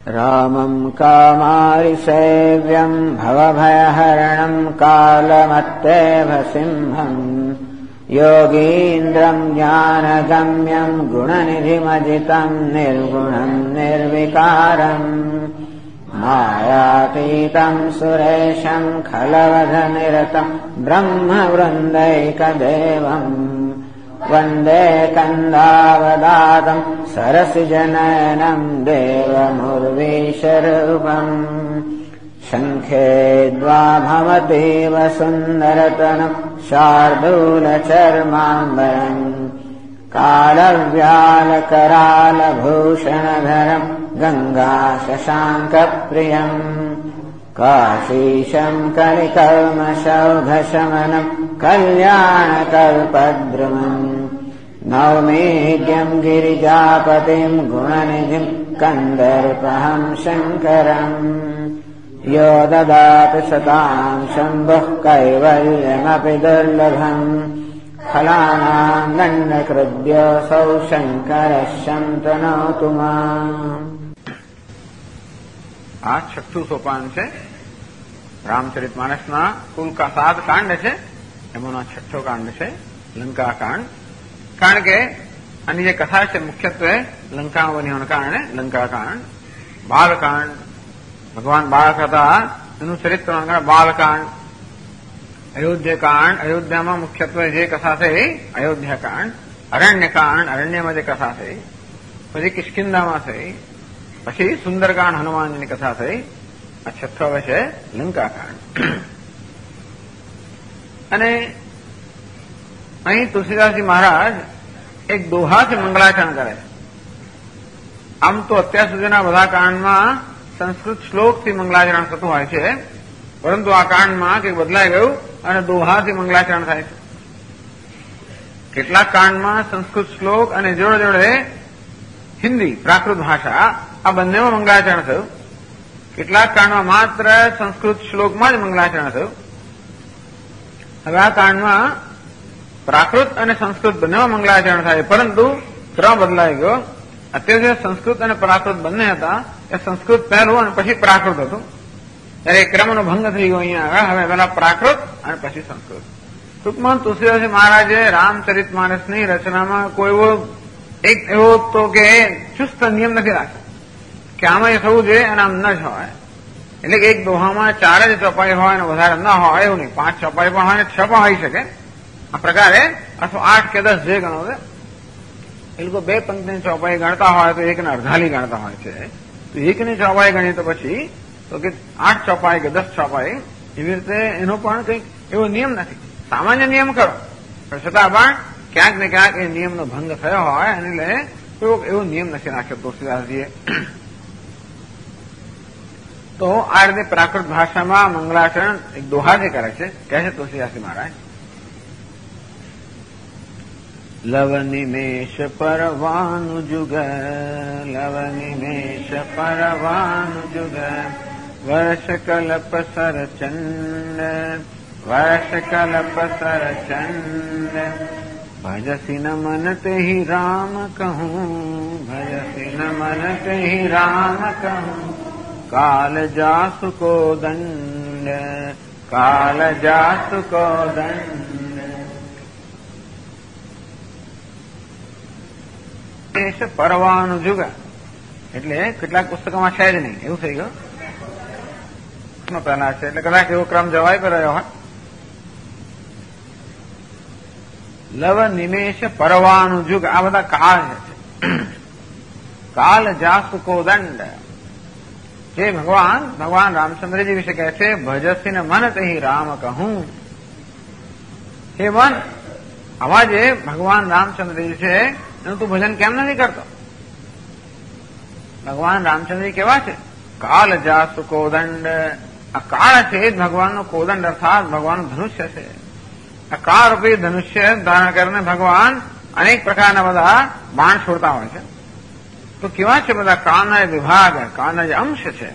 रामं कामारिसेव्यं भवभयहरणं कालमत्तेव सिंहं योगीन्द्रं ज्ञानगम्यं गुणनिधिमजितं निर्गुणं निर्विकारम् मायातीतं सुरेशं खलवधनिरतं ब्रह्मवृन्दैकदेवम् वन्दे कन्दावदातं सरसिजनयनं देवमुर्वीशरूपम् शङ्खे द्वाभमतीव सुन्दरतनं शार्दूलचर्माम्बरम् कालव्यालकरालभूषणधरं गङ्गाशशाङ्कप्रियम् काशीशं कलिकल्मषौघशमनं कल्याणकल्पद्रुमम् नौमीड्यं गिरिजापतिं गुणनिधिं कन्दर्पहं शङ्करम् यो ददाति सतां शम्भुः कैवल्यमपि दुर्लभम् फलानां दण्डकृद्योऽसौ शङ्करः शन्तनोतु माम्। આ છઠ્ઠું સોપાન છે રામચરિતમાનસના કુલ 7 કાંડ છે, એમાંનો છઠ્ઠો કાંડ છે લંકાકાંડ. કારણ કે આની જે કથા છે મુખ્યત્વે લંકા બની હોવાને કારણે લંકાકાંડ. બાલકાંડ, ભગવાન બાળક હતા એનું ચરિત્ર બાલકાંડ. અયોધ્યાકાંડ, અયોધ્યામાં મુખ્યત્વે જે કથા થઈ અયોધ્યાકાંડ. અરણ્યકાંડ, અરણ્યમાં જે કથા થઈ. પછી કિષ્કિંધામાં થઈ. પછી સુંદરકાંડ, હનુમાનજીની કથા થઈ. આ છઠ્ઠો હવે છે લંકાકાંડ. અને અહીં તુલસીદાસજી મહારાજ એક દોહાથી મંગળાચરણ કરે છે. આમ તો અત્યાર સુધીના બધા કાંડમાં સંસ્કૃત શ્લોકથી મંગળાચરણ થતું હોય છે, પરંતુ આ કાંડમાં કંઈક બદલાઈ ગયું અને દોહાથી મંગળાચરણ થાય છે. કેટલાક કાંડમાં સંસ્કૃત શ્લોક અને જોડે જોડે હિન્દી પ્રાકૃત ભાષા આ બંનેમાં મંગળાચરણ થયું. કેટલાક કાંડમાં માત્ર સંસ્કૃત શ્લોકમાં જ મંગળાચરણ થયું. હવે આ કાંડમાં પ્રાકૃત અને સંસ્કૃત બંનેમાં મંગળાચરણ થાય, પરંતુ ક્રમ બદલાઈ ગયો. અત્યારે સંસ્કૃત અને પ્રાકૃત બંને હતા એ સંસ્કૃત પહેલું અને પછી પ્રાકૃત હતું, ત્યારે એ ક્રમનો ભંગ થઈ ગયો. અહીંયા આગળ હવે પહેલા પ્રાકૃત અને પછી સંસ્કૃત. ટૂંકમાં તુલસીદાસજી મહારાજે રામચરિતમાનસની રચનામાં કોઈ એક એવો તો કે ચુસ્ત નિયમ નથી રાખ્યો કે આમાં એ થવું જોઈએ અને આમ ન જ હોય. એટલે કે એક દોહામાં 4 જ ચોપાઈ હોય અને વધારે ન હોય એવું નહીં. 5 ચોપાઈ પણ હોય અને 6 પણ હોઈ શકે આ પ્રકારે, અથવા 8 કે 10 જે ગણો છે. એ લોકો 2 પંક્તિની ચોપાઈ ગણતા હોય તો 1 ને અડધાલી ગણતા હોય છે. તો 1ની ચોપાઈ ગણીએ તો પછી તો કે 8 ચોપાઈ કે 10 ચોપાઈ એવી રીતે એનો પણ કંઈક એવો નિયમ નથી. સામાન્ય નિયમ કરો પણ છતાં પણ ક્યાંક ને ક્યાંક એ નિયમનો ભંગ થયો હોય અને એટલે કોઈ એવો નિયમ નથી રાખ્યો તુલસીદાસજીએ. તો આ રીતે પ્રાકૃત ભાષામાં મંગળાચરણ એક દોહાથી કરે છે. કહે છે તુલસીદાસજી મહારાજ, લવ નિમેષ પરવાનુ જુગ, લવ નિમેષ પરવાનુ જુગ, વર્ષ કલ્પ સરચંડ, વર્ષ કલ્પ સરચંડ, ભજસી ન મન તેહિ રામ કહું, ભજસી ન મન તેહિ રામ કહું, કાલ જાસુ કો દંડ, કાલ જાસુ કો દંડ. પરવાનું જુગ એટલે કેટલાક પુસ્તકોમાં છે જ નહીં, એવું થઈ ગયું. પહેલા છે એટલે કદાચ એવો ક્રમ જવાય પર રહ્યો હોય. લવ નિમેષ પરવાનું જુગ આ બધા કાળ છે. કાલ જાસુ કો દંડ જે ભગવાન રામચંદ્રજી વિશે કહે છે, ભજસી ને મન તહી રામ કહું. હે મન, આવા જે ભગવાન રામચંદ્રજી છે એનું તું ભજન કેમ નથી કરતો? ભગવાન રામચંદ્રજી કેવા છે? કાલ જાસુ કોદંડ. આ કાળ છે એ જ ભગવાનનો કોદંડ અર્થાત ભગવાનનું ધનુષ્ય છે. આ કાળ રૂપી ધનુષ્ય ધારણ કરીને ભગવાન અનેક પ્રકારના બધા બાણ છોડતા હોય છે. તો કેવા છે બધા કાળના વિભાગ, કાળના જે અંશ છે?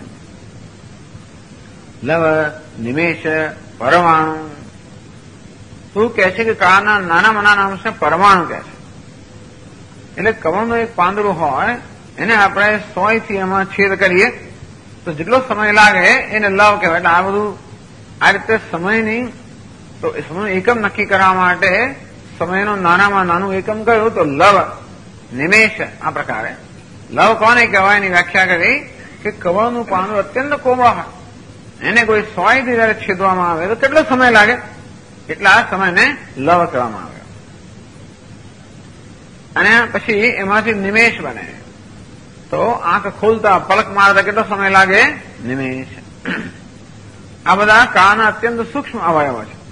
લવ નિમેષ પરમાણુ. તું કહે છે કે કાળના નાનામાં નાના અંશને પરમાણુ કહે છે. એટલે કમળનું એક પાંદડું હોય એને આપણે 100 થી એમાં છેદ કરીએ તો જેટલો સમય લાગે એને લવ કહેવાય. એટલે આ બધું આ રીતે સમયની તો સમયનો એકમ નક્કી કરવા માટે સમયનો નાનામાં નાનું એકમ કયું તો લવ નિમેષ. આ પ્રકારે લવ કોને કહેવાય એની વ્યાખ્યા કરી કે કવળનું પાંદડું અત્યંત કોમળ હોય એને કોઈ 100 થી જયારે છેદવામાં આવે તો કેટલો સમય લાગે એટલા આ સમયને લવ કહેવામાં આવે. અને પછી એમાંથી નિમેષ બને તો આંખ ખોલતા પલક મારતા કેટલો સમય લાગે નિમેષ. આ બધા કાળના અત્યંત સૂક્ષ્મ અવયવો છે.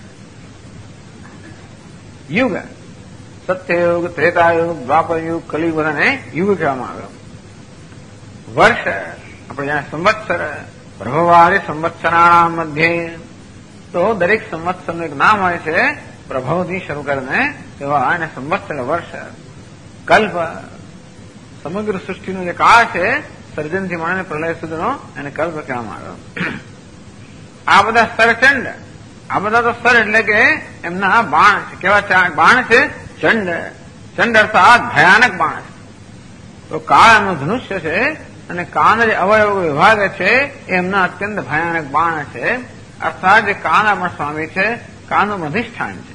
યુગ સત્યયુગ, ત્રેતાયુગ, દ્વાપરયુગ, કલિયુગ બધાને યુગ કહેવામાં આવ્યો. વર્ષ આપણે જ્યાં સંવત્સર પ્રભવારી સંવત્સરાણામ મધ્યે તો દરેક સંવત્સરનું એક નામ હોય છે પ્રભવથી શરૂ કરીને તેવા અને સંવત્સર વર્ષ. કલ્પ સમગ્ર સૃષ્ટિનો જે કાળ છે સર્જનથી માંડીને પ્રલય સુધીનો એને કલ્પ કહેવામાં આવ્યો. આ બધા સરચંડ, આ બધા તો સર એટલે કે એમના બાણ છે. કેવા બાણ છે? ચંડ. ચંડ અર્થાત ભયાનક બાણ છે. તો કાળ એમનું ધનુષ્ય છે અને કાળના જે અવયવ વિભાગ છે એ એમના અત્યંત ભયાનક બાણ છે. અર્થાત જે કાળના પણ સ્વામી છે, કાળનું અધિષ્ઠાન છે.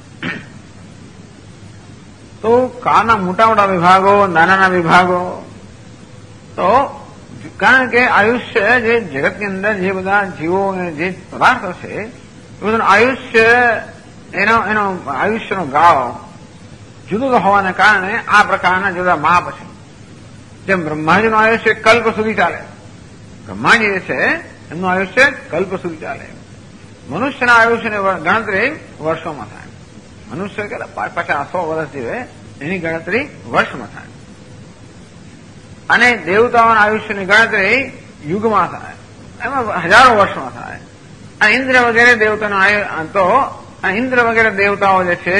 તો કાળના મોટા મોટા વિભાગો, નાના વિભાગો, તો કારણ કે આયુષ્ય જે જગતની અંદર જે બધા જીવો અને જે પદાર્થો છે એ બધું આયુષ્ય એનો આયુષ્યનો ગાળો જુદો હોવાને કારણે આ પ્રકારના જુદા માપ છે. જેમ બ્રહ્માજીનું આયુષ્ય કલ્પ સુધી ચાલે, બ્રહ્માજી જે છે એમનું આયુષ્ય કલ્પ સુધી ચાલે. મનુષ્યના આયુષ્યની ગણતરી વર્ષોમાં થાય. મનુષ્ય કેટલા 50-100 વર્ષ જીવે એની ગણતરી વર્ષમાં થાય. અને દેવતાઓના આયુષ્યની ગણતરી યુગમાં થાય, એમાં હજારો વર્ષમાં થાય. અને ઇન્દ્ર વગેરે દેવતાનો તો ઇન્દ્ર વગેરે દેવતાઓ જે છે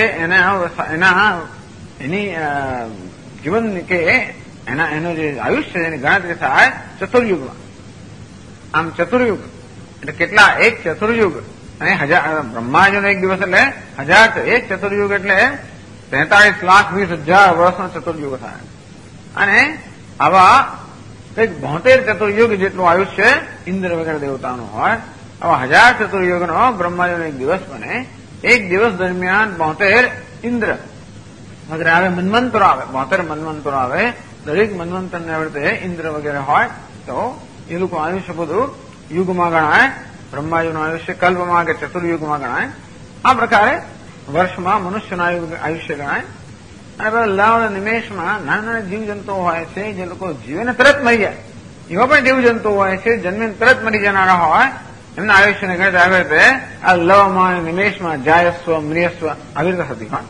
એની જીવન કે એનું જે આયુષ્ય એની ગણતરી થાય ચતુર્યુગમાં. આમ ચતુર્યુગ એટલે કેટલા? એક ચતુર્યુગ અને બ્રહ્માજીનો એક દિવસ એટલે 1000. એક ચતુર્યુગ એટલે 43,20,000 વર્ષનો ચતુર્યુગ થાય. અને આવા કંઈક 72 ચતુર્યુગ જેટલું આયુષ્ય ઇન્દ્ર વગેરે દેવતાનું હોય. આવા 1000 ચતુર્યુગનો બ્રહ્માજીનો એક દિવસ બને. એક દિવસ દરમિયાન 72 ઇન્દ્ર વગેરે આવે, મન્વંતરો આવે, 72 મન્વંતરો આવે. દરેક મન્વંતરને આવી રીતે ઇન્દ્ર વગેરે હોય તો એ લોકો આયુષ્ય બધું યુગમાં ગણાય. બ્રહ્માજીનું આયુષ્ય કલ્પમાં કે ચતુર્યુગમાં ગણાય. આ પ્રકારે વર્ષમાં મનુષ્યનું આયુષ્ય ગણાય. અને બધા લાવના નિમેષમાં નાના નાના જીવજંતુઓ હોય છે જે લોકો જીવીને તરત મરી જાય. એવા પણ જીવજંતુઓ હોય છે જન્મીને તરત મરી જનારા હોય. એમના આયુષ્યને ગણતરી આવી રીતે આ લવમાં નિમેષમાં જાયસ્વ, મ્રિયસ્વ આવી રીતે થતી હોય.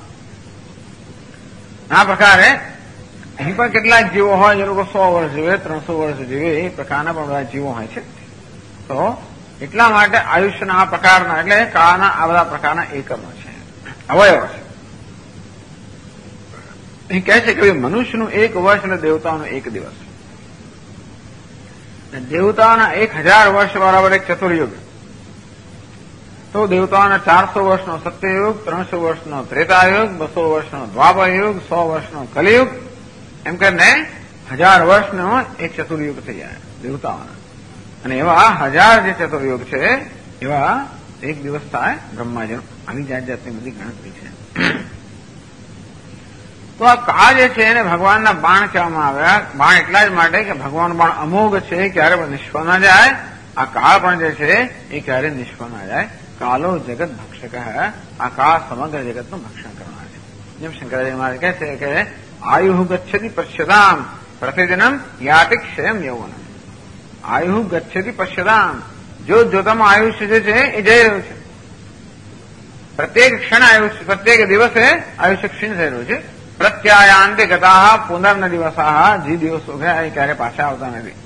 આ પ્રકારે અહીં પણ કેટલાક જીવો હોય જે લોકો 100 વર્ષ જીવે, 300 વર્ષ જીવે, એ પ્રકારના પણ બધા જીવો હોય છે. તો એટલા માટે આયુષ્યના આ પ્રકારના એટલે કાળના આ બધા પ્રકારના એકમો છે, અવયવો છે. અહીં કહે છે કે મનુષ્યનું 1 વર્ષ અને દેવતાઓનો 1 દિવસ. દેવતાઓના 1000 વર્ષ બરાબર એક ચતુર્યુગ. તો દેવતાઓના 400 વર્ષનો સત્યયુગ, 300 વર્ષનો ત્રેતાયુગ, 200 વર્ષનો દ્વાપરયુગ, 100 વર્ષનો કલિયુગ, એમ કરીને 1000 વર્ષનો એક ચતુર્યુગ થઈ જાય દેવતાઓના. અને એવા 1000 જે ચતુર્યુગ છે એવા એક દિવસ થાય બ્રહ્માજીનો. આવી જાત જાતની બધી ગણતરી છે. તો આ કાળ જે છે એને ભગવાનના બાણ કહેવામાં આવ્યા. બાણ એટલા જ માટે કે ભગવાન બાણ અમોઘ છે, ક્યારે પણ નિષ્ફળ ના જાય. આ કાળ પણ જે છે એ ક્યારે નિષ્ફળ ના જાય. કાલો જગત ભક્ષક આ કાળ સમગ્ર જગતનું ભક્ષણ કરનાર છે. જેમ શંકરાચાર્ય મહારાજ કહે છે કે આયુ ગચ્છતિ પશ્યતામ પ્રતિદિનમ યાતિ ક્ષયમ યૌવનમ. આયુ ગચ્છતિ પશ્યતામ, જોતામાં આયુષ્ય જે છે એ જઈ રહ્યું છે. પ્રત્યેક ક્ષણ આયુષ્ય, પ્રત્યેક દિવસે આયુષ્ય ક્ષીણ થઈ રહ્યું છે. પ્રત્યાયાંતે ગતા પુનર્ન દિવસા, જે દિવસો ગયા એ ક્યારે પાછા આવતા નથી.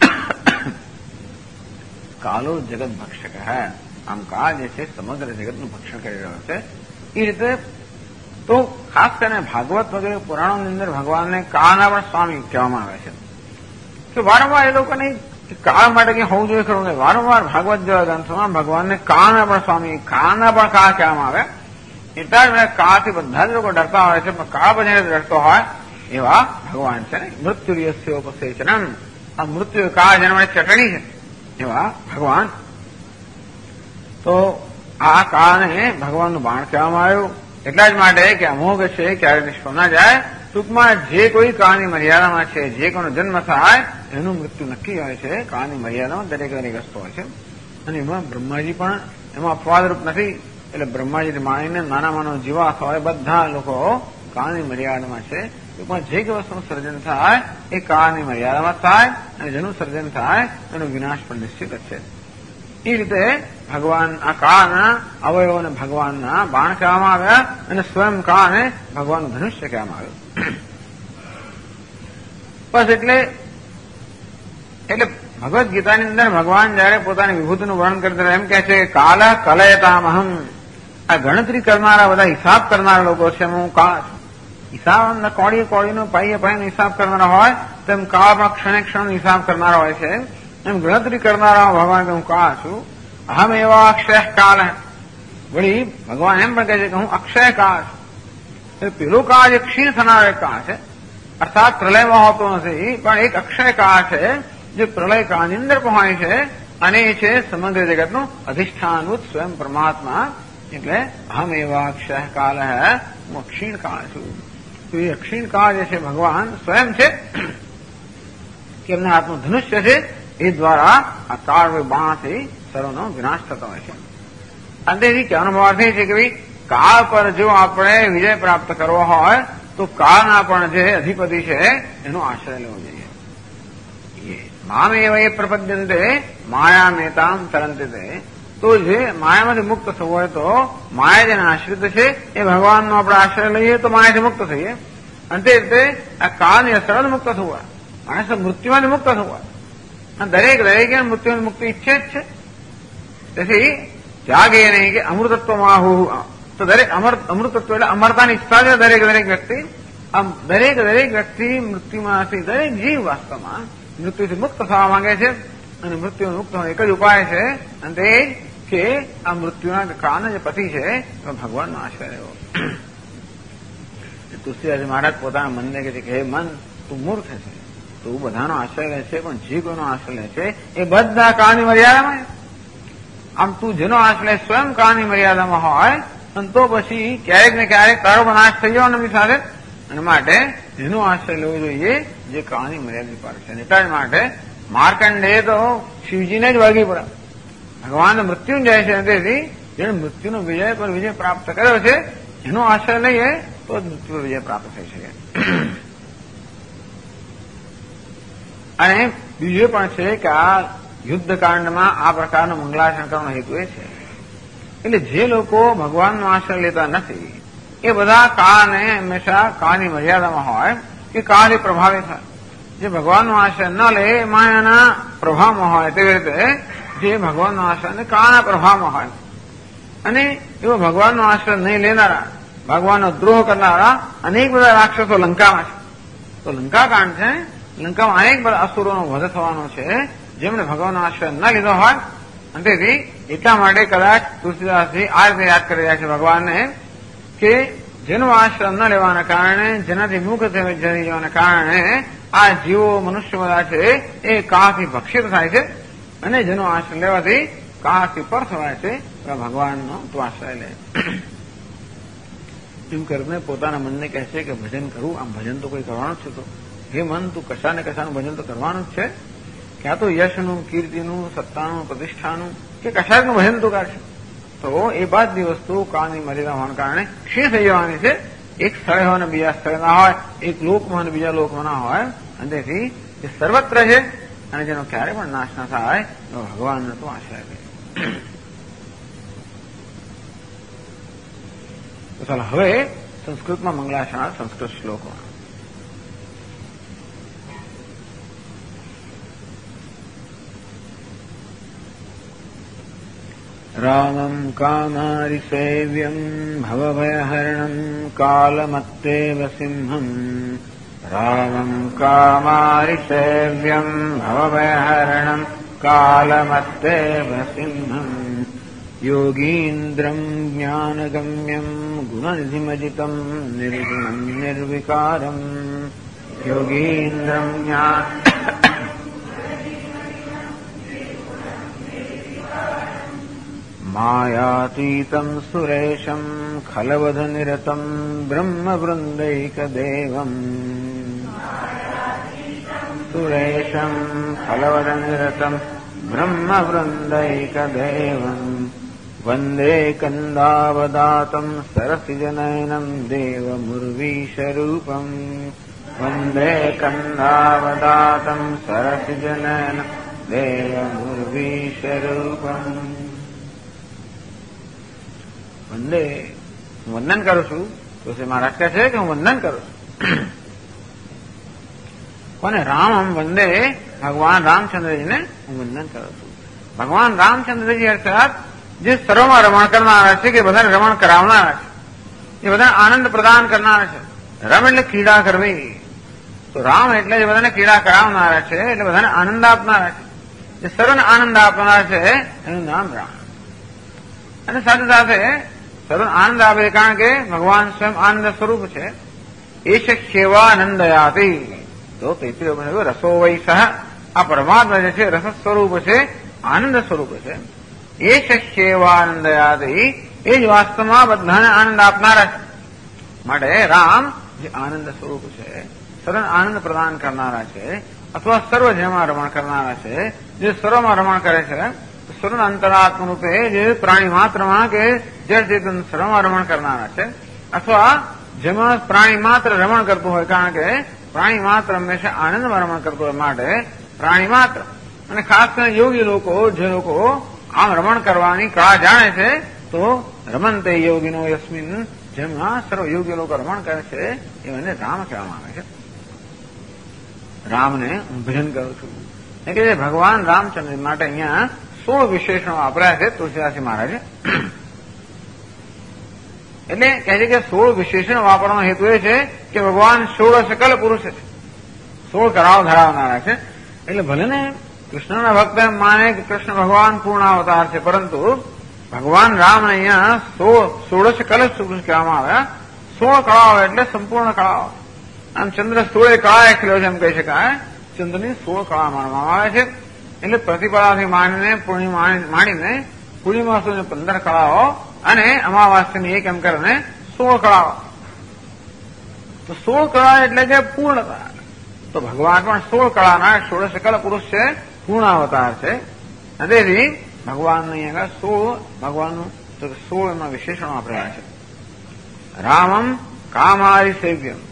કાલો જગત ભક્ષક હે, આમ કાળ જે છે સમગ્ર જગતનું ભક્ષણ કરી રહ્યો છે. એ રીતે તો ખાસ કરીને ભાગવત વગેરે પુરાણોની અંદર ભગવાનને કાળના પણ સ્વામી કહેવામાં આવે છે. કે વારંવાર એ લોકોને કાળ માટે કંઈ હોવું જોઈએ ખરું નહીં. વારંવાર ભાગવત જેવા ગ્રંથોમાં ભગવાનને કાળના પણ સ્વામી, કાળના પણ કાળ કહેવામાં આવે. એટલા જ કાળથી બધા જ લોકો ડરતા હોય છે. પણ કાળ પછી ડરતો હોય એવા ભગવાન છે ને. મૃત્યુર્યસ્યોપસેચનમ, આ મૃત્યુ કા જેના ચટણી છે એવા ભગવાન. તો આ કાને ભગવાનનું બાણ કહેવામાં આવ્યું એટલા જ માટે કે અમોઘ છે, ક્યારે નિષ્ફળ ના જાય. ટૂંકમાં જે કોઈ કાળની મર્યાદામાં છે, જે કોઈનો જન્મ થાય એનું મૃત્યુ નક્કી હોય છે. કાળની મર્યાદામાં દરેક વસ્તુ હોય છે. અને એમાં બ્રહ્માજી પણ એમાં અપવાદરૂપ નથી. એટલે બ્રહ્માજી માણીને નાના માનવ જીવાત હોય બધા લોકો કાળની મર્યાદામાં છે. ટૂંકમાં જે કોઈ વસ્તુનું સર્જન થાય એ કાળની મર્યાદામાં થાય, અને જેનું સર્જન થાય એનો વિનાશ પણ નિશ્ચિત જ છે. એ રીતે ભગવાન આ કાળના અવયવોને ભગવાનના બાણ કહેવામાં આવ્યા, અને સ્વયં કાળને ભગવાનનું ધનુષ્ય કહેવામાં આવ્યું. બસ એટલે ભગવદ્ ગીતાની અંદર ભગવાન જયારે પોતાની વિભૂતિનું વર્ણન કરતા એમ કહે છે કે કાલ કલયતામહમ. આ ગણતરી કરનારા બધા હિસાબ કરનારા લોકો છે, હું કાળ છું. હિસાબ કોળીનો પાઈએ હિસાબ કરનારા હોય તેમ કાળમાં ક્ષણે ક્ષણ હિસાબ કરનારા હોય છે. એમ ગણતરી કરનારા ભગવાન હું કાળ છું. અહમ એવા અક્ષય કાળ. વળી ભગવાન એમ પણ કહે છે કે હું અક્ષય કાળ છું. પેલો કાળ જે ક્ષીણ થનારો કાળ છે, અર્થાત પ્રલયમાં હોતો નથી, પણ એક અક્ષય કાળ છે જે પ્રલય કાળની અંદર પહોંચે છે, અને એ છે સમગ્ર જગતનું અધિષ્ઠાનભૂત સ્વયં પરમાત્મા. એટલે અહમ એવા અક્ષય કાળ હૈ, હું અક્ષીણ કાળ છું. તો એ અક્ષીણ કાળ જે છે ભગવાન સ્વયં છે કે એમના હાથનું ધનુષ્ય છે, એ દ્વારા આ કાળ બાણથી સર્વનો વિનાશ થતો હોય છે. અંતેથી કહેવાનો અર્થ એ છે કે ભાઈ કાળ પર જો આપણે વિજય પ્રાપ્ત કરવો હોય તો કાળના પણ જે અધિપતિ છે એનો આશ્રય લેવો જોઈએ. મામ એવ એ પ્રપદ્યંતે માયા મેતામ તરંતે. તો જે માયામાંથી મુક્ત થવું હોય તો માયા જેના આશ્રિત છે એ ભગવાનનો આપણે આશ્રય લઈએ તો માયાથી મુક્ત થઈએ. અંતે રીતે આ કાળની અસર મુક્ત થવું હોય, માણસ મૃત્યુમાંથી મુક્ત થવું હોય. દરેક મૃત્યુની મુક્તિ ઈચ્છે જ છે. તેથી ત્યાગે નહીં કે અમૃતત્વમાં તો દરેક અમૃતત્વ એટલે અમરતાની ઈચ્છા છે દરેક વ્યક્તિ. આમ દરેક વ્યક્તિ મૃત્યુમાંથી, દરેક જીવ વાસ્તવમાં મૃત્યુથી મુક્ત થવા માંગે છે, અને મૃત્યુ મુક્ત થવાનો એક જ ઉપાય છે, અને તે કે આ મૃત્યુના કાળના જે પતિ છે એમાં ભગવાનનો આશ્રય લેવો. તુલસીદાસ મહારાજ પોતાના મનને કહે છે કે હે મન, તું મૂર્ખ છે, તું બધાનો આશ્રય લે છે, પણ જે કોઈનો આશ્રય લે છે એ બધા કાળની મર્યાદામાં. આમ તું જેનો આશ્રય સ્વયં કાળની મર્યાદામાં હોય, અને તો પછી ક્યારેક ને ક્યારેક તારો પણ નાશ થઈ જવાનો એમની સાથે. અને માટે જેનો આશ્રય લેવો જોઈએ જે કાળની મર્યાદા પર છે. એટલા જ માટે માર્કંડેય તો શિવજીને જ વળગી પડે. ભગવાન મૃત્યુંજય છે, તેથી જેને મૃત્યુનો વિજય પ્રાપ્ત કર્યો છે એનો આશ્રય લઈએ તો જ મૃત્યુ વિજય પ્રાપ્ત થઈ શકે. અને બીજું પણ છે કે આ યુદ્ધકાંડમાં આ પ્રકારનું મંગલાચરણ કરવાનો હેતુ એ છે એટલે જે લોકો ભગવાનનો આશ્રય લેતા નથી એ બધા કાળને હંમેશા કાળની મર્યાદામાં હોય કે કાળથી પ્રભાવિત થાય. જે ભગવાનનો આશ્રય ન લે માયાના પ્રભાવમાં હોય, તેવી રીતે જે ભગવાનનો આશ્રય કાળના પ્રભાવમાં હોય. અને એવો ભગવાનનો આશ્રય નહીં લેનારા, ભગવાનનો દ્રોહ કરનારા અનેક બધા રાક્ષસો લંકામાં છે. તો લંકાકાંડ છે, લંકામાં અનેક બધા અસુરોનો વધ થવાનો છે જેમણે ભગવાનનો આશ્રય ન લીધો હોય. અને તેથી એટલા માટે કદાચ તુલસીદાસજી આ રીતે યાદ કરી રહ્યા છે ભગવાનને કે જેનો આશ્રય ન લેવાના કારણે, જેનાથી મુક્ત થઈ જવાના કારણે આ જીવો મનુષ્ય બધા છે એ કાળથી ભક્ષિત થાય છે, અને જેનો આશ્રય લેવાથી કાળથી પર થવાય છે. ભગવાનનો તું આશ્રય લે એમ કરીને પોતાના મનને કહે છે કે ભજન કરવું. આમ ભજન તો કોઈ કરવાનું જ છે. તો હે મન, તું કશા ને કશાનું ભજન તો કરવાનું જ છે. ક્યાં તો યશનું, કીર્તિનું, સત્તાનું, પ્રતિષ્ઠાનું કે કશાકનું ભજન તો કરશે. તો એ બધી વસ્તુ કાળની મર્યાદા હોવાના કારણે ક્ષીણ થઈ જવાની છે. એક સ્થળે હોય ને બીજા સ્થળે ના હોય, એક લોકમાં ને બીજા લોકમાં ના હોય. અને તેથી જે સર્વત્ર છે અને જેનો ક્યારે પણ નાશ ના થાય તો ભગવાનનો તો આશ્રય લે. તો ચાલો હવે સંસ્કૃતમાં મંગલાચરણ સંસ્કૃત શ્લોકો. રામં કામારિસેવ્યં ભવભયહરણં કાલમત્તેવ સિંહં. રામં કામારિસેવ્યં ભવભયહરણં કાલમત્તેવ સિંહં. योगीन्द्रम् ज्ञानगम्यम् गुणनिधिमजितम् निर्गुणम् निर्विकारम् योगीन्द्रम् मायातीतम् सुरेशम् खलवधनिरतम् ब्रह्मवृन्दैकदेवम् सुरेशम् खलवधनिरतम् ब्रह्मवृन्दैकदेवम् वन्दे कन्दावदातम् सरसिजनयनम् देवमुर्वीशरूपम् वन्दे कन्दावदातम् सरसिजनयनम् देवमुर्वीशरूपम् વંદે હું વંદન કરું છું તો મહારાજ કહે છે કે હું વંદન કરું છું કોને રામ વંદે ભગવાન રામચંદ્રજીને હું વંદન કરું છું ભગવાન રામચંદ્રજી અર્થાત જે સર્વમાં રમણ કરનારા છે કે બધાને રમણ કરાવનારા છે એ બધાને આનંદ પ્રદાન કરનારા છે રમ એટલે ક્રીડા કરવી તો રામ એટલે જે બધાને ક્રીડા કરાવનારા છે એટલે બધાને આનંદ આપનારા છે જે સર્વને આનંદ આપનારા છે એનું નામ રામ અને સાથે સાથે સર્વ આનંદ આપે કારણ કે ભગવાન સ્વયં આનંદ સ્વરૂપ છે એશ સેવાનંદયાતી તો તેથી રસો વૈ સહ આ પરમાત્મા જે છે રસ સ્વરૂપ છે આનંદ સ્વરૂપ છે એશ સેવાનંદયાતી એ જ વાસ્તવમાં બધાને આનંદ આપનારા છે માટે રામ જે આનંદ સ્વરૂપ છે સર્વ આનંદ પ્રદાન કરનારા છે અથવા સર્વ જેમાં રમણ કરનારા છે જે સર્વમાં રમણ કરે છે સર્વ અંતરાત્મ રૂપે જે પ્રાણી માત્રમાં કે જળ ચેતન સર્વમાં રમણ કરનારા છે અથવા જેમાં પ્રાણી માત્ર રમણ કરતું હોય કારણ કે પ્રાણી માત્ર હંમેશા આનંદમાં રમણ કરતું હોય માટે પ્રાણી માત્ર અને ખાસ કરીને યોગી લોકો જે લોકો આમ રમણ કરવાની કળા જાણે છે તો રમંતે યોગીનો યસ્મિન જેમાં સર્વ યોગી લોકો રમણ કરે છે એને રામ કહેવામાં આવે છે રામને હું ભજન કરું છું એટલે કે ભગવાન રામચંદ્ર માટે અહીંયા 16 વિશેષણો વાપર્યા છે તુલસીદાસજી મહારાજે એટલે કહે છે કે 16 વિશેષણ વાપરવાનો હેતુ એ છે કે ભગવાન 16 સકલ પુરુષ છે 16 કરાવ ધરાવનારા છે એટલે ભલે ને કૃષ્ણના ભક્ત એમ માને કે કૃષ્ણ ભગવાન પૂર્ણ અવતાર છે પરંતુ ભગવાન રામને અહીંયા 16 સકલ પુરુષ કહેવામાં આવ્યા 16 કળાઓ એટલે સંપૂર્ણ કળાઓ આમ ચંદ્ર 16 કળાએ ખીલ્યો છે એમ કહી શકાય ચંદ્રની 16 કળા માનવામાં આવે છે એટલે પ્રતિપદાથી માંડીને માંડીને પૂર્ણિમા સુધી 15 કળાઓ અને અમાવાસ્યની એક એમ કરીને 16 કળાઓ તો 16 કળા એટલે કે પૂર્ણતા તો ભગવાન પણ 16 કળાના 16 સકલ પુરુષ છે પૂર્ણ અવતાર છે તેથી ભગવાનને અહીંયા 16 ભગવાનનું 16 એમાં વિશેષણો વાપર્યા છે રામમ કામારી સેવ્યમ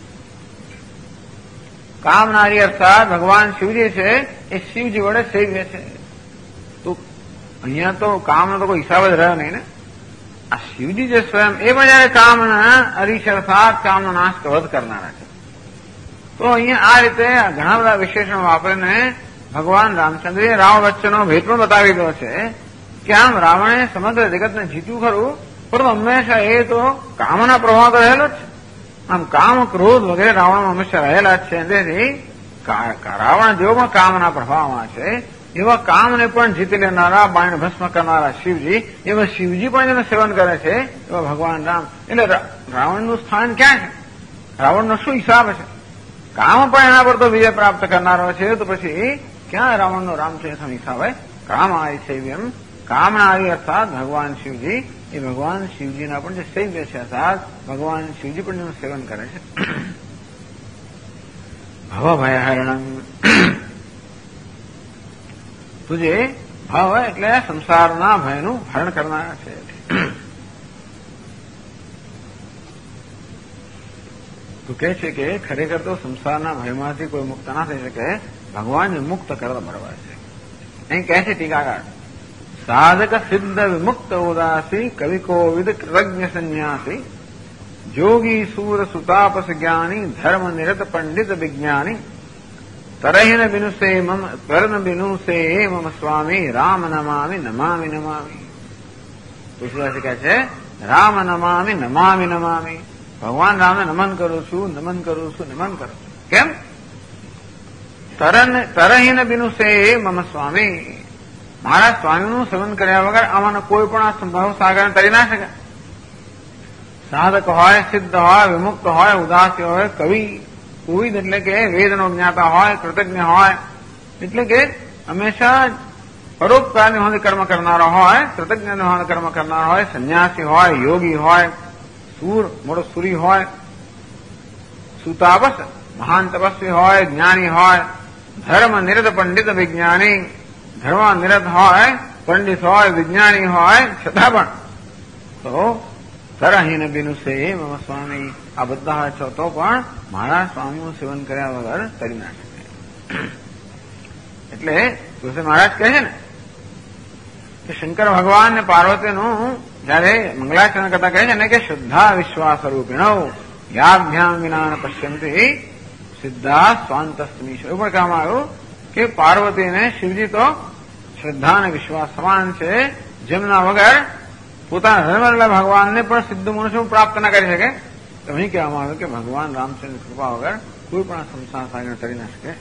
કામનારી અર્થાત ભગવાન શિવજી છે એ શિવજી વડે સેવ્ય છે તો અહીંયા તો કામનો તો કોઈ હિસાબ જ રહ્યો નહીં ને આ શિવજી જે સ્વયં એ પણ જયારે કામના અરીશ અર્થાત કામનો નાશ વધ કરનારા છે તો અહીંયા આ રીતે ઘણા બધા વિશેષણો વાપરીને ભગવાન રામચંદ્રએ રાવણ વચ્ચેનો ભેદ પણ બતાવી દીધો છે કે આમ રાવણે સમગ્ર જગતને જીત્યું ખરું પરંતુ હંમેશા એ તો કામના પ્રભાવ તો રહેલો જ છે આમ કામ ક્રોધ વગેરે રાવણમાં હંમેશા રહેલા જ છે તેથી રાવણ જેવો પણ કામના પ્રભાવમાં છે એવા કામને પણ જીતી લેનારા બાણ ભસ્મ કરનારા શિવજી એવા શિવજી પણ જેને સેવન કરે છે એવા ભગવાન રામ એટલે રાવણનું સ્થાન ક્યાં છે રાવણનો શું હિસાબ છે કામ પણ એના પર તો વિજય પ્રાપ્ત કરનારો છે તો પછી ક્યાં રાવણનો રામચંદ્ર હિસાબ હોય કામ આય સેવ્યમ કામનારી અર્થાત ભગવાન શિવજી એ ભગવાન શિવજીના પણ જે સેવ્ય છે અર્થાત ભગવાન શિવજી પણ એનું સેવન કરે છે ભવભયહરણમ તુજે ભવ એટલે સંસારના ભયનું હરણ કરનારા છે તો કહે છે કે ખરેખર તો સંસારના ભયમાંથી કોઈ મુક્ત ના થઈ શકે ભગવાન મુક્ત કરવા બરાબર છે અહીં કહે છે ટીકાકાર સાધક સિદ્ધ વિમુક્ત ઉદાસી કવિ કોવિદ કૃતજ્ઞ સંન્યાસી જોગી સૂર સુતાપસ જ્ઞાની ધર્મ નિરત પંડિત વિજ્ઞાની તરહીન બિનુસે મમ સ્વામી રામ નમામિ નમામિ નમામિ તુલસીદાસ કહે છે રામ નમામિ નમામિ નમામિ ભગવાન રામને નમન કરું છું નમન કરું છું નમન કરું છું કેમ તરહીન બિનુસે મમ સ્વામી મારા સ્વામીનું સેવન કર્યા વગર આમાંનો કોઈ પણ આ સંભાવ સાગર તરી ના શકે. સાધક હોય, સિદ્ધ હોય, વિમુક્ત હોય, ઉદાસી હોય, કવિ, કોવિદ એટલે કે વેદનો જ્ઞાતા હોય, કૃતજ્ઞ હોય, એટલે કે હંમેશા પરોપકારની હોને કર્મ કરનારો હોય, કૃતજ્ઞ હોને કર્મ કરનારો હોય, સંન્યાસી હોય, યોગી હોય, મોટો સુરી હોય, સુતાપસ મહાન તપસ્વી હોય, જ્ઞાની હોય, ધર્મ નિરત પંડિત વિજ્ઞાની, ધર્મ નિરત હોય, પંડિત હોય, વિજ્ઞાની હોય, છતાં પણ તો તરહીન બિનુ સે મમ સ્વામી આ બધા હોય છો તો પણ મારા સ્વામીનું સેવન કર્યા વગર તરી ના શકે. એટલે તુલસી મહારાજ કહે છે ને કે શંકર ભગવાન ને પાર્વતીનું જયારે મંગલાચરણ કરતા કહે છે ને કે શુદ્ધા વિશ્વાસ રૂપિણો યાભ્યામ વિના પશ્યંતી સિદ્ધા સ્વાંતસ્મીશ. એવું પણ કહેવામાં આવ્યું કે પાર્વતીને શિવજી તો શ્રદ્ધા અને વિશ્વાસ સમાન છે, જેમના વગર પોતાના ધર્મ ભગવાનને પણ સિદ્ધ મનુષ્ય પ્રાપ્ત ન કરી શકે. તો અહીં કહેવામાં આવ્યું કે ભગવાન રામચંદ્ર કૃપા વગર કોઈ પણ સંસાર સાગર કરી ના શકે.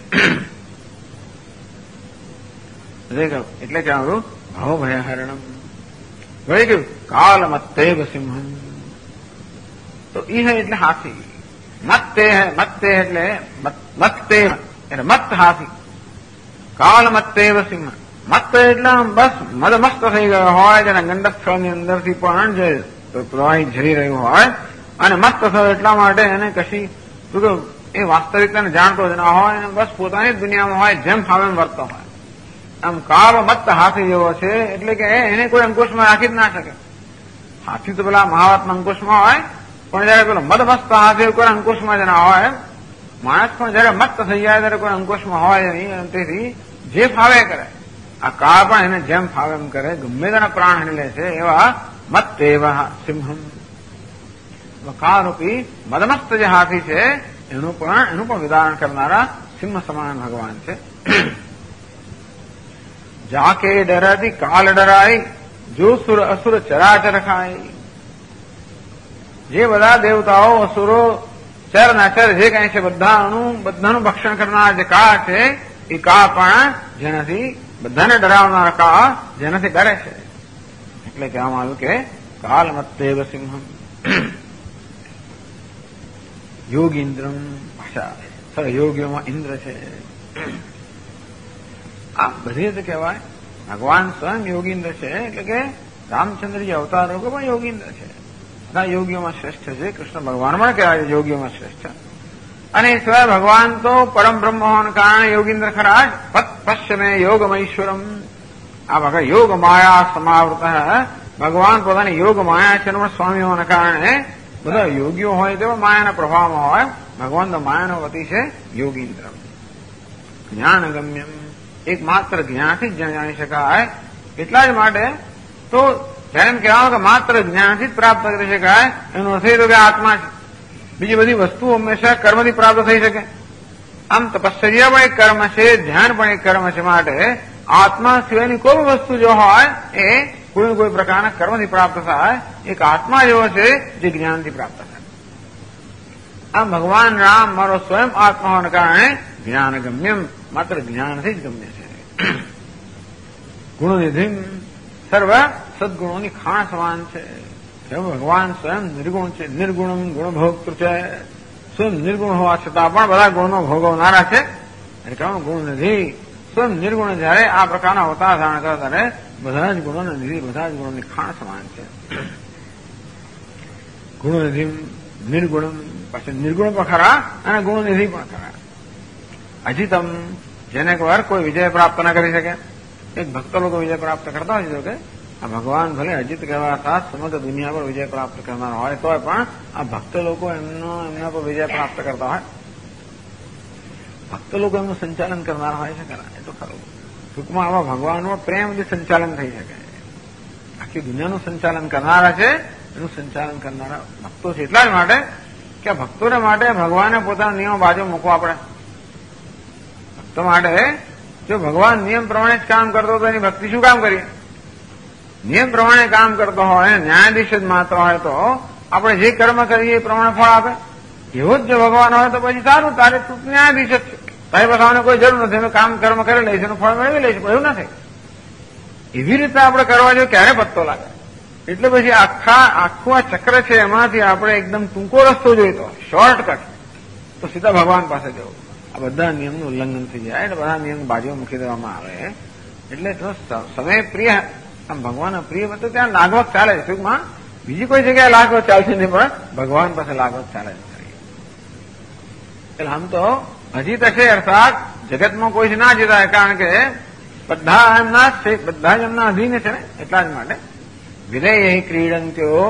એટલે કહેવાનું ભવ ભયહરણમ. વળી કહ્યું કાલમત્તેવ સિંહમ. તો ઈ હે એટલે હાથી, મત્તે એટલે મત્તે એટલે મત હાથી, કાલમત્તેવ સિંહ. મત એટલે બસ મદમસ્ત થઈ ગયો હોય, જેના ગંડક સ્થળની અંદરથી પણ જે પ્રવાહી ઝરી રહ્યું હોય, અને મસ્ત થયો એટલા માટે એને કશી એ વાસ્તવિકતાને જાણતો જ ના હોય, અને બસ પોતાની દુનિયામાં હોય, જેમ ફાવે એમ વર્તતો હોય. આમ કાળ મત હાથી જેવો છે, એટલે કે એને કોઈ અંકુશમાં રાખી જ ના શકે. હાથી તો પેલા મહાવાતના અંકુશમાં હોય, પણ જયારે પેલો મદમસ્ત હાથી કોઈ અંકુશમાં જ ના હોય. માણસ પણ જયારે મત થઈ જાય ત્યારે કોઈ અંકુશમાં હોય નહીં, તેથી જે ફાવે કરે. આ કાળ પણ એને જેમ ફાવે એમ કરે, ગમે તેના પ્રાણ હણી લે છે. એવા મત એવા સિંહમ, કાળરૂપી મદમસ્ત જે હાથી છે એનું પણ વિધારણ કરનારા સિંહ સમાન ભગવાન છે. જાકે ડરાતી કાલ ડરાય, જો સુર અસુર ચરાચર ખાય. જે બધા દેવતાઓ, અસુરો, ચર નાચર જે કઈ છે બધાનું ભક્ષણ કરનાર જે કાળ છે, એ કાળ પણ જેનાથી બધાને ડરાવનાર કાળ જેનાથી ડરે છે. એટલે કહેવામાં આવ્યું કે કાલમત્તેવ સિંહમ. યોગીન્દ્રમ ભાષા, યોગીઓમાં ઇન્દ્ર છે. આ બધી રીતે કહેવાય ભગવાન સ્વયં યોગીન્દ્ર છે. એટલે કે રામચંદ્રજી અવતારો પણ યોગીન્દ્ર છે. બધા યોગીઓમાં શ્રેષ્ઠ છે. કૃષ્ણ ભગવાન પણ કહેવાય યોગીઓમાં શ્રેષ્ઠ. અને એ સિવાય ભગવાન તો પરમ બ્રહ્મ હોવાને કારણે યોગીન્દ્ર ખરા જ. પશ્ચમે યોગમૈશ્વરમ. આ વખત યોગ માયા સમાવૃત ભગવાન પોતાની યોગ માયા છે, સ્વામી હોવાને કારણે બધા યોગીઓ હોય તેવા માયાના પ્રભાવમાં હોય. ભગવાન તો માયાનો વતી છે યોગીન્દ્ર. જ્ઞાન ગમ્યમ, એકમાત્ર જ્ઞાનથી જ જાણી શકાય. એટલા જ માટે તો જયારે એમ કહેવામાં કે માત્ર જ્ઞાનથી જ પ્રાપ્ત કરી શકાય, એનો અર્થ એ કે આત્મા છે. બીજી બધી વસ્તુઓ હંમેશા કર્મથી પ્રાપ્ત થઈ શકે. આમ તપશ્ચર્યા પણ એક કર્મ છે, ધ્યાન પણ એક કર્મ છે. માટે આત્મા સિવાયની કોઈ વસ્તુ જો હોય એ કોઈ પ્રકારના કર્મથી પ્રાપ્ત થાય. એક આત્મા જેવો છે જે જ્ઞાનથી પ્રાપ્ત થાય. આમ ભગવાન રામ મારો સ્વયં આત્મા હોવાને કારણે જ્ઞાન ગમ્યમ, માત્ર જ્ઞાનથી જ ગમ્ય છે. ગુણનિધિમ, સર્વ સદગુણોની ખાણ સમાન છે. ભગવાન સ્વયં નિર્ગુણ છે, નિર્ગુણમ ગુણભોક્તૃ છે. સ્વયં નિર્ગુણ હોવા છતાં પણ બધા ગુણનો ભોગવનારા છે. એટલે કહેવાનું ગુણનિધિ. સ્વયં નિર્ગુણ જયારે આ પ્રકારના અવતાર ધારણ કરે ત્યારે બધા જ ગુણોની નિધિ, બધા જ ગુણોની ખાણ સમાન છે. ગુણનિધિ નિર્ગુણમ, પછી નિર્ગુણ પણ ખરા અને ગુણનિધિ પણ ખરા. અજીતમ, જેને વાર કોઈ વિજય પ્રાપ્ત ન કરી શકે. એક ભક્ત લોકો વિજય પ્રાપ્ત કરતા હોય છે કે આ ભગવાન ભલે અજીત કહેવાતા સમગ્ર દુનિયા પર વિજય પ્રાપ્ત કરનાર હોય તોય પણ આ ભક્ત લોકો એમના પર વિજય પ્રાપ્ત કરતા હોય. ભક્ત લોકો એમનું સંચાલન કરનાર હોય છે ખરા, એ તો ખરું. ટૂંકમાં આવા ભગવાનમાં પ્રેમથી સંચાલન થઈ શકે. આખી દુનિયાનું સંચાલન કરનારા છે, એનું સંચાલન કરનારા ભક્તો છે. એટલા જ માટે કે ભક્તોને માટે ભગવાને પોતાના નિયમો બાજુ મૂકવા પડે. ભક્તો માટે જો ભગવાન નિયમ પ્રમાણે જ કામ કરતો તો એની ભક્તિ શું કામ કરીએ? નિયમ પ્રમાણે કામ કરતો હોય, ન્યાયાધીશ જ માત્ર હોય તો આપણે જે કર્મ કરીએ એ પ્રમાણે ફળ આપે. એવો જ જો ભગવાન હોય તો પછી સારું, તારે તું ન્યાયાધીશ જ છે, તારી પાસે આવવાની કોઈ જરૂર નથી. એનું કામ કર્મ કરી લઈશ, એનું ફળ મેળવી લઈશ. એવું નથી. એવી રીતે આપણે કરવા જોઈએ ક્યારે પત્તો લાગે. એટલે પછી આખું આ ચક્ર છે એમાંથી આપણે એકદમ ટૂંકો રસ્તો જોઈતો શોર્ટકટ તો સીધા ભગવાન પાસે જવું. આ બધા નિયમનું ઉલ્લંઘન થઈ જાય એટલે બધા નિયમ બાજુ મૂકી દેવામાં આવે. એટલે સમય પ્રિય આમ ભગવાન પ્રિય તો ત્યાં લાગવત ચાલે છે. ટૂંકમાં બીજી કોઈ જગ્યાએ લાગવત ચાલશે નહીં, પણ ભગવાન પાસે લાગવત ચાલે છે. એટલે આમ તો અજીત હશે અર્થાત જગતમાં કોઈ જ ના જીતાય, કારણ કે બધા એમના બધા જ એમના અધીન છે ને. એટલા જ માટે વિધેય ક્રીડંત્યો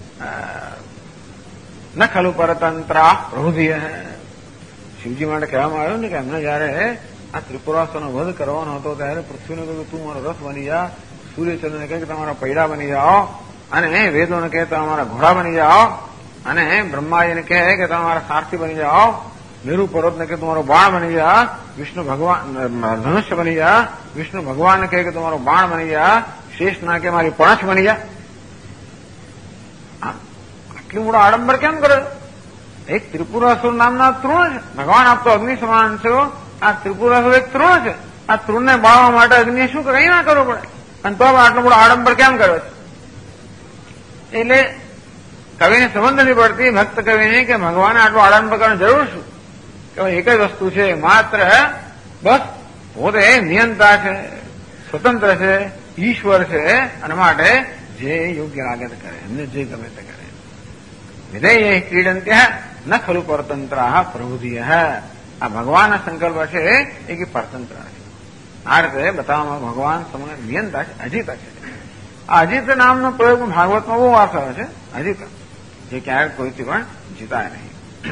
ન ખલુ પરતંત્રા પ્રભુધિય. શિવજી માટે કહેવામાં આવ્યું ને કે એમને જયારે આ ત્રિપુરાસુરનો વધ કરવાનો હતો ત્યારે પૃથ્વીને કહ્યું તું મારો રથ બની જા, સૂર્યચંદ્રને કહે કે તમારા પૈડા બની જાઓ, અને વેદોને કહે તમારા ઘોડા બની જાઓ, અને બ્રહ્માજીને કહે કે તમારા સારથી બની જાઓ, મેરુ પર્વતને કહે તમારો બાણ બની જા, વિષ્ણુ ભગવાન ધનુષ્ય બની જા, વિષ્ણુ ભગવાનને કહે કે તમારો બાણ બની જા, શેષ ના કે મારી પણછ બની જા. આટલું મોટો આડંબર કેમ કરે? એક ત્રિપુરાસુર નામના તૃણ છે. ભગવાન આપ તો અગ્નિ સમાન છો, આ ત્રિપુરાસુર એક તૃણ છે. આ તૃણને બાળવા માટે અગ્નિ શું કઈ ના કરવું પડે, અને તો આટલો મોટો આડંબર કેમ કર્યો છે? એટલે કવિને સંબંધ નથી પડતી ભક્ત કવિને કે ભગવાને આટલો આડંબર કરવાની જરૂર શું? કે એક જ વસ્તુ છે માત્ર, બસ પોતે નિયંતા છે, સ્વતંત્ર છે, ઈશ્વર છે, અને માટે જે યોગ્ય લાગે તે કરે, એમને જે ગમે તે કરે. વિધેય ક્રીડંત્ય ન ખલુ પરતંત્રા પ્રભુધિય. આ ભગવાનના સંકલ્પ છે એ કે પરતંત્ર છે. આ રીતે બતાવવામાં ભગવાન સમય નિયંતા છે, અજીત છે. આ અજીત નામનો પ્રયોગ ભાગવતમાં બહુ વાર થયો છે. અજીત જે ક્યારેક કોઈથી પણ જીતાય નહીં.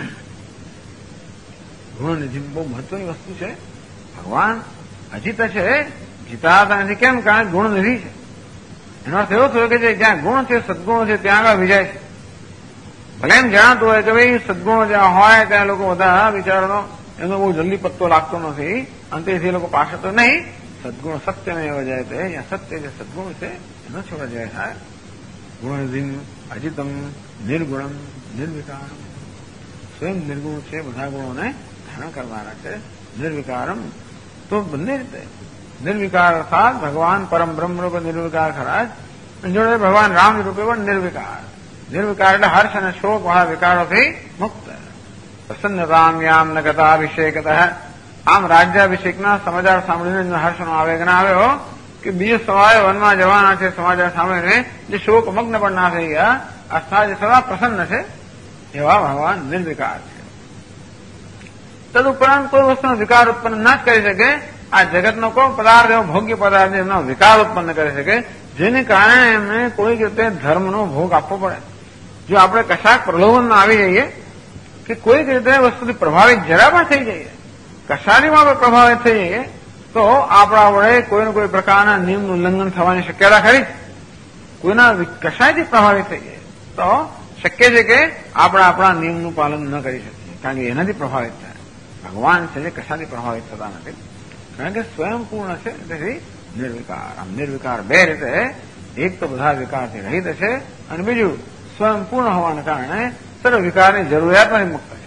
ગુણનિધિ બહુ મહત્વની વસ્તુ છે. ભગવાન અજીત છે, જીતાતા નથી. કેમ? કારણ કે ગુણનિધિ છે. એનો અર્થ એવો થયો કે જ્યાં ગુણ છે, સદગુણ છે, ત્યાં આગળ વિજય છે. ભલે એમ જણાતું હોય કે ભાઈ સદગુણ જ્યાં હોય ત્યાં લોકો બધા વિચારોનો એનો બહુ જલ્દી પત્તો લાગતો નથી, અંતેથી લોકો પાસે તો નહીં. સદગુણ સત્યને એવા જાય તે ત્યાં સત્ય જે સદગુણ છે એનો છોડા જાય થાય. ગુણનિધિમ અજીતમ નિર્ગુણમ નિર્વિકારમ. સ્વયં નિર્ગુણ છે, બધા ગુણોને ધારણ કરવાના છે. નિર્વિકારમ તો બંને રીતે નિર્વિકાર અર્થાત ભગવાન પરમ બ્રહ્મ રૂપે નિર્વિકાર ખરા જ, જોડે ભગવાન રામ રૂપે પણ નિર્વિકાર. નિર્વિકાર એટલે હર્ષ અને શોક વાળા વિકારોથી મુક્ત. પ્રસન્નતામ યામ ન ગતાભિષેકત. આમ રાજ્યાભિષેકના સમાચાર સાંભળીને હર્ષનો આવેગ ના આવ્યો કે બીજે સવારે વનમાં જવાના છે, સમાચાર સાંભળીને જે શોક મગ્ન પણ ના થઈ ગયા, અર્થાત જે સદા પ્રસન્ન છે એવા ભગવાન નિર્વિકાર છે. તદુપરાંત કોઈ વસ્તુનો વિકાર ઉત્પન્ન ના કરી શકે. આ જગતનો કોઈ પદાર્થ એવો ભોગ્ય પદાર્થ એમનો વિકાર ઉત્પન્ન કરી શકે, જેને કારણે એમને કોઈક રીતે ધર્મનો ભોગ આપવો પડે. જો આપણે કશાક પ્રલોભનમાં આવી જઈએ કે કોઈક રીતે વસ્તુથી પ્રભાવિત જરા પણ થઈ જઈએ, કશારીમાં આપણે પ્રભાવિત થઈ જઈએ, તો આપણા વડે કોઈને કોઈ પ્રકારના નિયમનું ઉલ્લંઘન થવાની શક્યતા ખરી. કોઈના કશાયથી પ્રભાવિત થઈ જાય તો શક્ય છે કે આપણે આપણા નિયમનું પાલન ન કરી શકીએ, કારણ કે એનાથી પ્રભાવિત થાય. ભગવાન છે જે કશાથી પ્રભાવિત થતા નથી, કારણ કે સ્વયંપૂર્ણ છે, તેથી નિર્વિકાર. આમ નિર્વિકાર બે રીતે, એક તો બધા વિકારથી રહિત છે, અને બીજું સ્વયંપૂર્ણ હોવાને કારણે સર્વ વિકારની જરૂરિયાતમાંથી મુક્ત છે.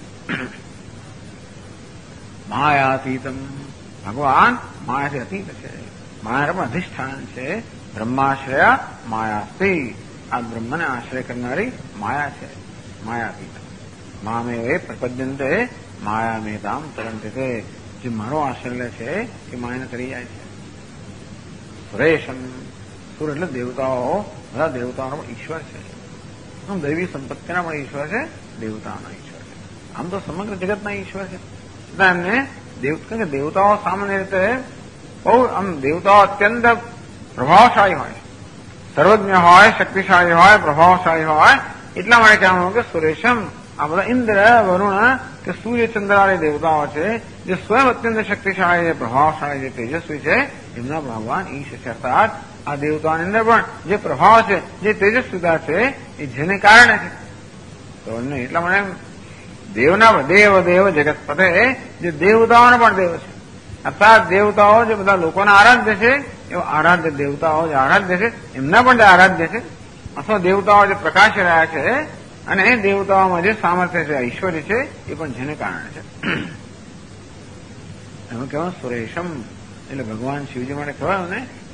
માયાતીતમ. ભગવાન માયાથી અતીત છે, માયા પણ અધિષ્ઠાન છે. બ્રહ્માશ્રય માયાસ્તી. આ બ્રહ્મને આશ્રય કરનારી માયા છે. માયાતીત. મામેવે પ્રપદ્યંતે માયામેતામ તરંતે. જે મારો આશ્રય છે એ માયાને કરી જાય છે. સુરેશમ. સુર એટલે દેવતાઓ, બધા દેવતાઓનો પણ ઈશ્વર છે. આમ દૈવી સંપત્તિના પણ ઈશ્વર છે, દેવતાઓના ઈશ્વર છે. આમ તો સમગ્ર જગતના ઈશ્વર છે. એમને દેવતાઓ સામાન્ય રીતે બહુ આમ દેવતાઓ અત્યંત પ્રભાવશાળી હોય, સર્વજ્ઞ હોય, શક્તિશાળી હોય, પ્રભાવશાળી હોય. એટલા માટે કહેવાનું કે સુરેશમ. આ બધા ઇન્દ્ર, વરુણ કે સૂર્યચંદ્રાદી દેવતાઓ છે, જે સ્વયં અત્યંત શક્તિશાળી છે, પ્રભાવશાળી છે, તેજસ્વી છે, એમના ભગવાન ઈશ છે. અર્થાત આ દેવતાઓની અંદર પણ જે પ્રભાવ છે, જે તેજસ્વીતા છે, એ જેને કારણે છે. તો એટલા માટે દેવના દેવ દેવ જગતપતે, જે દેવતાઓનો પણ દેવ છે. અર્થાત દેવતાઓ જે બધા લોકોના આરાધ્ય છે, એવા આરાધ્ય દેવતાઓ જે આરાધ્ય છે, એમના પણ જે આરાધ્ય છે, અથવા દેવતાઓ જે પ્રકાશી રહ્યા છે, અને દેવતાઓમાં જે સામર્થ્ય છે, ઐશ્વર્ય છે, એ પણ જેને કારણે છે. એમાં કહેવાય સુરેશમ. એટલે ભગવાન શિવજી માટે કહેવાયું ને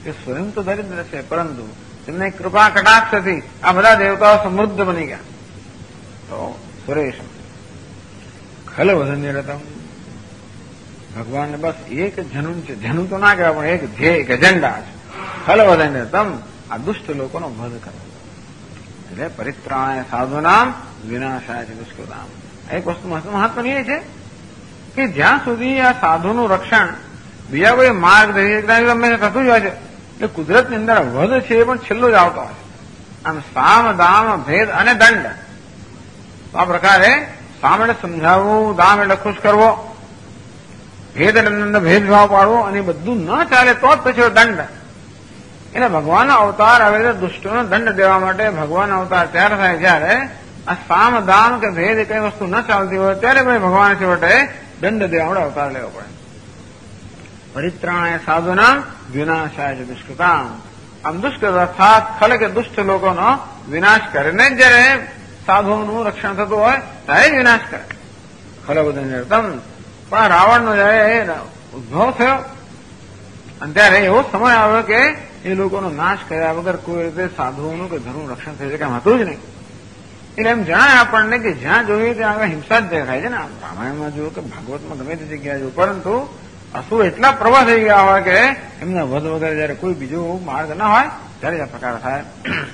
કે સ્વયં તો દરિદ્ર છે, પરંતુ તેમને કૃપા કટાક્ષથી આ બધા દેવતાઓ સમૃદ્ધ બની ગયા. તો સુરેશ ખલવધન્ય રતમ, ભગવાનને બસ એક જનૂન છે, જનૂન તો ના કહેવાય પણ એક ધ્યેય, એક એજન્ડા છે. ખલવધન્ય રતમ, આ દુષ્ટ લોકોનો વધ કરે. એટલે પરિત્રાણાય સાધુનામ વિનાશાય દુષ્કૃતામ. એક વસ્તુ મહત્વની એ છે કે જ્યાં સુધી આ સાધુનું રક્ષણ બીજા કોઈ માર્ગ હંમેશા થતું જ હોય છે. એટલે કુદરતની અંદર વધ છે એ પણ છેલ્લો જ આવતો હોય છે. આમ સામ દામ ભેદ અને દંડ, તો આ પ્રકારે સામ એટલે સમજાવવું, દામ એટલે ખુશ કરવો, ભેદ એટલે ભેદભાવ પાડવો, અને બધું ન ચાલે તો જ પછી દંડ. એટલે ભગવાનનો અવતાર આવે છે દુષ્ટોનો દંડ દેવા માટે. ભગવાનનો અવતાર ત્યારે થાય જ્યારે આ સામ દામ કે ભેદ કઈ વસ્તુ ન ચાલતી હોય ત્યારે ભાઈ ભગવાન છેવટે દંડ દેવા માટે અવતાર લેવો પડે. પરિત્રાણાય સાધુનામ વિનાશાય દુષ્કૃતામ. આમ દુષ્કૃત અર્થાત ખલ કે દુષ્ટ લોકોનો વિનાશ કરીને જયારે સાધુઓનું રક્ષણ થતું હોય ત્યારે વિનાશ કરે. ખલવધન્યર્તમ. પણ રાવણનો જયારે ઉદ્ભવ થયો અને ત્યારે એવો સમય આવ્યો કે એ લોકોનો નાશ કર્યા વગર કોઈ રીતે સાધુઓનું કે ધર્મનું રક્ષણ થઈ શકે એમ હતું જ નહીં. એટલે એમ જણાય આપણને કે જ્યાં જોઈએ ત્યાં આગળ હિંસા જ દેખાય છે ને. રામાયણમાં જુઓ કે ભાગવતમાં ગમે તે જગ્યાએ જુઓ, પરંતુ અસુર એટલા પ્રવાહ થઈ ગયા હોય કે એમના વધ વગેરે જયારે કોઈ બીજો માર્ગ ના હોય ત્યારે જ આ પ્રકાર થાય.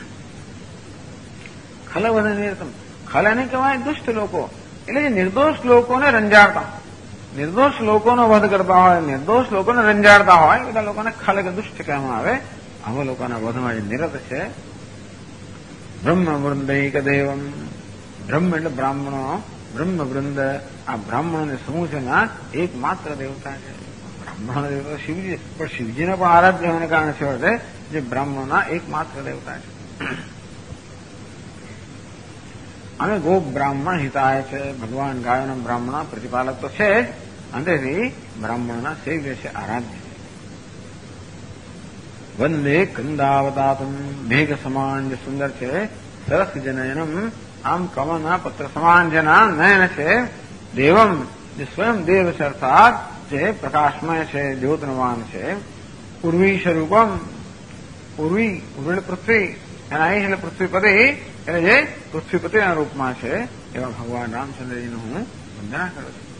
ખલવધન્યર્તમ. ખલ એને કહેવાય દુષ્ટ લોકો, એટલે જે નિર્દોષ લોકોને રંજાડતા, નિર્દોષ લોકોનો વધ કરતા હોય, નિર્દોષ લોકોને રંજાડતા હોય, બધા લોકોને ખલ કે દુષ્ટ કહેવામાં આવે. આવા લોકોના વધમાં જે નિરત છે. બ્રહ્મ વૃંદૈક દેવમ. બ્રહ્મ એટલે બ્રાહ્મણો, બ્રહ્મ વૃંદ આ બ્રાહ્મણોને સમૂહ છે ના એકમાત્ર દેવતા છે. બ્રાહ્મણો દેવતા શિવજી, પણ શિવજીને પણ આરાધ્ય હોવાને કારણે છે જે બ્રાહ્મણોના એકમાત્ર દેવતા છે. અને ગો બ્રાહ્મણ હિતાય છે. ભગવાન ગાયોના બ્રાહ્મણ પ્રતિપાલક તો છે જ, અંતેથી બ્રાહ્મણોના સેવ્ય છે, આરાધ્ય છે. વંદે કંદાવતાતમ. મેઘ સમાન જે સુંદર છે. સરસ જનયનમ. આમ કમળના પત્ર સમાન જેના નયન છે. દેવમ જે સ્વયં દેવ છે, અર્થાત જે પ્રકાશમય છે, જ્યોતનવાન છે. ઉર્વી સ્વરૂપમ. ઉર્વી ઉર્વી પૃથ્વી, એના અહીં એટલે પૃથ્વીપતિ, એટલે જે પૃથ્વીપતિના રૂપમાં છે એવા ભગવાન રામચંદ્રજીનું હું વંદના કરું છું.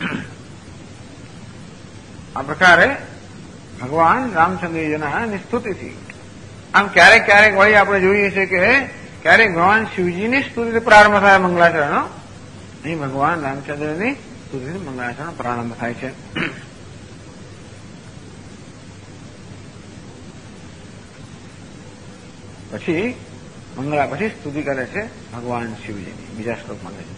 આ પ્રકારે ભગવાન રામચંદ્રજીના સ્તુતિથી. આમ ક્યારેક ક્યારેક વળી આપણે જોઈએ છીએ કે ક્યારેક ભગવાન શિવજીની સ્તુતિથી પ્રારંભ થાય મંગળાચરણનો. અહીં ભગવાન રામચંદ્રની સ્તુતિથી મંગળાચરણ પ્રારંભ થાય છે. પછી મંગળા પછી સ્તુતિ કરે છે ભગવાન શિવજીની. બીજા શ્લોકમાં કહે છે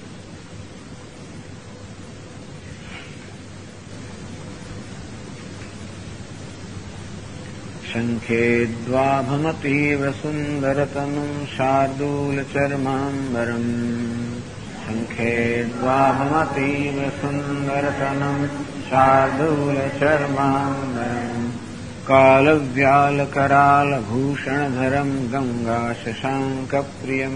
શંખે દ્વાભમતીવ સુંદરતનું શાર્દૂલચર્માંબરમ. શંખે દ્વાભમતીવ સુંદરતનું શાર્દૂલચર્માંબરમ. કાલવ્યાલકરાલભૂષણધરમ ગંગા શશાંકપ્રિયમ.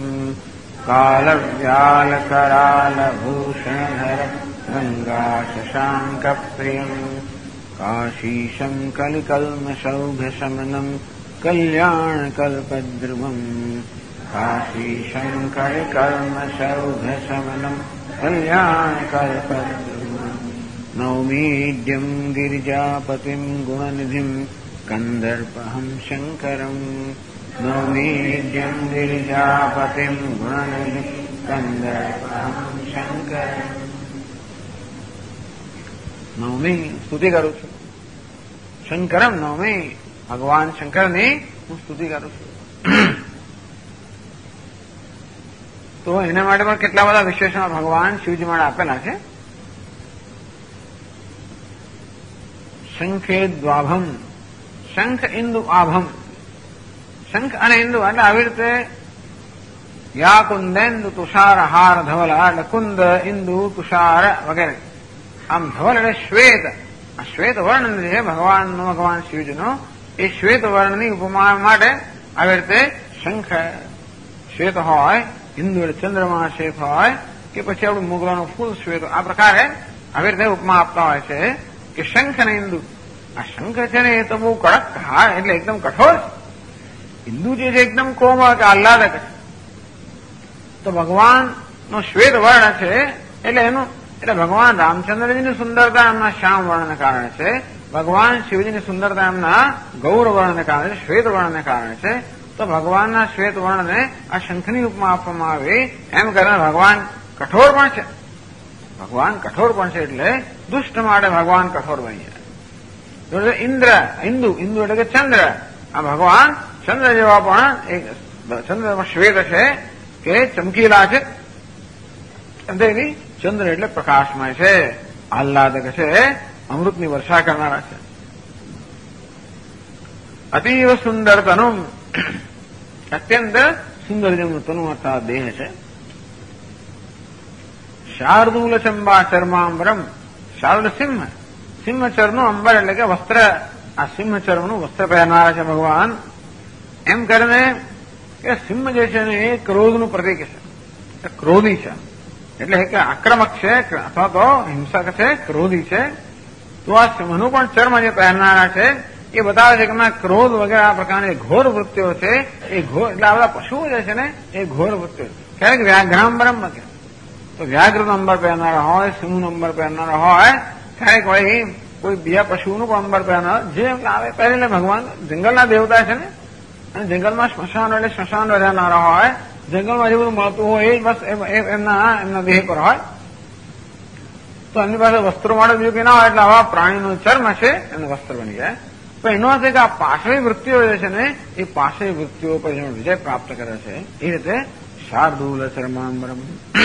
કાલવ્યાલકરાલભૂષણધરમ ગંગા શશાંકપ્રિયમ. કાશીશમ કલિકલ્મષૌઘશમનમ કલ્યાણકલ્પદ્રુમમ. કાશીશમ કલિકલ્મષૌઘશમનમ કલ્યાણકલ્પદ્રુમમ. નૌમીડ્યમ ગિરિજાપતિમ ગુણનિધિમ કંદર્પહં શંકરમ. નૌમીડ્યમ ગિરિજાપતિમ ગુણનિધિમ કંદર્પહં શંકરમ. નવમી સ્તુતિ કરું છું. શંકરમ નવમી, ભગવાન શંકરની હું સ્તુતિ કરું છું. તો એના માટે પણ કેટલા બધા વિશેષણો ભગવાન શિવજી માટે આપેલા છે. શંખે દ્વાભમ. શંખ ઇન્દુ આભમ. શંખ અને ઇન્દુ એટલે આવી રીતે યા કુંદેન્દુ તુષાર હાર ધવલા, એટલે કુંદ, ઇન્દુ, તુષાર વગેરે. આમ ધવલ એટલે શ્વેત. આ શ્વેત વર્ણ છે ભગવાનનો, ભગવાન શિવજીનો. એ શ્વેત વર્ણની ઉપમા માટે આવી રીતે શંખ શ્વેત હોય, ઇન્દુ એટલે ચંદ્રમા શ્વેત હોય, કે પછી આપણું મોગરાનું ફૂલ શ્વેત. આ પ્રકારે આવી રીતે ઉપમા આપતા હોય છે કે શંખ અને ઇન્દુ આ શંખ છે ને એ તો બહુ કડક હા એટલે એકદમ કઠોર છે. હિન્દુ જે છે એકદમ કોમળ કે આહલાદક છે. તો ભગવાનનો શ્વેત વર્ણ છે એટલે ભગવાન રામચંદ્રજીની સુંદરતા એમના શ્યામ વર્ણને કારણે છે. ભગવાન શિવજીની સુંદરતા એમના ગૌર વર્ણને કારણે છે, શ્વેત વર્ણને કારણે છે. તો ભગવાનના શ્વેત વર્ણને આ શંખની ઉપમા આપવામાં આવી એમ કરીને ભગવાન કઠોર પણ છે. ભગવાન કઠોર પણ છે એટલે દુષ્ટ માટે ભગવાન કઠોર બની જાય. ઇન્દ્ર ઇન્દુ એટલે કે ચંદ્ર, આ ભગવાન ચંદ્ર જેવા પણ એક ચંદ્ર શ્વેત છે કે ચમકીલા છે. ચંદ્ર એટલે પ્રકાશમય છે, આહલાદક છે, અમૃતની વર્ષા કરનારા છે. અતીવ સુંદર તનુ, અત્યંત સુંદર જેમનું તનુ અર્થાત દેહ છે. શાર્દૂલ ચંબા ચર્માંબરમ, શાર્દ સિંહ ચરનું અંબર એટલે કે વસ્ત્ર, આ સિંહ ચર્મનું વસ્ત્ર પહેરનારા છે ભગવાન. એમ કરીને કે સિંહ જે છે ને એ ક્રોધનું પ્રતીક છે, ક્રોધી છે એટલે કે આક્રમક છે અથવા તો હિંસક છે, ક્રોધી છે. તો આ સિંહનું પણ ચર્મ જે પહેરનારા છે એ બતાવે છે કે એમના ક્રોધ વગેરે આ પ્રકારની ઘોર વૃત્તિઓ છે. એ ઘોર એટલે આ બધા પશુઓ જે છે ને એ ઘોર વૃત્તિઓ ક્યારેક વ્યાઘ્રાંબરમ કે તો વ્યાઘ્રનો અંબર પહેરનારા હોય, સિંહનું અંબર પહેરનારા હોય, ક્યારેક વળી કોઈ બીજા પશુનું પણ અંબર પહેરનારા જે આવે પહેરેલે ભગવાન જંગલના દેવતા છે ને અને જંગલમાં સ્મશાન એટલે સ્મશાન રહેનારા હોય, જંગલમાં જે બધું મળતું હોય એ બસ એમના દેહ પર હોય. તો એમની પાસે વસ્ત્રો માટે બીજું કંઈ ના હોય એટલે આવા પ્રાણીનું ચર્મ છે એનું વસ્ત્ર બની જાય. તો એનો અર્થ કે આ પાશવી વૃત્તિઓ જે છે ને એ પાશવી વૃત્તિઓ પર જેનો વિજય પ્રાપ્ત કરે છે એ રીતે શાર્દૂલ ચર્માંબરમ.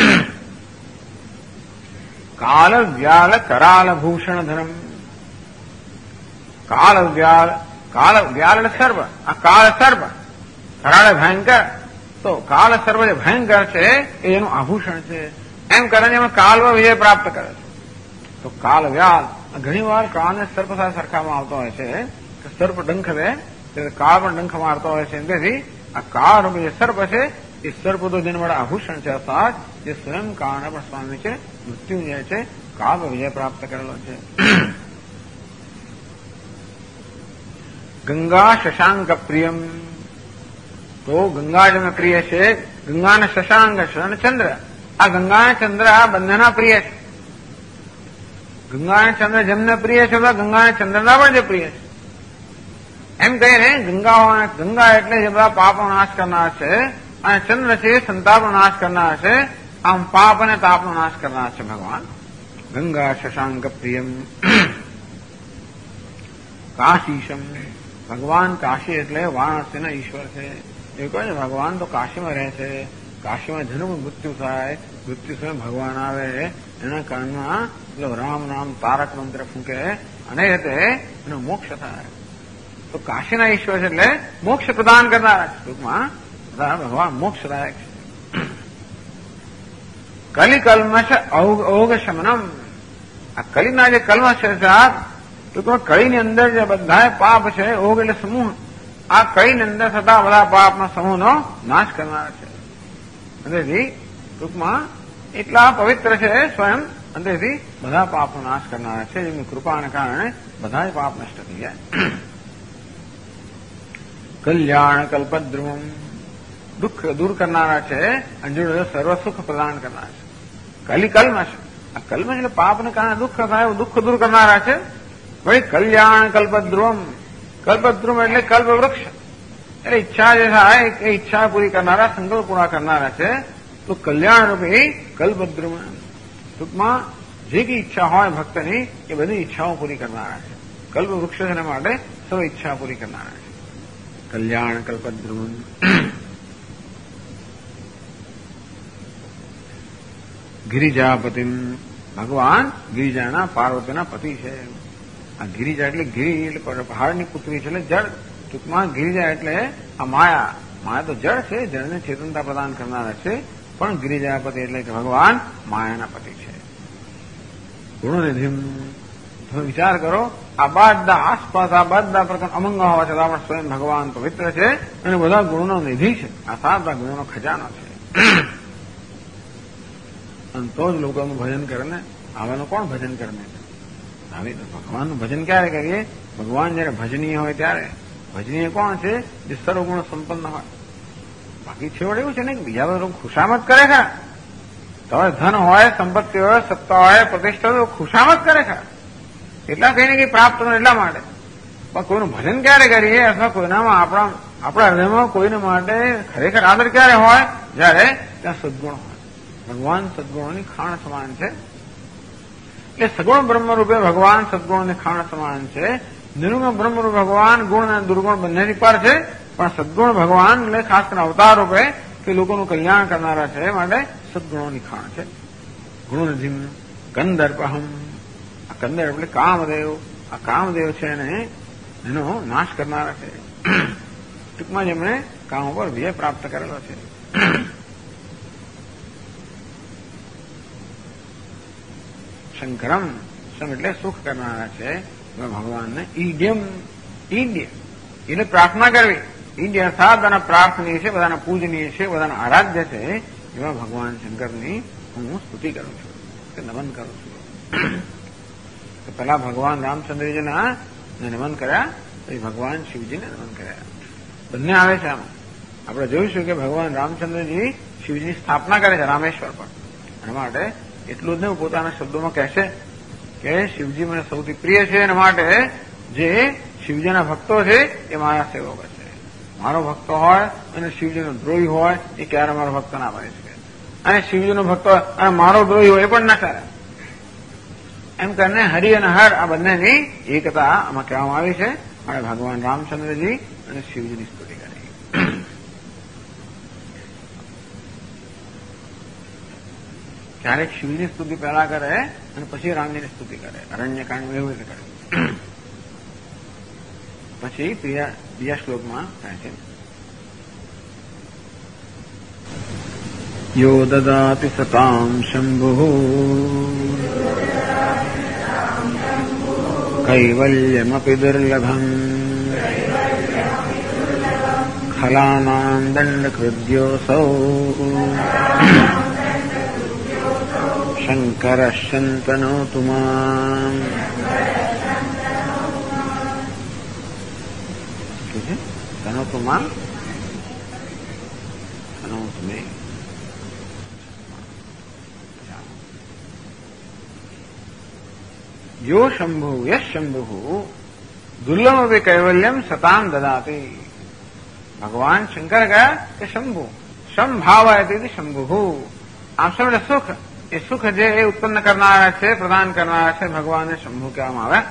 કાલ વ્યાલ કરાલ ભૂષણ ધરમ. કાલ વ્યાલ એટલે સર્પ, આ કાળ સર્પ, કરાળ ભયંકર. તો કાળ સર્પ જે ભયંકર છે એ એનું આભૂષણ છે. એમ કરીને એમાં કાલમાં વિજય પ્રાપ્ત કરે છે. તો કાલ વ્યાલ ઘણી વાર કાળને સર્પ સાથે સરખામાં આવતો હોય છે કે સર્પ ડંખ દે ત્યારે કાળ પણ ડંખ મારતો હોય છે. તેથી આ કાળ જે સર્પ છે એ સર્પ તો જેના માટે આભૂષણ છે અર્થાત જે સ્વયં કાળને પણ સ્વામી છે, મૃત્યુ જે છે કાળ વિજય પ્રાપ્ત કરેલો છે. ગંગા શશાંક પ્રિયમ, તો ગંગા જેમને પ્રિય છે, ગંગા અને શશાંક છે અને ચંદ્ર, આ ગંગા અને ચંદ્ર આ બંનેના પ્રિય છે. ગંગા અને ચંદ્ર જેમને પ્રિય છે ગંગા અને ચંદ્રના પણ જે પ્રિય છે. એમ કહીને ગંગા એટલે જે બધા પાપનો નાશ કરનાર છે અને ચંદ્ર છે સંતાપનો નાશ કરનાર છે. આમ પાપ અને તાપનો નાશ કરનાર છે ભગવાન. ગંગા શશાંક પ્રિયમ. કાશીશમ, ભગવાન કાશી એટલે વારાણસીના ઈશ્વર છે. એવું કહે છે ભગવાન તો કાશીમાં રહે છે, કાશીમાં જેનું મૃત્યુ થાય, મૃત્યુ સમય ભગવાન આવે એના કારણમાં રામ નામ તારક મંત્ર ફૂંકે અને રીતે એનો મોક્ષ થાય. તો કાશીના ઈશ્વર છે એટલે મોક્ષ પ્રદાન કરનારા છે. ટૂંકમાં ભગવાન મોક્ષદાયક છે. કલિકલ્મશ ઓઘ શમનમ, આ કલીના જે કલ્મશ છે ટૂંકમાં કળીની અંદર જે બધા પાપ છે, ઓઘ એટલે સમૂહ, આ કળીની અંદર થતા બધા પાપના સમૂહનો નાશ કરનારા છે. અંદરથી ટૂંકમાં એટલા પવિત્ર છે સ્વયં, અંદરથી બધા પાપનો નાશ કરનારા છે. જેમની કૃપાને કારણે બધા પાપ નષ્ટ થઈ જાય. કલ્યાણ કલ્પદ્રુવમ, દુઃખ દૂર કરનારા છે અને જોડે સર્વ સુખ પ્રદાન કરનારા છે. કલિકલ્મશ, આ કલ્મશ એટલે પાપને કારણે દુઃખ થાય દુઃખ દૂર કરનારા છે. ભાઈ કલ્યાણ કલ્પદ્રુવમ, કલ્પદ્રુમ એટલે કલ્પ વૃક્ષ એટલે ઈચ્છા જે થાય એ ઈચ્છા પૂરી કરનારા, સંકલ્પ પૂરા કરનારા છે. તો કલ્યાણ રૂપી કલ્પદ્રુમ, ટૂંકમાં જે કઈ ઈચ્છા હોય ભક્તની એ બધી ઈચ્છાઓ પૂરી કરનારા છે. કલ્પ વૃક્ષ છે માટે સર્વ ઈચ્છા પૂરી કરનારા છે. કલ્યાણ કલ્પદ્રુમ. ગિરિજાપતિમ, ભગવાન ગિરિજાના પાર્વતીના પતિ છે. આ ગિરિજા એટલે ગિરી એટલે પહાડની પુત્રી છે એટલે જળ. ટૂંકમાં ગિરિજા એટલે આ માયા, માયા તો જળ છે, જળને ચેતનતા પ્રદાન કરનારા છે. પણ ગિરિજાપતિ એટલે કે ભગવાન માયાના પતિ છે. ગુણનિધિમ, તમે વિચાર કરો આ બધા આસપાસ આ બધા પ્રકાર અમંગ હોવા છતાં પણ સ્વયં ભગવાન પવિત્ર છે અને બધા ગુણોનો નિધિ છે. આ સારા ગુણોનો ખજાનો છે. અને તો જ લોકોનું ભજન કરે ને, આવાનું કોણ ભજન કરે ને? ભગવાનનું ભજન ક્યારે કરીએ? ભગવાન જયારે ભજનીય હોય ત્યારે. ભજનીય કોણ છે? જે સર્વગુણ સંપન્ન હોય. બાકી છેવડે એવું છે ને કે બીજા બધા લોકો ખુશામત કરે છે. તમારે ધન હોય, સંપત્તિ હોય, સત્તા હોય, પ્રતિષ્ઠા હોય, ખુશામત કરે છે. એટલા કઈ ને કઈ પ્રાપ્ત કરો એટલા માટે. પણ કોઈનું ભજન ક્યારે કરીએ અથવા કોઈનામાં આપણા હૃદયમાં કોઈને માટે ખરેખર આદર ક્યારે હોય? જયારે ત્યાં સદગુણ હોય. ભગવાન સદગુણોની ખાણ સમાન છે. એટલે સગુણ બ્રહ્મરૂપે ભગવાન સદગુણોની ખાણ સમાન છે. નિર્ગુણ બ્રહ્મરૂપ ભગવાન ગુણ અને દુર્ગુણ બંનેની પર છે. પણ સદગુણ ભગવાન એટલે ખાસ કરીને અવતાર રૂપે કે લોકોનું કલ્યાણ કરનારા છે. માટે સદગુણોની ખાણ છે. ગુણનિધિમ કંદર્પહમ. આ કંદર એટલે કામદેવ. આ કામદેવ છે એનો નાશ કરનારા છે. ટૂંકમાં જેમણે કામ ઉપર વિજય પ્રાપ્ત કરેલો છે. શંકરમ. શમ એટલે સુખ કરનારા છે ભગવાનને. ઈડ્યમ એટલે પ્રાર્થના કરવી. ઈડ્ય અર્થાત બધાના પ્રાર્થનીય છે, બધાના પૂજનીય છે, બધાના આરાધ્ય છે એવા ભગવાન શંકરની હું સ્તુતિ કરું છું કે નમન કરું છું. તો પેલા ભગવાન રામચંદ્રજીના નમન કર્યા, પછી ભગવાન શિવજીને નમન કર્યા. બંને આવે છે આમાં. આપણે જોઈશું કે ભગવાન રામચંદ્રજી શિવજીની સ્થાપના કરે છે રામેશ્વર પર. એના માટે એટલું જ નહીં, પોતાના શબ્દોમાં કહેશે કે શિવજી મને સૌથી પ્રિય છે. એના માટે જે શિવજીના ભક્તો છે એ મારા સેવકો છે. મારો ભક્તો હોય અને શિવજીનો દ્રોહી હોય એ ક્યારે મારો ભક્ત ના બની શકે. અને શિવજીનો ભક્ત હોય અને મારો દ્રોહી હોય એ પણ ના કરે. એમ કરીને હરિ અને હર આ બંનેની એકતા આમાં કહેવામાં આવી છે. અને ભગવાન રામચંદ્રજી અને શિવજીની સ્તુતિ કરી. ક્યારેક શિવજીની સ્તુતિ પહેલા કરે અને પછી રામજીની સ્તુતિ કરે. અરણ્યકાંડ એવું રીતે કરે. પછી બીજા શ્લોકમાં કહે છે યો દદાતિ સતામ શંભુઃ કૈવલ્યમપિ દુર્લભમ ખલાનાં દંડકૃદ્યોऽસૌ શંકરઃ શંતનોતુ મામ. તનોતુ મામ તનોતુ મે. યો શંભુ યશ શંભુ દુર્લભમપી કૈવલ્યમ સતામ દદાતિ. ભગવાન શંકર ગયા કે શંભુ શમ ભાવયતી શંભુ. આમ શમ એટલે સુખ. એ સુખ જે એ ઉત્પન્ન કરનારા છે, પ્રદાન કરનારા છે, ભગવાનને શંભુ કહેવામાં આવે.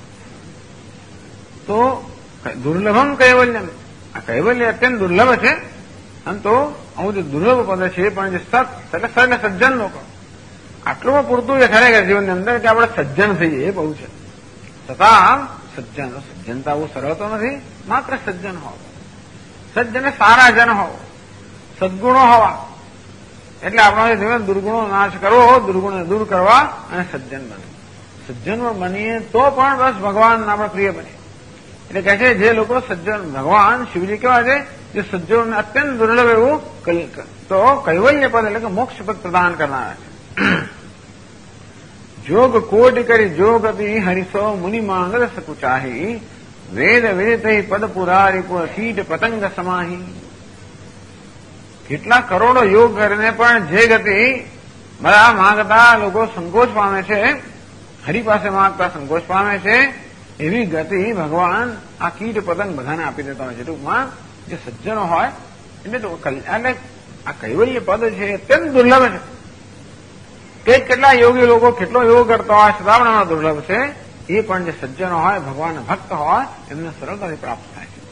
તો દુર્લભમ કૈવલ્યમ. આ કૈવલ્ય અત્યંત દુર્લભ છે. આમ તો આવું જે દુર્લભ પદ છે પણ જે સત એટલે સત એટલે સજ્જન લોકો. આટલું પૂરતું છે ખરેખર જીવનની અંદર કે આપણે સજ્જન થઈએ એ બહુ છે. છતાં સજ્જનતા બહુ સરળ તો નથી. માત્ર સજ્જન હોવ. સજ્જન સારા જન હોવ, સદગુણો હોવા. એટલે આપણા જીવન દુર્ગુણો નાશ કરવો, દુર્ગુણો દૂર કરવા અને સજ્જન બનવું. સજ્જન બનીએ તો પણ બસ ભગવાન આપણે પ્રિય બનીએ. એટલે કહે છે જે લોકો સજ્જન ભગવાન શિવજી કેવા છે જે સજ્જનોને અત્યંત દુર્લભ એવું તો કૈવલ્ય પદ એટલે કે મોક્ષ પદ પ્રદાન કરનારા છે. જોગ કોટી કરી જોગતિ હરિસો મુનિ માંગલ સકુચાહી વેદ વેદ પદ પુરારી પુર કીટ પતંગ સમાહી. કેટલા કરોડો યોગ કરીને પણ જે ગતિ બધા માંગતા લોકો સંકોચ પામે છે, હરિ પાસે માંગતા સંકોચ પામે છે, એવી ગતિ ભગવાન આ કીટ પતંગ બધાને આપી દેતા હોય છે. ટૂંકમાં જે સજ્જનો હોય એટલે આ કૈવલ્ય પદ છે અત્યંત દુર્લભ છે. કેટલા યોગી લોકો કેટલો યોગ કરતા હોય છતાં દુર્લભ છે. એ પણ જે સજ્જનો હોય, ભગવાનના ભક્ત હોય એમને સરળતાથી પ્રાપ્ત થાય છે.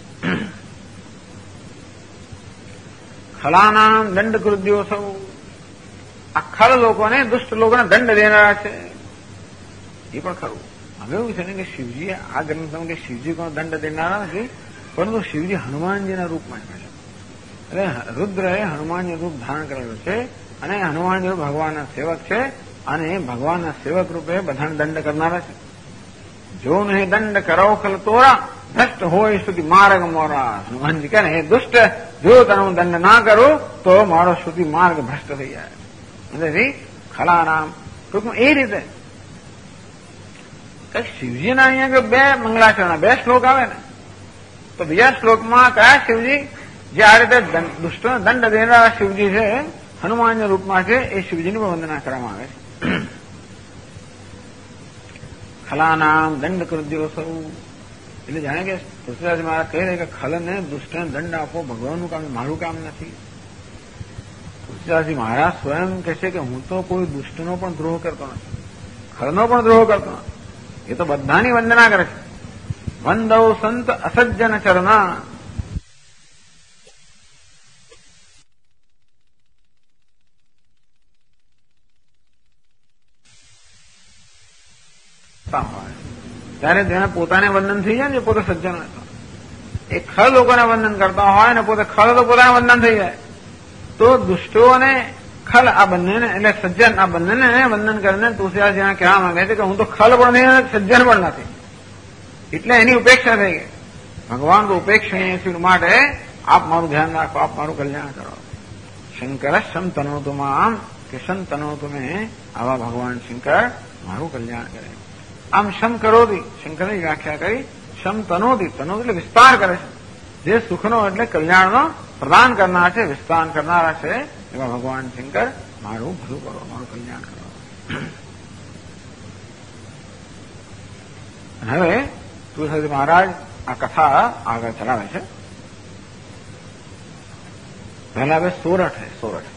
ખલાનામ દંડ કૃદ્યો સૌ. આ ખલ લોકોને, દુષ્ટ લોકોને દંડ દેનારા છે. એ પણ ખરું. હવે એવું છે ને કે શિવજી આ ગ્રંથમાં કે શિવજી કોણ દંડ દેનારા નથી, પરંતુ શિવજી હનુમાનજીના રૂપમાં છે. એટલે રુદ્રએ હનુમાનજી રૂપ ધારણ કરેલું છે અને હનુમાનજી ભગવાનના સેવક છે અને ભગવાનના સેવક રૂપે બધાને દંડ કરનારા છે. જો નહીં દંડ કરો ખલ તોરા ભ્રષ્ટ હોય સુધી માર્ગ મોરા. હનુમાનજી કહે ને હે દુષ્ટ, જો તને હું દંડ ના કરું તો મારો સુધી માર્ગ ભ્રષ્ટ થઈ જાય. એટલે ખલાનામ ટૂંકમાં એ રીતે કે શિવજીના અહીંયા કે બે મંગળાચરણ, બે શ્લોક આવે ને, તો બીજા શ્લોકમાં કયા શિવજી, જે આ રીતે દુષ્ટોને દંડ દેનારા શિવજી છે, હનુમાનના રૂપમાં છે, એ શિવજીની પણ વંદના કરવામાં આવે છે. ખલાનામ દંડ કૃદ્યો સૌ, એટલે જાણે કે તુલસીદાસ મહારાજ કહી રહ્યા કે ખલને દુષ્ટને દંડ આપો ભગવાનનું કામ, મારું કામ નથી. તુલસીદાસજી મહારાજ સ્વયં કહે છે કે હું તો કોઈ દુષ્ટનો પણ દ્રોહ કરતો નથી, ખલનો પણ દ્રોહ કરતો નથી. એ તો બધાની વંદના કરે છે. વંદવ સંત અસજ્જન ચરણા, ત્યારે જેને પોતાને વંદન થઈ જાય ને, પોતે સજ્જન હતા, એ ખલ લોકોને વંદન કરતા હોય ને પોતે ખલ તો પોતાને વંદન થઈ જાય, તો દુષ્ટો અને ખલ આ બંનેને, એટલે સજ્જન આ બંનેને વંદન કરીને તુલસીદાસ જેને કહેવા માંગે છે કે હું તો ખલ પણ નહીં અને સજ્જન પણ નથી, એટલે એની ઉપેક્ષા થઈ ગઈ. ભગવાન તો ઉપેક્ષણીય છે માટે આપ મારું ધ્યાન રાખો, આપ મારું કલ્યાણ કરો. શંકર શમ તનોતુ મામ, કે શમ તનોતુ મેં, આવા ભગવાન શંકર મારું કલ્યાણ કરે. આમ શમ કરોતી, શંકરની વ્યાખ્યા કરી, શમ તનોતી, તનોતી એટલે વિસ્તાર કરે છે, જે સુખનો એટલે કલ્યાણનો પ્રદાન કરનાર છે, વિસ્તાર કરનારા છે, એવા ભગવાન શંકર મારું ભલું કરો, મારું કલ્યાણ કરો. હવે તુલસીદાસ મહારાજ આ કથા આગળ ચલાવે છે. પહેલા હવે સોરઠ છે, સોરઠ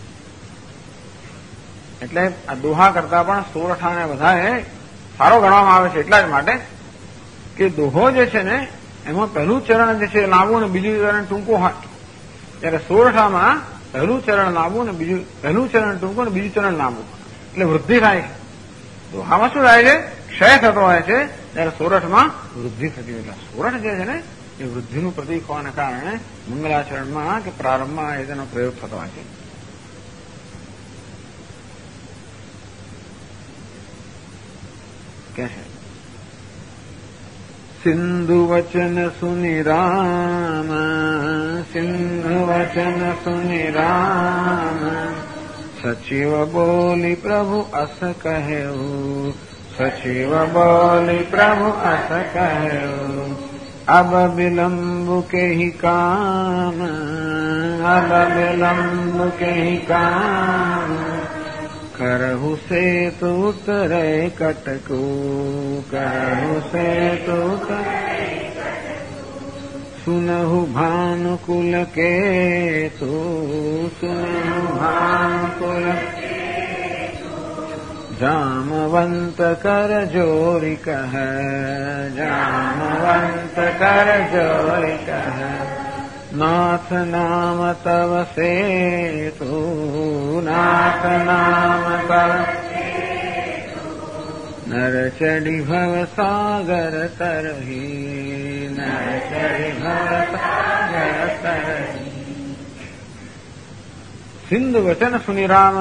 એટલે આ દોહા કરતા પણ સોરઠાને વધારે સારો ગણવામાં આવે છે, એટલા જ માટે કે દોહો જે છે ને એમાં પહેલું ચરણ જે છે લાંબુ ને બીજું ચરણ ટૂંકું હોય, ત્યારે સોરઠામાં પહેલું ચરણ લાંબુ ને પહેલું ચરણ ટૂંકું ને બીજું ચરણ લાંબુ, એટલે વૃદ્ધિ થાય છે. દોહામાં શું થાય છે? ક્ષય થતો હોય છે, ત્યારે સોરઠમાં વૃદ્ધિ થતી હોય. સોરઠ જે છે ને એ વૃદ્ધિનું પ્રતીક હોવાના કારણે મંગલાચરણમાં કે પ્રારંભમાં એ તેનો પ્રયોગ થતો હોય છે. કે છે સિંધુ વચન સુનિ રામ, સિંધુ વચન સુનિ રામ, સચિવ બોલી પ્રભુ અસ કહ્યું, સચિવ બોલી પ્રભુ અસ કહ્યું, અબ વિલંબુ કેહી કામ, અબ વિલંબુ કેહી કામ, કરહુ સેતુ ઉતરે કટકુ, કરહુ સેતુ સુનહુ ભાનુકુલ કેતુ, સુનહુ ભાનુકુલ જામવંત કર જોરી કહ, જામવંત કર જોરી કહ, નાથ નામ તવ સેતુ, નાથ નામ તવ નર ચડી ભવ સાગર તરહી, નર ચડી ભવ સાગર તરહી. સિંધુ વચન સુનિ રામ.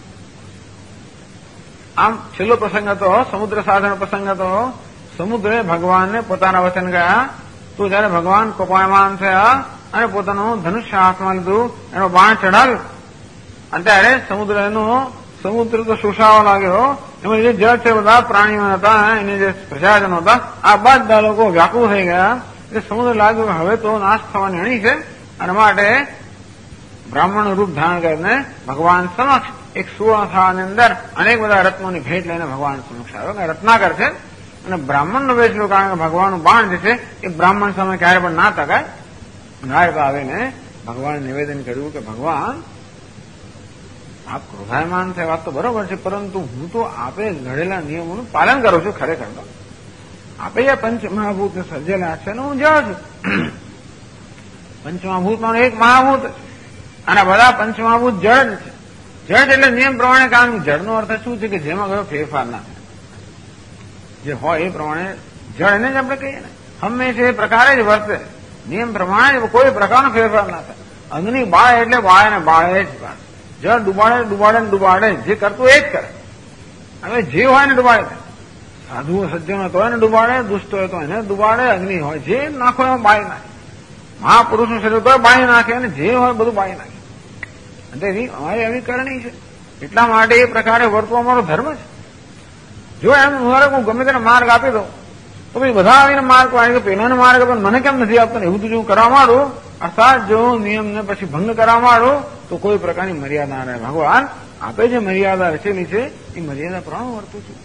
આમ છેલ્લો પ્રસંગ હતો, સમુદ્ર સાધન પ્રસંગ હતો. સમુદ્રે ભગવાનને પોતાના વચન ગયા, તો જયારે ભગવાન કોપાયમાન થયા અને પોતાનું ધનુષ્ય હાથમાં લીધું, એનો બાણ ચડાવ્યો, અને ત્યારે સમુદ્ર તો શોષાવા લાગ્યો. એમાં જે જળ છે બધા પ્રાણીઓ હતા, એની જે પ્રજાજનો હતા, આ બધા લોકો વ્યાકુળ થઈ ગયા. એટલે સમુદ્ર લાગ્યું હવે તો નાશ થવાની અણી છે, અને માટે બ્રાહ્મણ રૂપ ધારણ કરીને ભગવાન સમક્ષ એક સુવર્ણ થાળની અંદર અનેક બધા રત્નોની ભેટ લઈને ભગવાન સમક્ષ આવ્યો. રત્નાકર છે અને બ્રાહ્મણનો વેશ લો, કારણ કે ભગવાનનું બાણ જે છે એ બ્રાહ્મણ સામે ક્યારે પણ ના તકાય. નાયક આવીને ભગવાન નિવેદન કર્યું કે ભગવાન આપ ક્રોધાયમાન થાય, વાત તો બરોબર છે, પરંતુ હું તો આપે ઘડેલા નિયમોનું પાલન કરું છું. ખરેખર તો આપે જે પંચમહાભૂતને સર્જેલા છે ને હું જળ છું. પંચમહાભૂતમાં એક મહાભૂત, અને બધા પંચમહાભૂત જળ છે. જળ એટલે નિયમ પ્રમાણે કામ. જળનો અર્થ શું છે કે જેમાં કયો ફેરફાર ના થાય, જે હોય એ પ્રમાણે જળ એને જ આપણે કહીએ ને, હંમેશા એ પ્રકારે જ વર્તે, નિયમ પ્રમાણે કોઈ પ્રકારનો ફેરફાર ના થાય. અગ્નિ બાળે એટલે બાળે ને બાળે જ બાળે. જળ ડુબાડે ડુબાડે ને ડુબાડે, જે કરતું એ જ કરે. હવે જે હોય ને ડુબાડે, સાધુઓ સજ્જનો તો એને ડુબાડે, દુષ્ટ હોય તો એને ડુબાડે, અગ્નિ હોય જે નાખો એમાં બાળી નાખે, મહાપુરુષનું શરીર તો બાળી નાખે, અને જે હોય બધું બાળી નાખે. અમારી એવી કરણી છે, એટલા માટે એ પ્રકારે વર્તવો અમારો ધર્મ છે. જો એમ હું ગમે તેને માર્ગ આપી દઉં તો ભાઈ બધા આવીને માર્ગ પાડે કે પેલાને માર્ગ પણ મને કેમ નથી આપતો ને એવું તો જો કરવા માંડું, અર્થાત જો નિયમને પછી ભંગ કરવા માંડું તો કોઈ પ્રકારની મર્યાદા રહે. ભગવાન આપે જે મર્યાદા રચેલી છે એ મર્યાદા પ્રમાણે વર્તું છું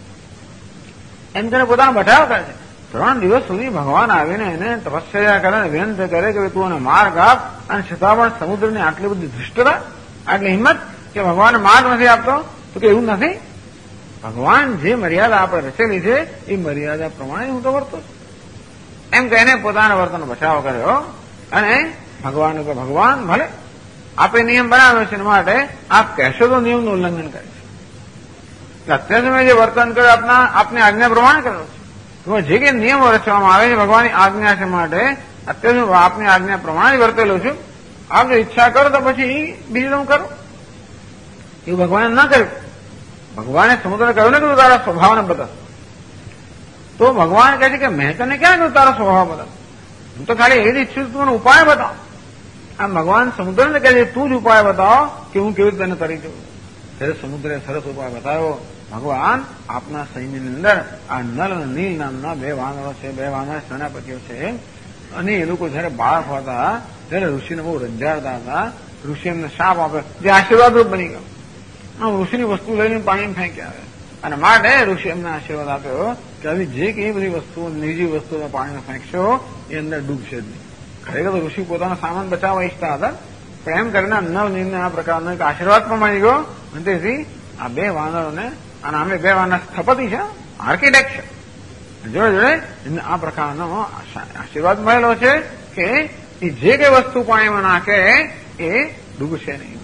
એમ કરીને પોતાનો બચાવ કરે છે. 3 દિવસ સુધી ભગવાન આવીને એને તપસ્યા કરે, વિનંત કરે કે તું એને માર્ગ આપ, અને છતાં પણ સમુદ્રની આટલી બધી ધૃષ્ટતા, આટલી હિંમત કે ભગવાન માર્ગ નથી આપતો. તો કે એવું નથી, ભગવાન જે મર્યાદા આપણે રચેલી છે એ મર્યાદા પ્રમાણે હું તો વર્તું છું એમ કહીને પોતાના વર્તનનો બચાવ કર્યો. અને ભગવાન કે ભગવાન ભલે આપે નિયમ બનાવ્યો છે માટે આપ કહેશો તો નિયમનું ઉલ્લંઘન કરે છે. અત્યાર સમયે જે વર્તન કર્યું આપની આજ્ઞા પ્રમાણે કર્યો છે. જે કંઈ નિયમો રચવામાં આવે છે ભગવાનની આજ્ઞા છે માટે અત્યારે હું આપની આજ્ઞા પ્રમાણે વર્તેલો છું. આપ જો ઈચ્છા કરો તો પછી બીજું હું કરું, એવું ભગવાને ન કર્યું. ભગવાને સમુદ્રને કહ્યું ને કે તું તારા સ્વભાવને બદલ. તો ભગવાન કહે છે કે મેં તને ક્યાં કહ્યું તારો સ્વભાવ બદલ, હું તો ખાલી એ જ ઈચ્છું છું મને ઉપાય બતાવો. આમ ભગવાન સમુદ્રને કહે છે તું જ ઉપાય બતાવો કે હું કેવી રીતે તને તરી જઉં. ત્યારે સમુદ્રે સરસ ઉપાય બતાવ્યો. ભગવાન આપના સૈન્યની અંદર આ નલ અને નીલ નામના 2 વાનરો છે, 2 વાનર સેનાપતિઓ છે. અને એ લોકો જયારે બાળક હતા ત્યારે ઋષિને બહુ રંજાડતા હતા. ઋષિ એમને શાપ આપ્યો જે આશીર્વાદરૂપ બની ગયો. ઋષિની વસ્તુ લઈને પાણી ફેંકી આવે અને માટે ઋષિ એમને આશીર્વાદ આપ્યો કે આવી જે કઈ બધી વસ્તુઓ નિજી વસ્તુઓ પાણીમાં ફેંકશો એ અંદર ડૂબશે જ નહીં. ખરેખર તો ઋષિ પોતાનો સામાન બચાવવા ઈચ્છતા હતા, પણ એમ કરીને નવ નિર્ણય આ પ્રકારનો એક આશીર્વાદ પણ મળી ગયો. અને તેથી આ 2 વાનરોને, અને અમે 2 વાનર સ્થપતિ છે, આર્કિટેક્ટ છે, જોડે જોડે એમને આ પ્રકારનો આશીર્વાદ મળેલો છે કે એ જે કઈ વસ્તુ પાણીમાં નાખે એ ડૂબશે નહીં.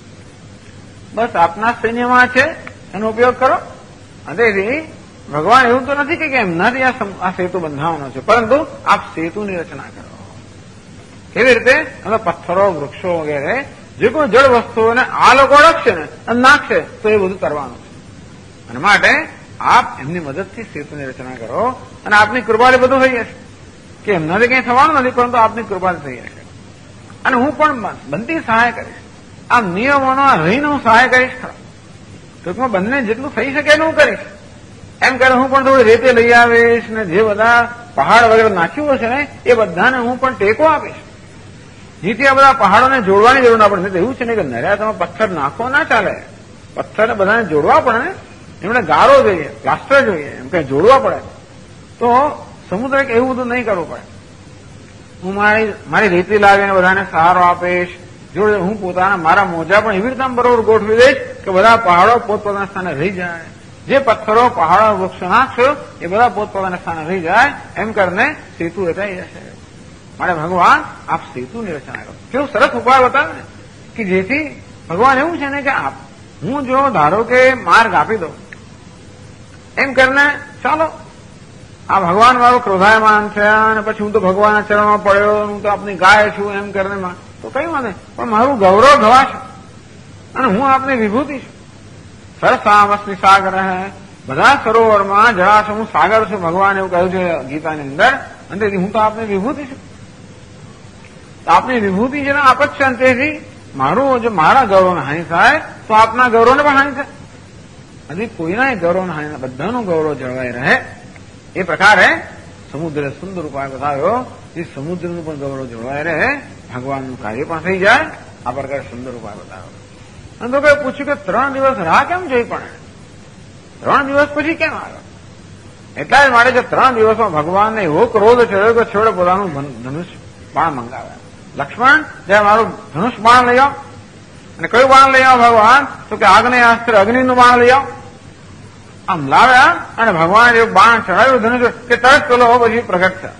બસ આપના સૈન્યમાં છે એનો ઉપયોગ કરો. અને તેથી ભગવાન એવું તો નથી કે એમનાથી આ સેતુ બંધાવવાનો છે, પરંતુ આપ સેતુની રચના કરો. કેવી રીતે? પથ્થરો, વૃક્ષો વગેરે જે કોઈ જળ વસ્તુઓને આ લોકો અડકશે ને અને નાખશે તો એ બધું કરવાનું છે. અને માટે આપ એમની મદદથી સેતુની રચના કરો અને આપની કૃપાથી બધું થઈ જશે. કે એમનાથી કંઈ થવાનું નથી, પરંતુ આપની કૃપાથી થઈ જશે. અને હું પણ બનતી સહાય કરીશ. આ નિયમોનો રહીને હું સહાય કરીશ ખરા. ટૂંકમાં બંને જેટલું થઈ શકે એટલું હું કરીશ. એમ કરે હું પણ થોડી રેતે લઈ આવીશ ને જે બધા પહાડ વગેરે નાખ્યું હશે ને એ બધાને હું પણ ટેકો આપીશ. જેથી આ બધા પહાડોને જોડવાની જરૂર ના પડે. એવું છે ને કે નર્યા તમે પથ્થર નાખો ના ચાલે, પથ્થરને બધાને જોડવા પડે ને, એમણે ગારો જોઈએ, પ્લાસ્ટર જોઈએ, એમ કઈ જોડવા પડે. તો સમુદ્ર એવું બધું નહીં કરવું પડે. હું મારી રેતી લાવીને બધાને સહારો આપીશ. જોડે હું પોતાના મારા મોજા પણ એવી રીતે બરોબર ગોઠવી દઈશ કે બધા પહાડો પોતપોતાના સ્થાને રહી જાય. જે પથ્થરો, પહાડો, વૃક્ષો નાખશો એ બધા પોતપોતાના સ્થાને રહી જાય. એમ કરીને સેતુ રચાઈ જશે. માટે ભગવાન આપ સેતુની રચના કરો. કેવું સરસ ઉપાય બતાવે ને કે જેથી ભગવાન એવું છે ને કે હું જો ધારો કે માર્ગ આપી દઉં એમ કરીને ચાલો આ ભગવાન મારો ક્રોધાયમાન છે અને પછી હું તો ભગવાનના ચરણમાં પડ્યો, હું તો આપની ગાય છું એમ કરીને તો કઈ વાંધે, પણ મારું ગૌરવ ગવાશે અને હું આપની વિભૂતિ છું. સરસામસ્મી સાગર હે, બધા સરોવરમાં જળાશય હું સાગર છું. ભગવાન એવું કહ્યું છે ગીતાની અંદર. અને તેથી હું તો આપની વિભૂતિ છું. આપની વિભૂતિ છે ને આપ જ છે. તેથી મારું જો મારા ગૌરવને હાનિ થાય તો આપના ગૌરવને પણ હાનિ થાય. હજી કોઈના ગૌરવને હાનિ, બધાનું ગૌરવ જળવાઈ રહે એ પ્રકારે સમુદ્રે સુંદર ઉપાય બતાવ્યો. જે સમુદ્રનું પણ ગૌરવ જળવાઈ રહે, ભગવાનનું કાર્ય પણ થઈ જાય. આ પ્રકારે સુંદર ઉપાય બતાવ્યો. અને તો કઈ પૂછ્યું કે 3 દિવસ રાહ કેમ જોઈ પણ 3 દિવસ પછી કેમ આવ્યો? એટલા જ માટે કે 3 દિવસમાં ભગવાનને એવો ક્રોધ ચડ્યો કે છોડે પોતાનું ધનુષ બાણ મંગાવ્યા. લક્ષ્મણ જ્યાં મારું ધનુષ બાણ લઈ આવો. અને કયું બાણ લઈ આવો ભગવાન? તો કે આગ્નેયાસ્ત્ર, અગ્નિનું બાણ લઈ આવો. આમ લાવ્યા અને ભગવાન એવું બાણ ચડાવ્યું ધનુષ કે તરત પેલો પછી પ્રગટ થયા.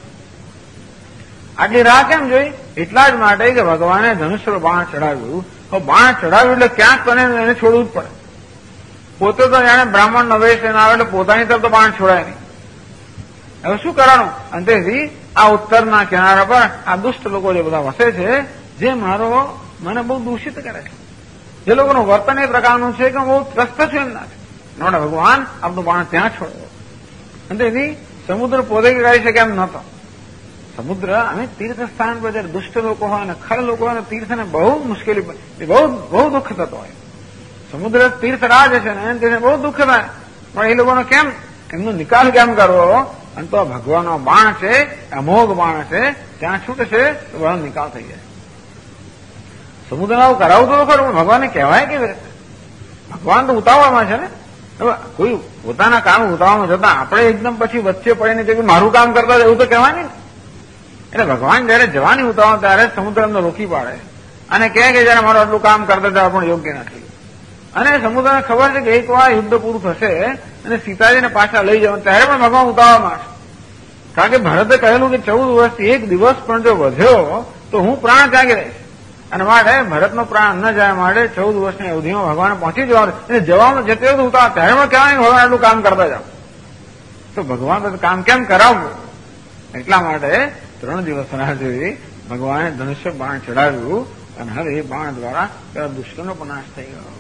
આટલી રાહ કેમ જોઈ? એટલા જ માટે કે ભગવાને ધનુષ્ય બાણ ચડાવ્યું. તો બાણ ચડાવ્યું એટલે ક્યાંક તને એને છોડવું જ પડે. પોતે તો જાણે બ્રાહ્મણ નવેશ એને આવે એટલે પોતાની તરફ તો બાણ છોડાય નહીં. હવે શું કરવાનું? અંતેથી આ ઉત્તરના કિનારા પર આ દુષ્ટ લોકો જે બધા વસે છે, જે મને બહુ દૂષિત કરે છે, જે લોકોનું વર્તન એ પ્રકારનું છે કે હું બહુ ત્રસ્ત છું એમના. નોડે ભગવાન આપણું બાણ ત્યાં છોડ્યો. અંતેથી સમુદ્ર પોતે કરી શકે એમ નહોતો. સમુદ્ર અમે તીર્થ સ્થાન પર જયારે દુષ્ટ લોકો હોય અને ખર લોકો હોય તીર્થને બહુ મુશ્કેલી બહુ દુઃખ થતો હોય. સમુદ્ર તીર્થ રાજ છે ને તેને બહુ દુઃખ થાય. પણ એ લોકોનો કેમ એમનો નિકાલ કેમ કરવો? અને તો ભગવાનનો બાણ છે, અમોઘ બાણ છે, ત્યાં છૂટશે તો બળનો નિકાલ થઈ જાય. સમુદ્ર આવું કરાવતું તો ખરું, ભગવાનને કહેવાય કેવી રીતે? ભગવાન તો ઉતાવળમાં છે ને. હવે કોઈ પોતાના કામ ઉતાવળમાં જતા આપણે એકદમ પછી વચ્ચે પડીને કે મારું કામ કરતા એવું તો કહેવાય નહીં. એટલે ભગવાન જયારે જવાની ઉતાવળ ત્યારે સમુદ્ર એમને રોકી પાડે અને કહે કે જયારે મારું આટલું કામ કરતા જવા પણ યોગ્ય નથી. અને સમુદ્રને ખબર છે કે એક વાર યુદ્ધ પૂરું થશે અને સીતાજીને પાછા લઈ જવાનું, ત્યારે પણ ભગવાન ઉતાવળમાં છે. કારણ કે ભરતે કહેલું કે 14 વર્ષથી એક દિવસ પણ જો વધ્યો તો હું પ્રાણ ત્યાગી રહીશ. અને માટે ભરતનો પ્રાણ ન જાય માટે 14 વર્ષની અવધિમાં ભગવાન પહોંચી જવાનું. એટલે જવાનું જતે ઉતાવળ ત્યારે પણ કહેવાય ભગવાન આટલું કામ કરતા જાવ. તો ભગવાન કામ કેમ કરાવવું? એટલા માટે 3 દિવસ રાહ જોઈ ભગવાને ધનુષ્ય બાણ ચડાવ્યું અને હવે એ બાણ દ્વારા પેલા દુષ્ટનો પણ નાશ થઈ ગયો.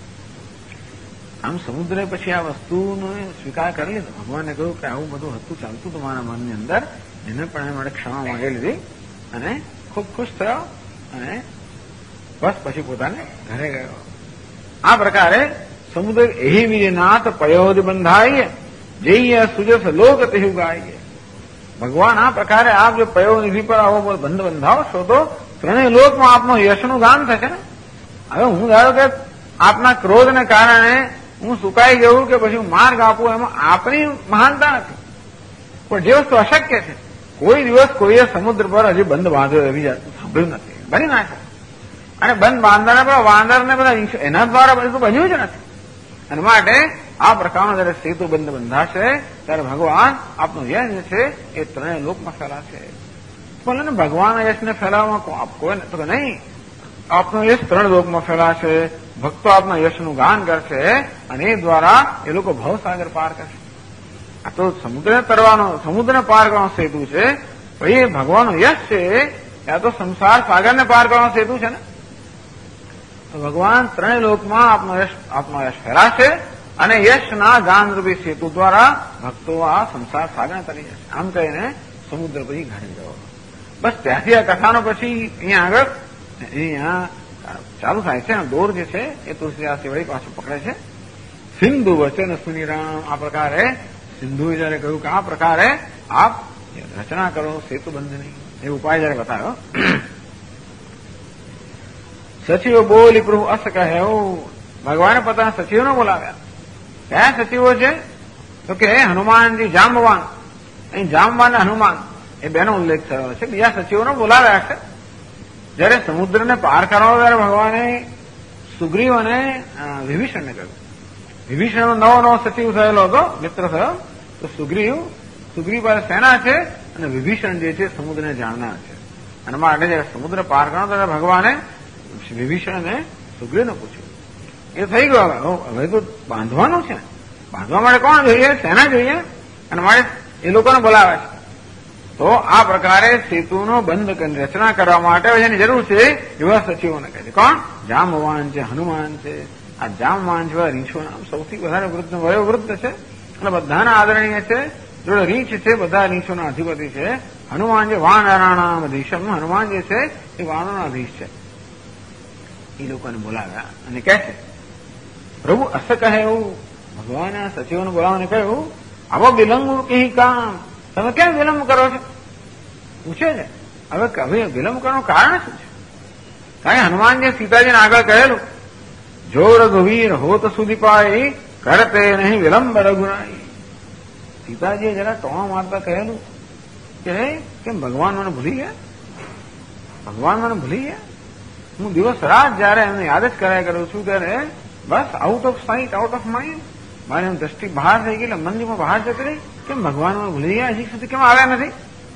આમ સમુદ્રે પછી આ વસ્તુનો સ્વીકાર કરી લીધો. ભગવાને કહ્યું કે આવું બધું હતું ચાલતું તમારા મનની અંદર, એને પણ એ માટે ક્ષમા માંગી લીધી અને ખૂબ ખુશ થયો અને બસ પછી પોતાને ઘરે ગયો. આ પ્રકારે સમુદ્ર એહી વીરનાથ પયોધ બંધાય જઈએ સુજસ લોક તેહુ ગાઈએ. ભગવાન આ પ્રકારે આપ જો પયો નિધિ પર આવો બંધ બંધાવશો તો ત્રણેય લોકમાં આપનો યશનું ગાન થશે ને. હવે હું ધારો કે આપના ક્રોધને કારણે હું સુકાઈ ગયું કે પછી હું માર્ગ આપું, એમાં આપની મહાનતા નથી. પણ જે વસ્તુ અશક્ય છે, કોઈ દિવસ કોઈએ સમુદ્ર પર હજી બંધ બાંધ્યો એવી જાતનું સાંભળ્યું નથી, બની નાખે. અને બંધ બાંધવાના બધા વાંદરને બધા એના દ્વારા બધું બન્યું જ નથી. અને માટે આ પ્રકારનો જયારે સેતુ બંધ બંધાશે ત્યારે ભગવાન આપનો યશ છે એ ત્રણેય લોકમાં ફેલાશે. પણ ભગવાન યશને ફેલાવવામાં કોઈ તો નહીં, આપનો યશ 3 લોકમાં ફેલાશે. ભક્તો આપના યશનું ગાન કરશે અને એ દ્વારા એ લોકો ભવસાગર પાર કરશે. આ તો સમુદ્રને પાર કરવાનો સેતુ છે. પછી એ ભગવાનનું યશ છે, આ તો સંસાર સાગરને પાર કરવાનો સેતુ છે ને. તો ભગવાન 3 લોકમાં આપનો યશ ફેલાશે અને યશના ગાનરૂપી સેતુ દ્વારા ભક્તો આ સંસાર સાગર તરી જશે. આમ કહીને સમુદ્ર પછી ઘરે ગયો. બસ ત્યાંથી આ કથાનો પછી અહીંયા ચાલુ થાય છે. દોર જે છે એ તુલસીદાસજી વળી પાછું પકડે છે. સિંધુ વચન સુનિરામ. આ પ્રકારે સિંધુએ જયારે કહ્યું કે આ પ્રકારે આપ રચના કરો સેતુબંધની, એ ઉપાય જયારે બતાવ્યો. સચિવો બોલી પ્રભુ અસ કહે. ભગવાને પોતાના સચિવોને બોલાવ્યા. કયા સચિવો છે? તો કે હનુમાનજી, જાંબવાન. અહીં જાંબવાન અને હનુમાન એ બેનો ઉલ્લેખ થયો છે. બીજા સચિવોને બોલાવ્યા છે. જયારે સમુદ્રને પાર કરવાનો ત્યારે ભગવાને સુગ્રીવ અને વિભીષણને કહ્યું. વિભીષણનો નવો સચિવ થયેલો હતો, મિત્ર થયો. તો સુગ્રીવ પાસે સેના છે અને વિભીષણ જે છે સમુદ્રને જાણનાર છે. અને માટે જયારે સમુદ્ર પાર કરવાનો ત્યારે ભગવાને વિભીષણને સુગ્રીવને પૂછ્યું. એ થઈ ગયો. હવે તો બાંધવાનું છે. બાંધવા માટે કોણ જોઈએ? સેના જોઈએ. અને માટે એ લોકોને બોલાવે છે. તો આ પ્રકારે સેતુનો બંધ રચના કરવા માટે જેની જરૂર છે એવા સચિવોને કહે છે. કોણ? જાંબવાન છે, હનુમાન છે. આ જાંબવાન જેવા રીંછો નામ સૌથી વધારે વયોવૃદ્ધ છે એટલે બધાના આદરણીય છે. જોડે રીંછ છે, બધા રીંછોના અધિપતિ છે. હનુમાન જે વાનરાણામ અધીશમ, હનુમાન જે છે એ વાનરોના અધીશ છે. એ લોકોને બોલાવ્યા અને કહે છે પ્રભુ અસ કહે. એવું ભગવાને આ સચિવોને બોલાવવાને કહ્યું, આવો વિલંબ કહી કામ, તમે કેમ વિલંબ કરો છો? પૂછે છે. હવે વિલંબ કરવાનું કારણ શું છે? કારણ કે હનુમાનજી સીતાજીને આગળ કહેલું, જો રઘુવીર હોત સુધી પાય કરતે નહીં વિલંબ રઘુરાઈ. સીતાજીએ જરા ટોણા મારતા કહેલું કે કેમ ભગવાન મને ભૂલી ગયા? ભગવાન મને ભૂલી ગયા? હું દિવસ રાત જયારે એમને યાદ જ કર્યા કરું છું ત્યારે બસ out of sight, out of mind, મારી એમ દ્રષ્ટિ બહાર થઈ ગઈ, મનજીમાં બહાર જતી રહી. કેમ ભગવાન મને ભૂલી ગયા? હજી સુધી કેમ આવ્યા નથી?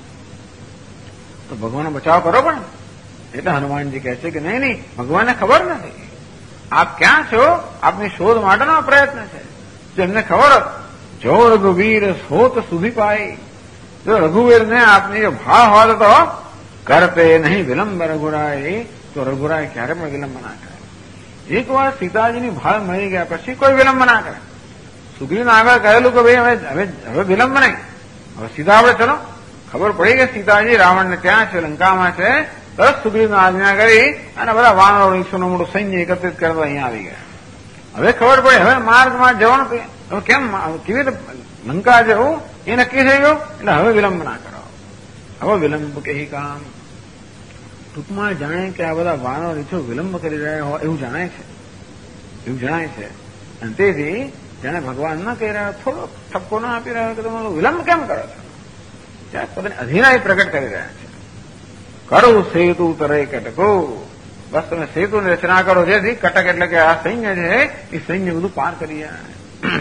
તો ભગવાનનો બચાવ કરો. પણ એટલે હનુમાનજી કહે છે કે નહીં, ભગવાનને ખબર નથી આપ ક્યાં છો. આપની શોધ માટેનો પ્રયત્ન છે. જો એમને ખબર હોત, જો રઘુવીર હોત સુધી પાય, જો રઘુવીરને આપની જો ભાવ હોત તો કરતે નહીં વિલંબ રઘુરાય, તો રઘુરાય ક્યારે પણ વિલંબ ના કરે. એક વાર સીતાજીની ભાળ મળી ગયા પછી કોઈ વિલંબ ના કરે. સુગ્રીવને આગળ કહેલું કે ભાઈ હવે વિલંબ નહીં, હવે સીધા આપણે ચલો. ખબર પડી કે સીતાજી રાવણને ત્યાં છે, લંકામાં છે. તરત સુગ્રીવને આજ્ઞા કરી અને બધા વાનરો રીંછોનું મોટું સૈન્ય એકત્રિત કરવા અહીંયા આવી ગયા. હવે ખબર પડી હવે માર્ગમાં જવાનું, હવે કેવી રીતે લંકા જવું એ નક્કી થઈ ગયું, એટલે હવે વિલંબ ના કરો, હવે વિલંબ કહી કામ. ટૂંકમાં જાણે કે આ બધા વાનર રીછો વિલંબ કરી રહ્યા હોય એવું જણાય છે. અને તેથી જાણે ભગવાન ન કહી રહ્યા, થોડો ઠપકો ના આપી રહ્યા કે તમે વિલંબ કેમ કરો છો, ત્યાં પોતાની અધીનાઈ પ્રગટ કરી રહ્યા છે. કરો સેતુ તરે કટકો, બસ તમે સેતુની રચના કરો, જેથી કટક એટલે કે આ સૈન્ય છે એ સૈન્ય બધું પાર કરી જાય.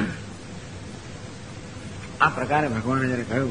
આ પ્રકારે ભગવાને જયારે કહ્યું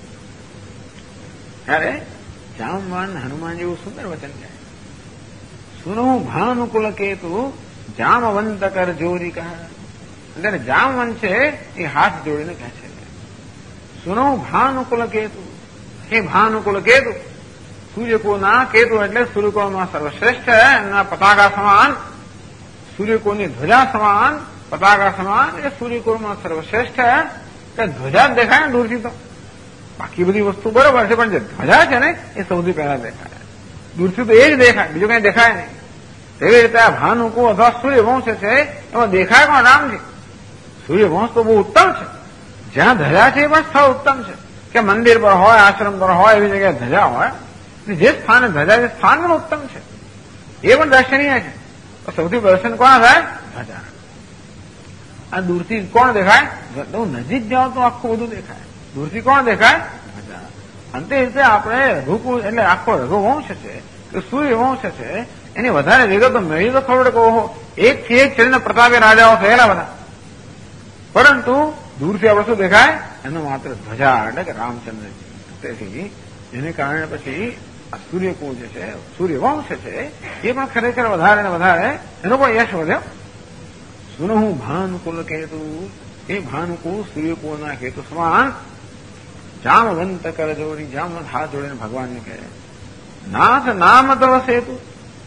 ત્યારે જામવાન હનુમાન જેવું સુંદર વચન છે. સુનો ભાનુકુલ કેતુ જામવંત કર જોરી કહે. એટલે જામવંત છે એ હાથ જોડીને કહે છે, સુનો ભાનુકુલ કેતુ, હે ભાનુકુલ કેતુ. સૂર્યકુળના કેતુ એટલે સૂર્યકુળમાં સર્વશ્રેષ્ઠ એમના પતાકા સમાન, સૂર્યકુળની ધ્વજા સમાન, પતાકા સમાન એ સૂર્યકુળમાં શ્રેષ્ઠ કે ધ્વજા જ દેખાય ને દૂરથી તો. બાકી બધી વસ્તુ બરોબર છે, પણ જે ધ્વજા છે ને એ સૌથી પહેલા દેખાય, દૂરથી તો એ જ દેખાય, બીજું કઈ દેખાય નહીં. તેવી રીતે આ ભાનુકુળ અથવા સૂર્યવંશ છે એમાં દેખાય કોણ? રામજી. સૂર્યવંશ તો બહુ ઉત્તમ છે, જ્યાં ધજા છે એ પણ સ્થળ ઉત્તમ છે, કે મંદિર પર હોય, આશ્રમ પર હોય, એવી જગ્યાએ ધજા હોય. જે સ્થાને ધજા છે સ્થાન પણ ઉત્તમ છે, એ પણ દર્શનીય છે. સૌથી દર્શન કોણ થાય? ધજા. આ દૂરથી કોણ દેખાય? નજીક જાઓ તો આખું બધું દેખાય, દૂરથી કોણ દેખાય? ધજા. અંતે રીતે આપણે રઘુકુળ એટલે આખો રઘુવંશ છે કે સૂર્યવંશ છે એની વધારે વિગતો મેળવી તો ખબર કે ઓહો એકથી એક ચડીને પ્રતાપે રાજાઓ થયેલા બધા, પરંતુ દૂરથી આપણે શું દેખાય? એનો માત્ર ધજા એટલે કે રામચંદ્રજી. તેથી એને કારણે પછી આ સૂર્યકુળ જે છે, સૂર્યવંશ છે એ પણ ખરેખર વધારે ને વધારે એનો પણ યશ વધ્યો. સુનહુ ભાનુકુલ કેતુ, એ ભાનુકુળ સૂર્યકુળના કેતુ સમાન જામવંત કર જોડી, જામવંત હાથ જોડીને ભગવાનને કહે, નાથ નામ તવ સેતુ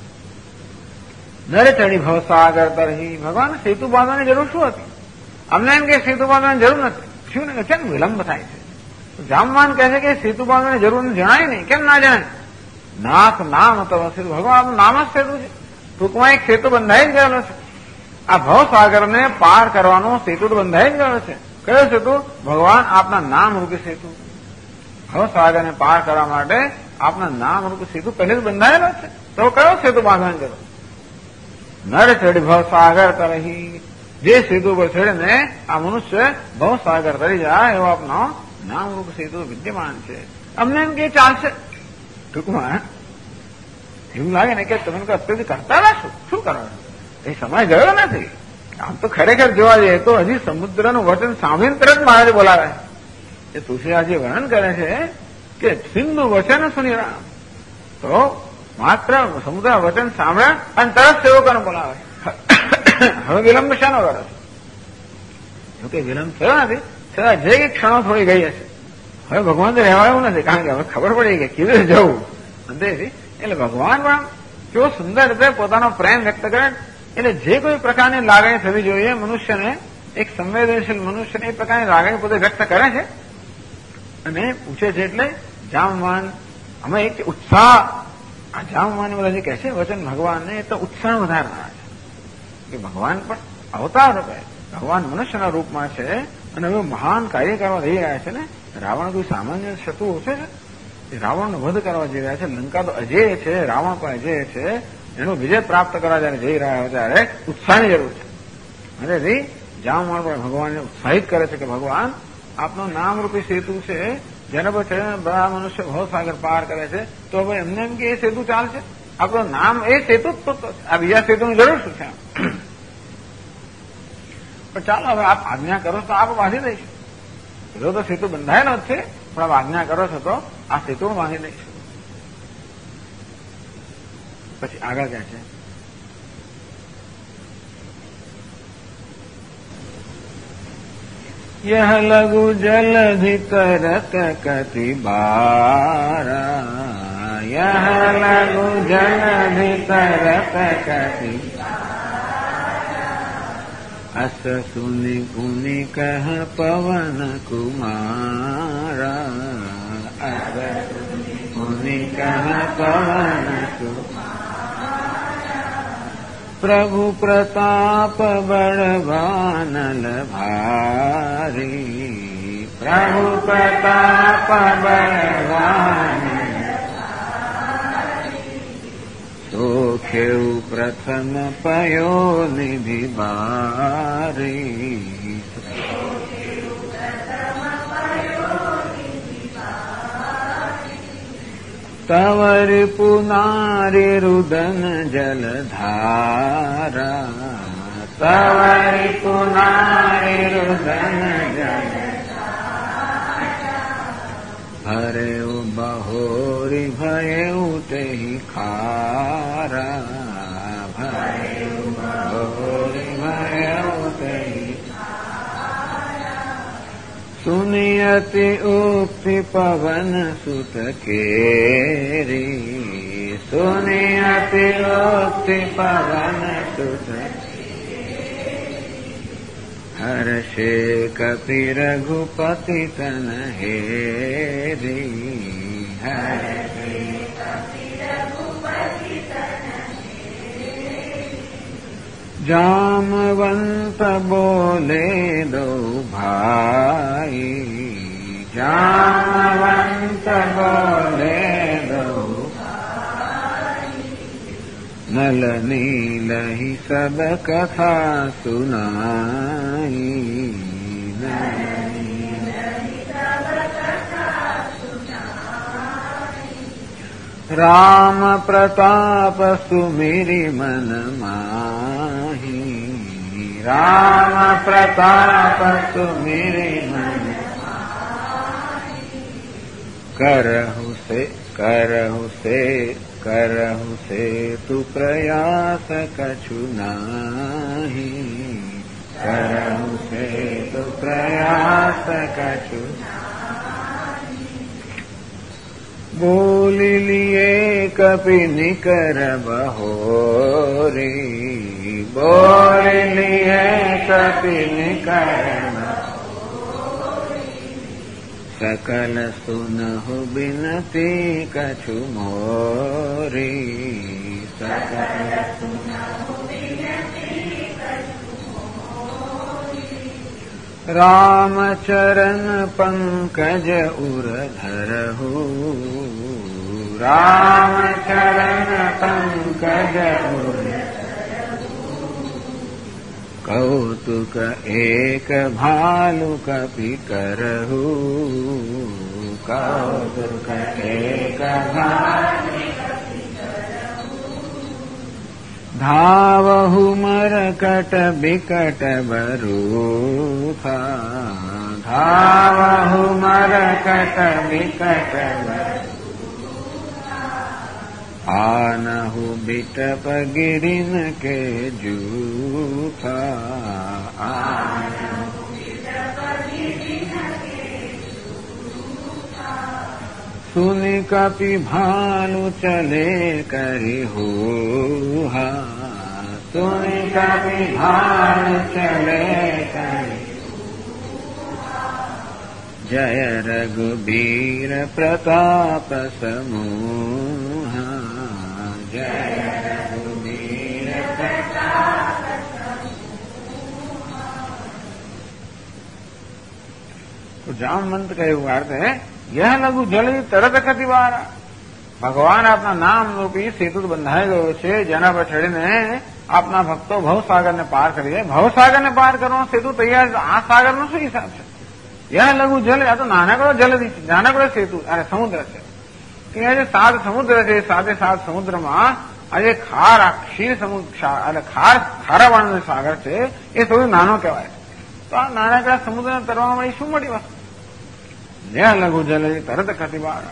નરે ચડી ભવસાગર તરહી. ભગવાન સેતુ બાંધવાની જરૂર શું હતી? અમને એમ કે સેતુ બાંધવાની જરૂર નથી, શું ને કેમ વિલંબ થાય છે? જામવાન કહે છે કે સેતુ બાંધવાની જરૂર જણાય નહીં, કેમ ના જણાય? નાથ નામ તવ સેતુ, ભગવાનનું નામ જ સેતુ છે. ટૂંકમાં એક સેતુ બંધાઈ જ ગયેલો છે. આ ભવસાગરને પાર કરવાનો સેતુ તો બંધાઈ જ ગયેલો છે. કયો સેતુ? ભગવાન આપના નામ રૂપી સેતુ. ભવસાગરને પાર કરવા માટે આપના નામ રૂપી સેતુ પહેલે જ બંધાયેલો છે. તો કયો સેતુ બાંધવાની જરૂર? નર ચડી ભવસાગર તરહી, જે સેતુ પર ચડીને આ મનુષ્ય ભવસાગર તરી જાય એવો આપનો નામરૂપ સેતુ વિદ્યમાન છે. અમને એમ કે ચાલશે. ટૂંકમાં એવું લાગે ને કે તમે અત્યારે કરતા રહેશો, શું કરવાનું? એ સમય ગયો નથી. આમ તો ખરેખર જોવા જઈએ તો હજી સમુદ્રનું વચન સાંભળીને તરત મહારાજ બોલાવે. એ તુલસીદાસજી વર્ણન કરે છે કે સિંધુ વચન સુની રામ, તો માત્ર સમુદ્ર વચન સાંભળ્યા અને તરત સેવકોને બોલાવે. હવે વિલંબ શાનો કરે છે? જોકે વિલંબ થયો નથી, છતાં જે કે ક્ષણો થોડી ગઈ હશે. હવે ભગવાન તો રહેવા એવું નથી, કારણ કે હવે ખબર પડી કે કીધું જવું. અંતેથી એટલે ભગવાન પણ કેવો સુંદર રીતે પોતાનો પ્રેમ વ્યક્ત કરે. એટલે જે કોઈ પ્રકારની લાગણી થવી જોઈએ મનુષ્યને, એક સંવેદનશીલ મનુષ્યને એ પ્રકારની લાગણી પોતે વ્યક્ત કરે છે અને પૂછે છે. એટલે જામવાન અમે એક ઉત્સાહ, આ જામવાન બધા જે કહે છે વચન ભગવાનને, એ તો ઉત્સાહ વધારનારા છે કે ભગવાન પણ અવતાર રૂપે ભગવાન મનુષ્યના રૂપમાં છે અને હવે મહાન કાર્ય કરવા જઈ રહ્યા છે ને. રાવણ કોઈ સામાન્ય શત્રુ છે, રાવણનો વધ કરવા જઈ રહ્યા છે. લંકા તો અજેય છે, રાવણ પણ અજેય છે. એનો વિજય પ્રાપ્ત કરવા જયારે જઈ રહ્યા હોય ત્યારે ઉત્સાહની જરૂર છે. અને જામવાણ પણ ભગવાનને ઉત્સાહિત કરે છે કે ભગવાન આપનો નામરૂપી સેતુ છે, જેના પર ચડીને બધા મનુષ્ય ભવસાગર પાર કરે છે. તો હવે એમને એમ કે એ સેતુ ચાલશે? આપણું નામ એ સેતુ જ તો, આ બીજા સેતુની જરૂર શું છે? પણ ચાલો હવે આપ આજ્ઞા કરો તો આપ બાંધી દઈશું. પેલો તો સેતુ બંધાયેલો જ છે, પણ આપ આજ્ઞા કરો છો તો આ સેતુ બાંધી દઈશું. પછી આગળ કહે છે, યહ લઘુ જલધિ તરત કતિ બારા, યહ લઘુ જલધિ તરત કતિ અસ સુનિ પુનિ કહ પવન કુમારા, અસ પુનિ કહ પવન કુમારા, પ્રભુ પ્રતાપ બળવાનલ ભારી, प्रभु प्रताप बलवान सोख्यु प्रथम पयो निधि बारी तवर पुनारि रुदन जलधारा तवर पुनारि रुदन जलधारा भरेउ बहोरी भयउ तेहि खारा भरेउ बहोरी भयउ तेहि सुनियति उक्ति पवन सुत केरी सुनियति उक्ति पवन सुत हर्षे कपि रघुपति तन हेरी हर्षे कपि रघुपति तन जामवंत बोले दो भाई जामवंत बोले दो भाई नल नील ही सब कथा सुनाई नल नील ही सब कथा सुनाई राम प्रताप सुमिरि मन माही राम प्रताप सुमिरि मन करहु से तु प्रयास कछु नाही करहु से तु प्रयास कछु बोल लिए कपि निकर बहोरी बोल लिए कपि निकर सकल सुनहु बिनती कछु मोरी सकल सुनहु बिनती कछु मोरी राम चरण पंकज उर धरहु राम चरण पंकज उर कौतुक एक भालु कपि करहु कौतुक एक भालु कपि करहु धावहु मरकट बिकट बरूथा धावहु मरकट बिकट बरूथा आनहु बिटप गिरिन के जूथा आनहु बिटप गिरिन के जूथा सुनि कपि भालु चले करि होहा सुनि कपि भालु चले करि जय रघुबीर प्रताप समूह जय रघुबीर प्रताप तो जामवंत का एक अर्थ है यह लघु जल तरत कतिवारा भगवान अपना नाम रूपी सेतु बंधाए गए छे जना पर चढ़ीने अपना भक्तो भवसागर ने पार करिए भवसागर ने पार करवा सेतु तैयार आ सागर नो શું હિસાબ છે यह लघु जल या तो नानकड़ो जल नानकड़ो सेतु अरे समुद्र છે કે આજે 7 સમુદ્ર છે સાથે 7 સમુદ્રમાં આજે ક્ષીર સમુદ્ર એટલે ખારાવાળો સાગર છે એ સૌથી નાનો કહેવાય તો આ નાનકડા સમુદ્રને તરવામાં શું મોટી વસ્તુ यह लघु जल तरत कतिवारा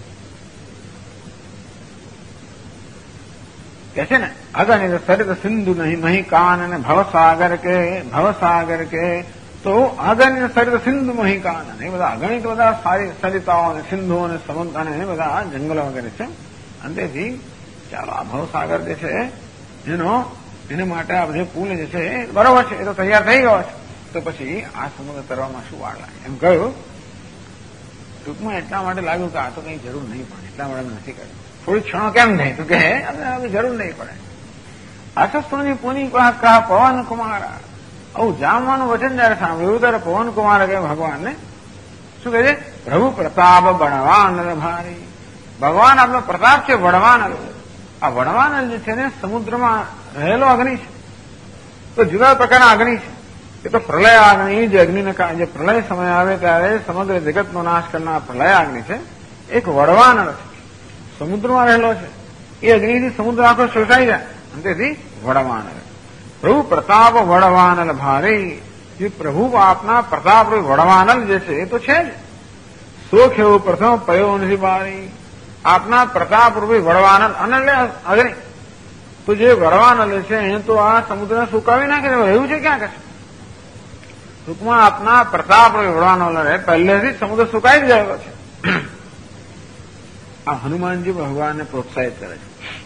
कैसे न अगणित सरित सिंधु नहीं मही कान ने भवसागर के तो अगणित सरित सिंधु मही कान नहीं बता अगणित बता सारी सरिताओं ने सिंधुओं ने समुद्र ने बता जंगल वगैरह છે અંતેથી ચાલો આ ભવસાગર જે છે એને માટે આ જે પુલ જે છે બરોબર છે એ તો તૈયાર થઈ ગયો છે તો પછી આ સમુદ્ર તરવામાં શું વાર લાગે એમ કહ્યું ટૂંકમાં એટલા માટે લાગ્યું કે આ તો કઈ જરૂર નહીં પડે એટલા માટે નથી કર્યું થોડી ક્ષણો કેમ નહીં તો કે હવે જરૂર નહીં પડે આશસ્તોની પુની કહા પવન કુમાર આવું જામવાનું વચન જયારે સાંભળ્યું ત્યારે પવન કુમારે કહ્યું ભગવાનને શું કહે છે? પ્રભુ પ્રતાપ બળવાનલ ભારી. ભગવાન આપનો પ્રતાપ છે વડવાનલ. આ વડવાનલ જે છે ને સમુદ્રમાં રહેલો અગ્નિ છે. તો જુદા પ્રકારના અગ્નિ છે. એ તો પ્રલય અગ્નિ, જે અગ્નિને જે પ્રલય સમય આવે ત્યારે સમગ્ર જગતનો નાશ કરનાર પ્રલય અગ્નિ છે. એક વડવાનળ છે, સમુદ્રમાં રહેલો છે. એ અગ્નિથી સમુદ્ર આખો શોષાઈ જાય અને તેથી વડવાનળ. પ્રભુ પ્રતાપ વડવાનલ ભારે. જે પ્રભુ આપના પ્રતાપ વડવાનલ જે છે એ તો છે જ. શોખ એવું પ્રથમ પયો નથી બારી. આપના પ્રતાપ રૂપી વડવાનલ અનલ અગ્નિ. તો જે વડવાનલ છે એ તો આ સમુદ્રને સુકાવી નાખે છે. રહ્યું છે ક્યાં કશે? ટૂંકમાં આપના પ્રતાપ વડવાનલ પહેલેથી સમુદ્ર સુકાઈ જ ગયેલો છે. આ હનુમાનજી ભગવાનને પ્રોત્સાહિત કરે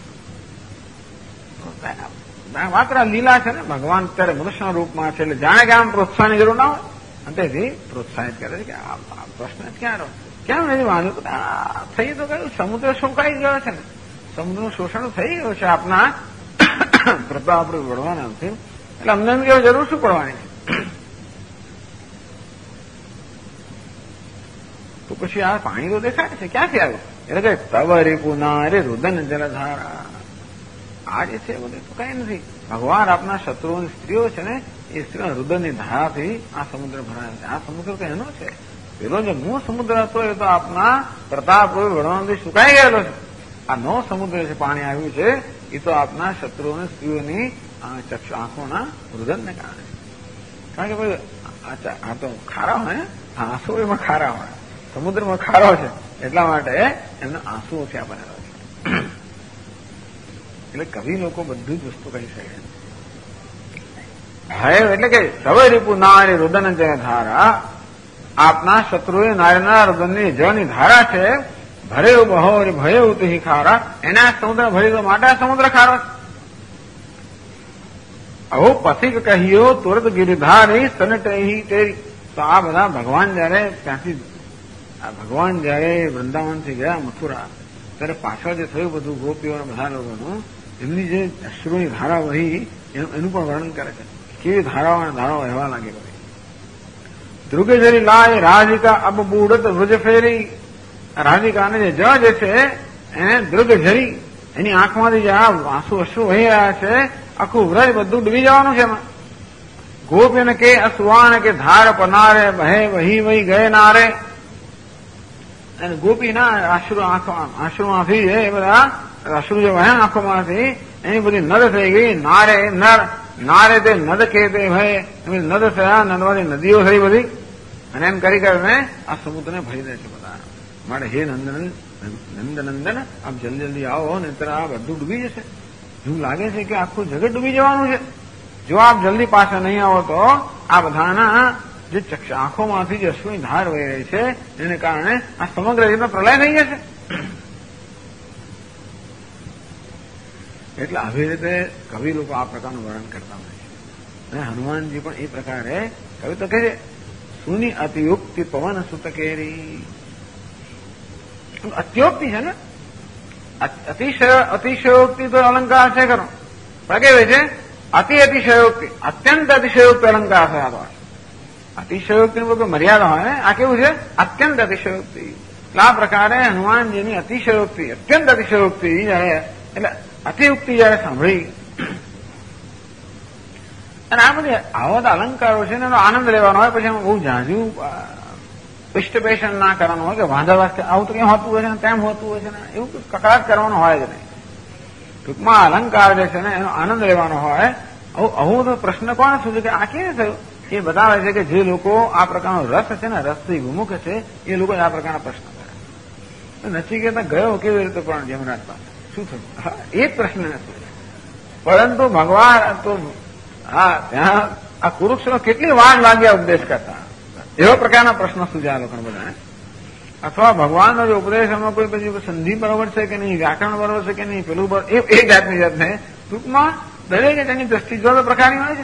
છે. માત્ર લીલા છે ને, ભગવાન અત્યારે મનુષ્યના રૂપમાં છે એટલે જાણે કે આમ પ્રોત્સાહનની જરૂર ના હોય અને તેથી પ્રોત્સાહિત કરે છે કે આ પ્રશ્ન ક્યાં રહ્યો, કેમ નથી માન્યું? થઈ તો ગયું, સમુદ્ર સુકાઈ ગયો છે ને, સમુદ્રનું શોષણ થઈ ગયું છે આપના પ્રતાપ વડવાના નથી. એટલે અમને એમ કેવું જરૂર શું પડવાની છે? તો પછી આ પાણી તો દેખાય છે, ક્યાંથી આવ્યું? એટલે કે તવ રીપુના રે રુદન જલધારા. આ જે છે બધું તો કઈ નથી. ભગવાન આપના શત્રુઓની સ્ત્રીઓ છે ને, એ સ્ત્રીઓના રુદનની ધારાથી આ સમુદ્ર ભરાય છે. આ સમુદ્ર તો એનો છે. પેલો જે મૂળ સમુદ્ર હતો એ તો આપના પ્રતાપ વડવાનથી સુકાઈ ગયેલો છે. આ નવો સમુદ્ર છે પાણી આવ્યું છે એ તો આપના શત્રુઓની સ્ત્રીઓની આંખોના રુદનને કારણે. કારણ કે ભાઈ આ તો ખારા હોય, આંસુ એમાં ખારા હોય, સમુદ્રમાં ખારો છે એટલા માટે એમના આંસુઓ ત્યાં બનેલો છે. એટલે કવિ લોકો બધું જ વસ્તુ કહી શકે. ભય એટલે કે સવય રીપુ નારી રુદન જય ધારા. આપના શત્રુએ નારીના રુદનની જળની ધારા છે. ભરેવ બહો ભયવ તુહી ખારા. એના સમુદ્ર ભરી તો માટે સમુદ્ર ખારો છે. અહો પથિક કહ્યો તુરત ગિરિધારી સનટહી તેરી. તો આ બધા ભગવાન જયારે ત્યાંથી ભગવાન જયારે વૃંદાવનથી ગયા મથુરા ત્યારે પાછળ જે થયું બધું ગોપીઓ બધા લોકોનું, એમની જે અશ્રુની ધારા વહી એનું પણ વર્ણન કરે છે. કેવી ધારાઓ વહેવા લાગે બધી. ધ્રુગેજરી લાય રાધિકા અબ બુડત વૃજ ફેરી. રાધિકાને જે જળ જે છે એને દૃગઝરી, એની આંખમાંથી જે આંસુ અશ્રુ વહી રહ્યા છે, આખું વ્રજ બધું ડૂબી જવાનું છે એમાં. ગોપીને કે અસુવાન કે ધાર પનારે બહે વહી વહી ગયે નારે. અને ગોપીના આંસુમાંથી એ બધા અશ્રુ જે વહે આંખોમાંથી એની બધી નદ થઈ ગઈ. નારે તે નદ કે તે ભય નદ થયા, નદવાની નદીઓ થઈ બધી. અને એમ કરી કરીને આ સમુદ્રને ભરી દે છે બધા. માટે હે નંદનંદન આપ જલ્દી જલ્દી આવો, નહીતર આ બધું ડૂબી જશે. એવું લાગે છે કે આખું જગત ડૂબી જવાનું છે. જો આપ જલ્દી પાછા નહીં આવો તો આ બધાના જે આંખોમાંથી જે અશ્રુની ધાર વહી રહી છે એને કારણે આ સમગ્ર જગતમાં પ્રલય થઈ જશે. એટલે આવી રીતે કવિ લોકો આ પ્રકારનું વર્ણન કરતા હોય છે. અને હનુમાનજી પણ એ પ્રકારે કવિ તો કહે છે સુની અતિયુક્તિ પવન સુત કેરી. અત્યોક્તિ છે ને, અતિશયોક્તિ તો અલંકાર છે ખરો, પણ કેવી છે અતિશયોક્તિ, અત્યંત અતિશયોક્તિ અલંકાર છે. આ અતિશયોક્તિ બધું મર્યાદા હોય ને, આ કેવું છે અત્યંત અતિશયોક્તિ. એટલે આ પ્રકારે હનુમાનજીની અતિશયોક્તિ, અત્યંત અતિશયોક્તિ એટલે અતિયુક્તિ જયારે સાંભળી. અને આ બધી આવા બધા અલંકારો છે ને એનો આનંદ લેવાનો હોય, પછી એમાં બહુ ઝાઝુ પિષ્ટપેષણ ના કરવાનું હોય કે વાંધાવાસ કે આવું તો કેમ હોતું હોય છે ને તેમ હોતું હોય છે ને એવું કકડાટ કરવાનો હોય જ નહીં. ટૂંકમાં અલંકાર જે છે ને એનો આનંદ લેવાનો હોય. આવું તો પ્રશ્ન કોને શું કે આ કેવી થયું એ બતાવે છે કે જે લોકો આ પ્રકારનો રસ છે ને, રસથી વિમુખ છે, એ લોકો આ પ્રકારના પ્રશ્ન કરે. નચિકેતા ગયો કેવી રીતે પણ જમરાજ પાસે શું થયું એ જ પ્રશ્ન નથી. પરંતુ ભગવાન તો ત્યાં આ કુરુક્ષેત્ર કેટલી વાર લાગ્યા ઉપદેશ કરતા, એવા પ્રકારના પ્રશ્નો સૂજ્યા લોકોને બધા. અથવા ભગવાનનો જે ઉપદેશ એમાં કોઈ પછી સંધિ બરોબર છે કે નહીં, વ્યાકરણ બરોબર છે કે નહીં, પેલું એ જાતની જાતને ટૂંકમાં દરેકે તેની દ્રષ્ટિ જુદા પ્રકારની હોય છે.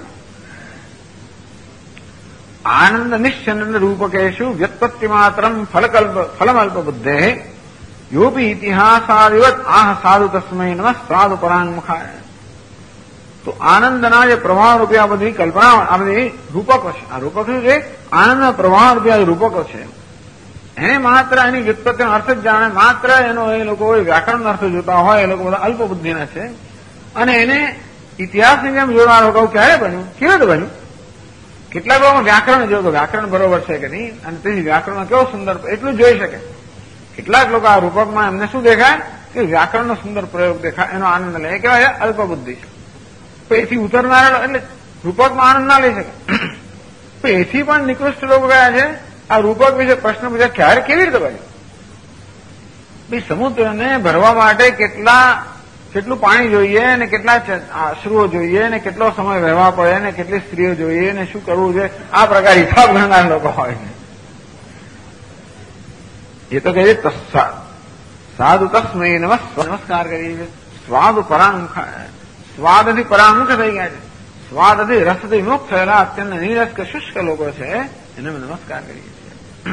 આનંદ નિશ્ચંદ રૂપકેશુ વ્યુત્પત્તિ માત્રમ ફલમલ્પ બુદ્ધે યોપી ઇતિહાસાદિવત આહ સાધુ તસ્મૈ નમઃ સાધુ પરાંગમુખાય. તો આનંદના જે પ્રવાહ રૂપે આ બધી કલ્પના, આ બધી રૂપકો છે. આ રૂપક શું છે? આનંદના પ્રવાહ રૂપે આ રૂપકો છે. એને માત્ર એની વ્યુત્પત્તિનો અર્થ જ જાણે, માત્ર એનો એ લોકો વ્યાકરણનો અર્થ જોતા હોય, એ લોકો બધા અલ્પ બુદ્ધિના છે. અને એને ઇતિહાસની જેમ જોવાનું કહું ક્યારે બન્યું, કેવી રીતે બન્યું. કેટલાક લોકો વ્યાકરણ જોયું, વ્યાકરણ બરોબર છે કે નહીં, અને તેથી વ્યાકરણમાં કેવો સુંદર, એટલું જોઈ શકે. કેટલાક લોકો આ રૂપકમાં એમને શું દેખાય કે વ્યાકરણનો સુંદર પ્રયોગ દેખાય, એનો આનંદ લે. એ કહેવાય અલ્પ બુદ્ધિ છે. તો એથી ઉતરનારા એટલે રૂપકમાં આનંદ ના લઈ શકે. તો એથી પણ નિકૃષ્ટ લોકો ગયા છે આ રૂપક વિશે પ્રશ્ન પૂછ્યા ક્યારે કેવી રીતે બન્યું. ભાઈ સમુદ્રને ભરવા માટે કેટલું પાણી જોઈએ ને કેટલા અશ્રુઓ જોઈએ ને કેટલો સમય વહેવા પડે ને કેટલી સ્ત્રીઓ જોઈએ ને શું કરવું જોઈએ, આ પ્રકાર હિસાબ ગણનાર લોકો હોય છે. એ તો કહે છે સાધુ તસ્મૈ નમસ્કાર કરીએ છીએ. સ્વાદથી પરામુખ થઈ ગયા છે. સ્વાદથી રસથી મુક્ત થયેલા અત્યંત નિરસ કે શુષ્ક લોકો છે, એને અમે નમસ્કાર કરીએ છીએ.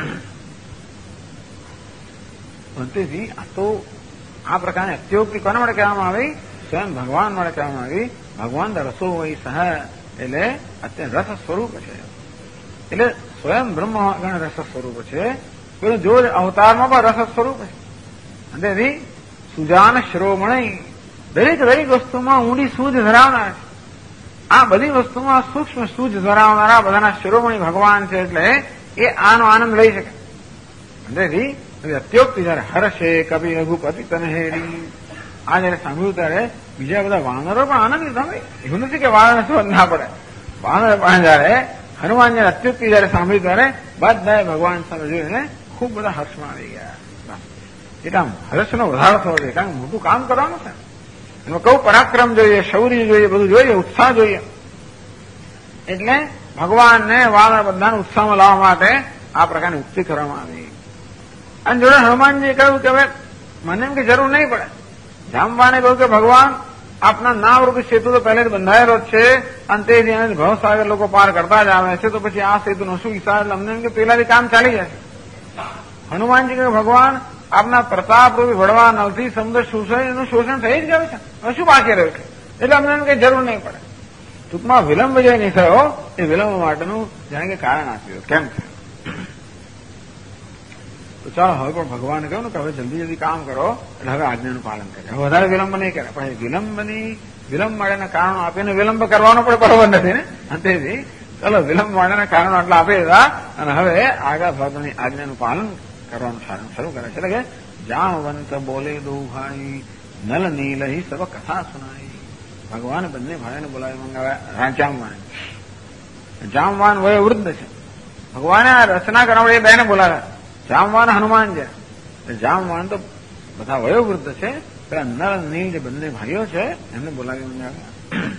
તેથી આ તો આ પ્રકારની અત્યોક્તિ કોના માટે કહેવામાં આવી? સ્વયં ભગવાન માટે કહેવામાં આવી. ભગવાન રસો હોય સહ એટલે અત્યંત રસ સ્વરૂપ છે. એટલે સ્વયં બ્રહ્મગણ રસ સ્વરૂપ છે. પેલું જો અવતારમાં પણ રસ સ્વરૂપ છે. તેથી સુજાન શ્રોમણી દરેક વસ્તુમાં ઊંડી સૂઝ ધરાવનાર છે. આ બધી વસ્તુમાં સૂક્ષ્મ સૂઝ ધરાવનારા બધાના શિરોમણી ભગવાન છે. એટલે એ આનો આનંદ લઈ શકે. તેથી અત્યોક્તિ જયારે હર્ષે કવિ રઘુપતિ તનહેરી આ જયારે સાંભળ્યું ત્યારે બીજા બધા વાનરો પણ આનંદિત થાય. એવું નથી કે વાનરને શું ના પડે. વાનર પણ જયારે હનુમાન જયારે અત્યોક્તિ જયારે સાંભળ્યું ત્યારે બધાએ ભગવાન સામે જોઈને ખૂબ બધા હર્ષમાં આવી ગયા. એટલે આમ હર્ષનો વધારો થવો જોઈએ, કારણ કે મોટું કામ કરવાનું છે. એમાં કયું પરાક્રમ જોઈએ, શૌર્ય જોઈએ, બધું જોઈએ, ઉત્સાહ જોઈએ. એટલે ભગવાનને વાનર બધાને ઉત્સાહમાં લાવવા માટે આ પ્રકારની ઉક્તિ કરવામાં આવી. અને જોડે હનુમાનજીએ કહ્યું કે હવે મને એમ કે જરૂર નહીં પડે. જામવાને કહ્યું કે ભગવાન આપના નામરૂપી સેતુ તો પહેલે બંધાયેલો જ છે અને તે ભવસાગર લોકો પાર કરતા જ આવે છે, તો પછી આ સેતુનો શું હિસાબ? એટલે અમને એમ કે પેલાથી કામ ચાલી જશે. હનુમાનજી કહે ભગવાન આપના પ્રતાપરૂપી વડવા નલથી સમુદ્ર એનું શોષણ થઈ જ ગયું છે, હવે શું બાકી રહ્યું છે? એટલે અમને એમ કઈ જરૂર નહીં પડે. ટૂંકમાં વિલંબ જે નહીં થયો એ વિલંબ માટેનું જાણે કે કારણ આપ્યું. કેમ છે? તો ચાલો હવે પણ ભગવાને કહ્યું ને કે હવે જલ્દી કામ કરો, એટલે હવે આજ્ઞાનું પાલન કરે. હવે વધારે વિલંબ નહીં કરે. પણ વિલંબ માટેના કારણો આપીને વિલંબ કરવાનો પણ બરોબર નથી ને. તેથી ચાલો વિલંબ માટેના કારણો આટલા આપી દીધા અને હવે આગળ ભગવાનની આજ્ઞાનું પાલન કરવાનું શરૂ કરે છે. એટલે કે જામવંત બોલે દો ભાઈ નલ નીલ હિ સબ કથા સુનાઈ. ભગવાન બંને ભાઈને બોલાવી મંગાવ્યા. જામવાન જામવાન વય વૃદ્ધ છે. ભગવાને આ રચના કરવા એ બેને બોલાવ્યા. જામવાન હનુમાન છે. જામવાન તો બધા વયોવૃદ્ધ છે. પેલા નળ નીલ જે બંને ભાઈઓ છે એમને બોલાવી મંગાવ્યા.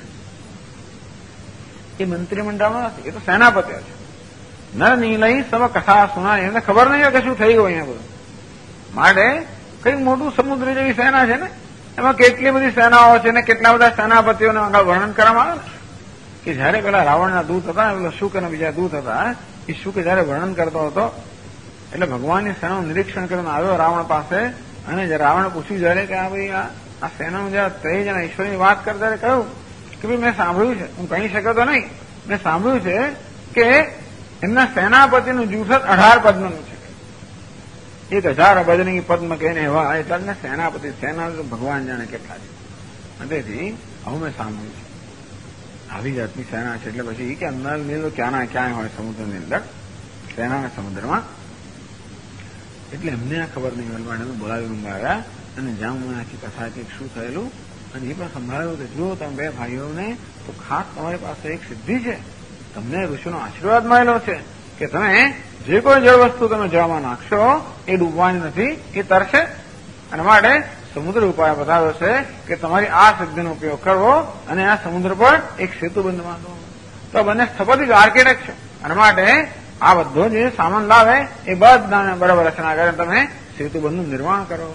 એ મંત્રીમંડળમાં નથી, એ તો સેનાપતિઓ છે. નળ નીલઈ સબ કથા સુનાય. એમને ખબર નહીં હોય કે શું થઈ ગયું અહીંયા બધું. માટે કઈ મોટું સમુદ્ર જેવી સેના છે ને, એમાં કેટલી બધી સેનાઓ છે ને કેટલા બધા સેનાપતિઓને વર્ણન કરવામાં આવે ને કે જયારે પેલા રાવણના દૂત હતા, પેલા શુક અને બીજા દૂત હતા, એ શુક જયારે વર્ણન કરતો હતો એટલે ભગવાનની સેનાનું નિરીક્ષણ કરીને આવ્યો રાવણ પાસે અને રાવણે પૂછ્યું જયારે કે આ ભાઈ આ સેનાનું જયારે તેજ અને ઈશ્વરની વાત કરતા ત્યારે કહ્યું કે ભાઈ મેં સાંભળ્યું છે, હું કહી શક્યો તો નહીં, મેં સાંભળ્યું છે કે એમના સેનાપતિનું જૂથ 18 પદ્મનું છે. 1000 અબજની પદ્મ કહીને એવા એટલે સેનાપતિ સેના ભગવાન જાણે કેટલા છે. તેથી હવે મેં સાંભળ્યું છે આવી જાતની સેના છે. એટલે પછી કે નલ નીલ ક્યાંના ક્યાંય હોય સમુદ્રની અંદર, સેનાના સમુદ્રમાં. એટલે એમને આ ખબર નહીં હોય માટે બોલાવી મંગાવ્યા અને જામમાં આખી કથા કે શું થયેલું અને એ પણ સંભળાવ્યું કે જો તમે બે ભાઈઓને તો ખાસ તમારી પાસે એક સિદ્ધિ છે, તમને ઋષિનો આશીર્વાદ મળેલો છે કે તમે જે કોઈ જળ વસ્તુ તમે જળમાં નાખશો એ ડૂબવાની નથી, એ તરશે. અને માટે સમુદ્ર ઉપાય બતાવ્યો છે કે તમારી આ સિદ્ધિનો ઉપયોગ કરવો અને આ સમુદ્ર પર એક સેતુ બંધ બાંધો. તો બંને સ્થપતિ આર્કિટેક્ટ છે. અને માટે આ બધો જે સામાન લાવે એ બધાને બરાબર રચના કરે તમે સેતુબંધનું નિર્માણ કરો.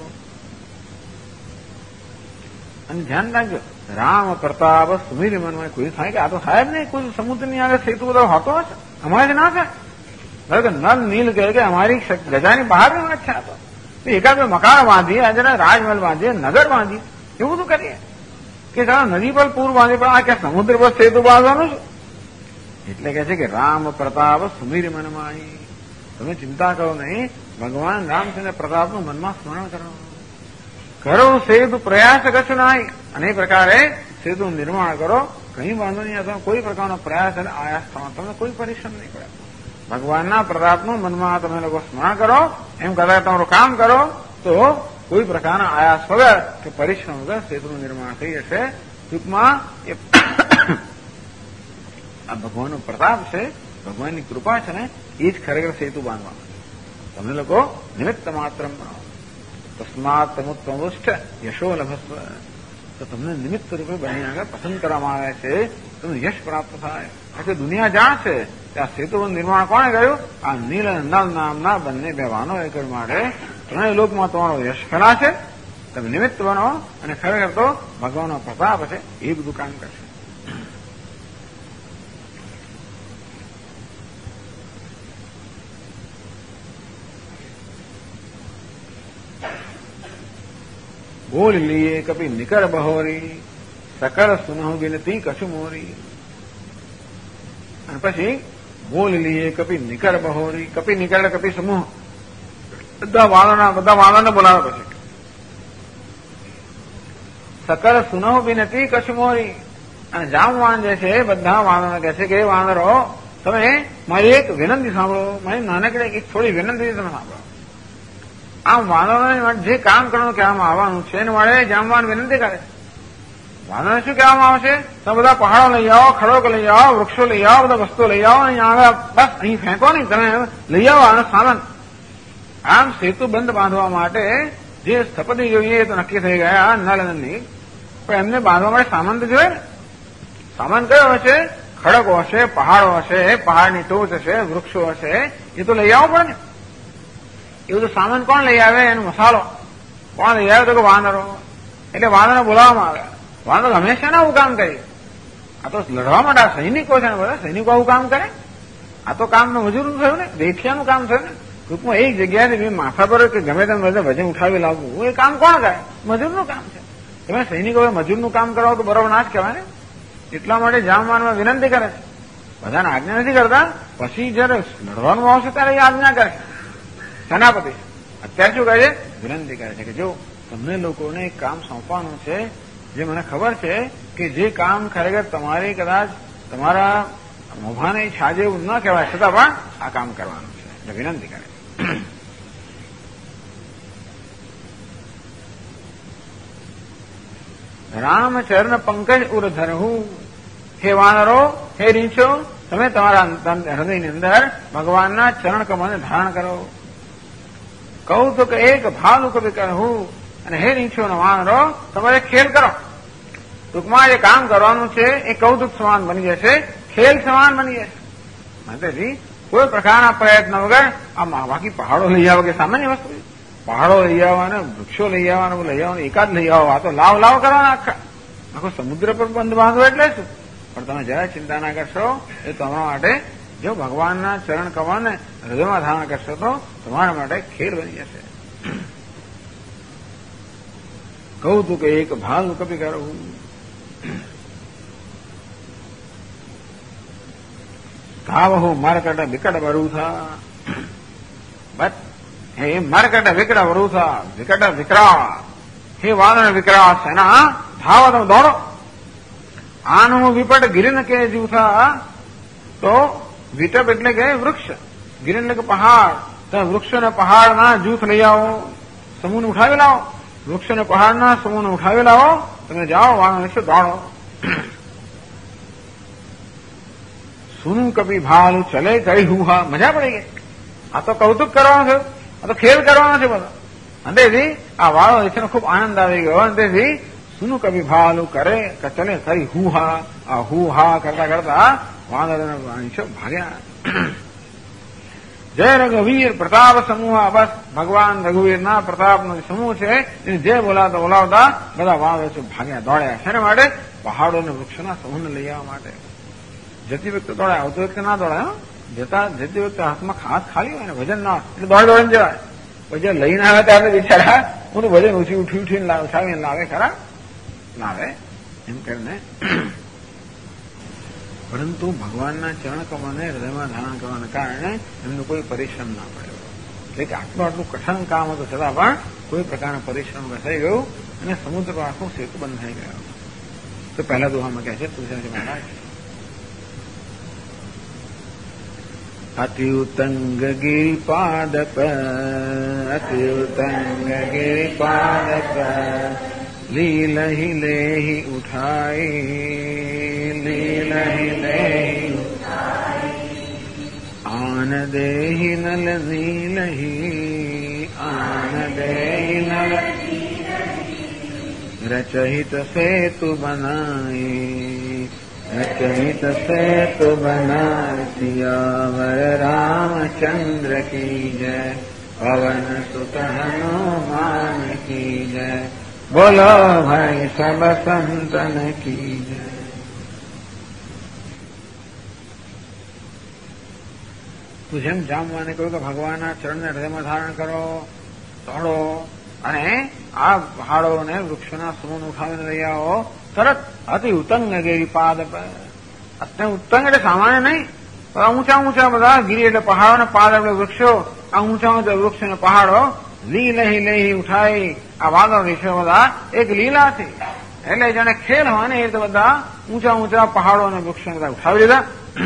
અને ધ્યાન રાખજો રામ પ્રતાપ સુમીર મનમાં કોઈ થાય કે આ તો સાહેબ ને કોઈ સમુદ્રની આગળ સેતુ બધો હોતો હશે, અમારે ના થાય. કે નલ નીલ કહે કે અમારી ગજાની બહારની વાત છે. આ તો એકાદ મકાન બાંધીએ, આજે રાજમહેલ બાંધીએ, નગર બાંધીએ, એવું બધું કરીએ કે ચાલો નદી પર પૂર બાંધીએ, પણ આ કે સમુદ્ર પર સેતુ બાંધવાનું છે. એટલે કે છે કે રામ પ્રતાપ સુમીર મનમાં. તમે ચિંતા કરો નહીં, ભગવાન રામચંદ્ર પ્રતાપનું મનમાં સ્મરણ કરવાનું. કરો સેતુ પ્રયાસ કશું નાય. અને એ પ્રકારે સેતુ નિર્માણ કરો. કઈ વાંધો નહીં, અથવા કોઈ પ્રકારનો પ્રયાસ અને આયાસ થવાનો તમને કોઈ પરિશ્રમ નહીં પડે. ભગવાનના પ્રતાપનું મનમાં તમે લોકો સ્મરણ કરો. એમ કદાચ તમારું કામ કરો તો કોઈ પ્રકારના આયાસ વગર કે પરિશ્રમ વગર સેતુનું નિર્માણ થઈ જશે. ટૂંકમાં એ આ ભગવાનનો પ્રતાપ છે, ભગવાનની કૃપા છે ને, એ જ ખરેખર સેતુ બાંધવાનું. તમે લોકો નિમિત્ત માત્ર બનાવો. તસ્માત તમુત્તમુષ્ઠ યશો લભસ્વ. તો તમને નિમિત્ત રૂપે બની આગળ પસંદ કરવામાં આવે છે, તમને યશ પ્રાપ્ત થાય. એટલે દુનિયા જાણશે કે આ સેતુનું નિર્માણ કોણે કર્યું? આ નીલ અને નલ નામના બંને બે વાનો એ કર્યું માટે ત્રણેય લોકમાં તમારો યશ ફેલાશે. તમે નિમિત્ત બનો અને ખરેખર તો ભગવાનનો પ્રતાપ છે એ બધું કામ કરશે. બોલ લીએ કપી નિકર બહોરી, સકળ સુનહુ વિનતી કછુ મોરી. અને પછી બોલ લીએ કપી નિકર બહોરી. કપી નિકર કપી સમૂહ બધા વાળાને બોલાવે. પછી સકળ સુનહુ વિનતી કછુ મોરી. અને જામવાન જે છે બધા વાનરો કહે છે કે વાનરો તમે મારી એક વિનંતી સાંભળો. મારી નાનકડી એક થોડી વિનંતી તમે સાંભળો. આમ વાનરોને જે કામ કરવાનું કહેવામાં આવવાનું છે એને માટે જામવાન વિનંતી કરે. વાનરોને શું કહેવામાં આવશે? તમે બધા પહાડો લઈ આવો, ખડોક લઈ આવો, વૃક્ષો લઈ આવો, બધા વસ્તુઓ લઈ આવો. અહીંયા આગળ બસ અહીં ફેંકો નહીં, તમે લઈ આવો આનો સામાન. આમ સેતુ બંધ બાંધવા માટે જે સ્થપતિ જોઈએ તો નક્કી થઈ ગયા નલ અને નીલ. પણ એમને બાંધવા માટે સામાન તો જોઈએ ને. સામાન કયો હશે? ખડકો હશે, પહાડો હશે, પહાડની ટોચ હશે, વૃક્ષો હશે. એ તો લઈ આવવો પડે ને. એ બધું સામાન કોણ લઈ આવે? એનો મસાલો કોણ લઈ આવે? તો કે વાનરો. એટલે વાનરોને બોલાવવામાં આવે. વાનરો હંમેશા આવું કામ કરે. આ તો લડવા માટે આ સૈનિકો છે ને, બધા સૈનિકો આવું કામ કરે. આ તો કામ મજૂરનું થયું ને, રેઠિયાનું કામ થયું ને. ટૂંકમાં એક જગ્યાએથી માથા પર કે ગમે તેમ વજન ઉઠાવી લાવવું એ કામ કોણ કરે? મજૂરનું કામ છે. તમે સૈનિકો મજૂરનું કામ કરાવો તો બરોબર ના જ કહેવાય ને. એટલા માટે જામવાનમાં વિનંતી કરે છે. બધાને આજ્ઞા નથી કરતા. પછી જયારે લડવાનું આવશે ત્યારે એ આજ્ઞા કરે છે. સેનાપતિ અત્યારે શું કહે છે? વિનંતી કરે છે કે જો તમને લોકોને એક કામ સોંપવાનું છે, જે મને ખબર છે કે જે કામ ખરેખર તમારી કદાચ તમારા મોભાને છાજે એવું ન કહેવાય, છતાં પણ આ કામ કરવાનું છે. એટલે વિનંતી કરે. રામચરણ પંકજ ઉર ધરહું. હે વાનરો, હે રીંછો, તમે તમારા હૃદયની અંદર ભગવાનના ચરણ કમળને ધારણ કરો. કહું તો કે એક ભાલુક કરવું. અને હે રીંછો ને વાનરો, તમારે ખેલ કરો. ટૂંકમાં જે કામ કરવાનું છે એ કૌતુક સમાન બની જશે, ખેલ સમાન બની જશે. માટેથી કોઈ પ્રકારના પ્રયત્ન વગર આ બાકી પહાડો લઈ આવવા કે સામાન્ય વસ્તુ, પહાડો લઈ આવવાના, વૃક્ષો લઈ આવવાના, લઈ આવવાનું એકાદ લઈ આવો. આ તો લાવ કરવાના આખો સમુદ્ર પર બંધ બાંધવો એટલે શું? પણ તમે જરાય ચિંતા ના કરશો. એ તમારા માટે જો ભગવાનના ચરણ કમળને હૃદયમાં ધારણ કરશો તો તમારા માટે ખેલ બની જશે. કહું તું કે એક ભાલ કપી કરવું. ધાવહુ મરકટ વિકટ વરુથા. બસ હે મરકટ વિકટ વરુથા, વિકટ વિકરાળ. હે વાદળ વિકરાળ સેના, ધાવો તમે દોડો. આનું વિપટ ગિરિન કે જૂથા. તો વિટપ એટલે કે વૃક્ષ, ગિરિન એટલે કે પહાડ. તમે વૃક્ષ અને પહાડના જૂથ લઈ આવો, સમૂહને ઉઠાવી લાવો. વૃક્ષ અને પહાડના સમૂહને ઉઠાવી લાવો. તમે જાઓ વાળો નિશ્ચિત દોડો. સુનું કપી ભાલું ચલે કઈ હુહા. મજા પડી ગઈ. આ તો કૌતુક કરવાનું છે, આ તો ખેલ કરવાનો છે બધા. અંતેથી આ વાળો છે ખૂબ આનંદ આવી ગયો. અંતેથી સુનું કપી ભાલું કરે ચલે કઈ હુહા. આ હુહા કરતા કરતા વાનર ભાગ્યા. જય રઘુવીર પ્રતાપ સમૂહ. બસ ભગવાન રઘુવીરના પ્રતાપનો સમૂહ છે એને જે બોલાવતા બધા વાનરો ભાગ્યા, દોડ્યા. શેના માટે? પહાડો અને વૃક્ષોના સમૂહને લઈ આવવા માટે. જતી વખતે દોડાય, આવતી વખતે ના દોડાય. જતી વખતે હાથમાં હાથ ખાલી હોય ને, વજન ના એટલે દોડીને જવાય. પછી લઈને આવે ત્યારે બિચારા હું વજન ઉઠીને ઉઠાવીને લાવે ખરા, લાવે એમ કરીને. પરંતુ ભગવાનના ચરણ કમળને હૃદયમાં ધારણ કરવાના કારણે એમનું કોઈ પરિશ્રમ ના પડ્યો. એટલે આટલું કઠણ કામ હતું છતાં પણ કોઈ પ્રકારના પરિશ્રમ ઘસાઈ ગયું અને સમુદ્ર પર આખું સેતુ બંધ થઈ ગયો. તો પહેલા દોહામાં કહે છે તુલસીદાસ મહારાજ, અત્યુતંગ ગિરિપાદ પર અત્યુતંગ ગિરિપાદ પર લીલહિ લેહી ઉઠાઈ લીલહિ લેહી આન દેહી નલ નીલહિ આન દેહી નલ રચહિત સેતુ બનાઈ રચહિત સેતુ બનાય સિયાવર રામચંદ્ર કી જય પવન સુત હનુમાન કી જય બોલો ભાઈ સબ સંતન કી જય. તું જેમ જામવાને કહ્યું કે ભગવાનના ચરણને હૃદયમાં ધારણ કરો, દોડો અને આ પહાડો અને વૃક્ષોના સમૂહ ઉઠાવીને લઈ આવો. તરત અતિ ઉત્તંગ ગિરિપાદ પર, અત્યંત ઉત્તંગ એટલે સામાન્ય નહીં, ઊંચા ઊંચા બધા ગિરી એટલે પહાડો ને પાદ એટલે વૃક્ષો, આ ઊંચા ઊંચા વૃક્ષ અને પહાડો લીલહી લેહી ઉઠાઈ, આ વાદળ વિશે બધા એક લીલાથી એટલે જાણે ખેલ હોય ને એ રીતે બધા ઊંચા ઊંચા પહાડો અને વૃક્ષો બધા ઉઠાવી લીધા.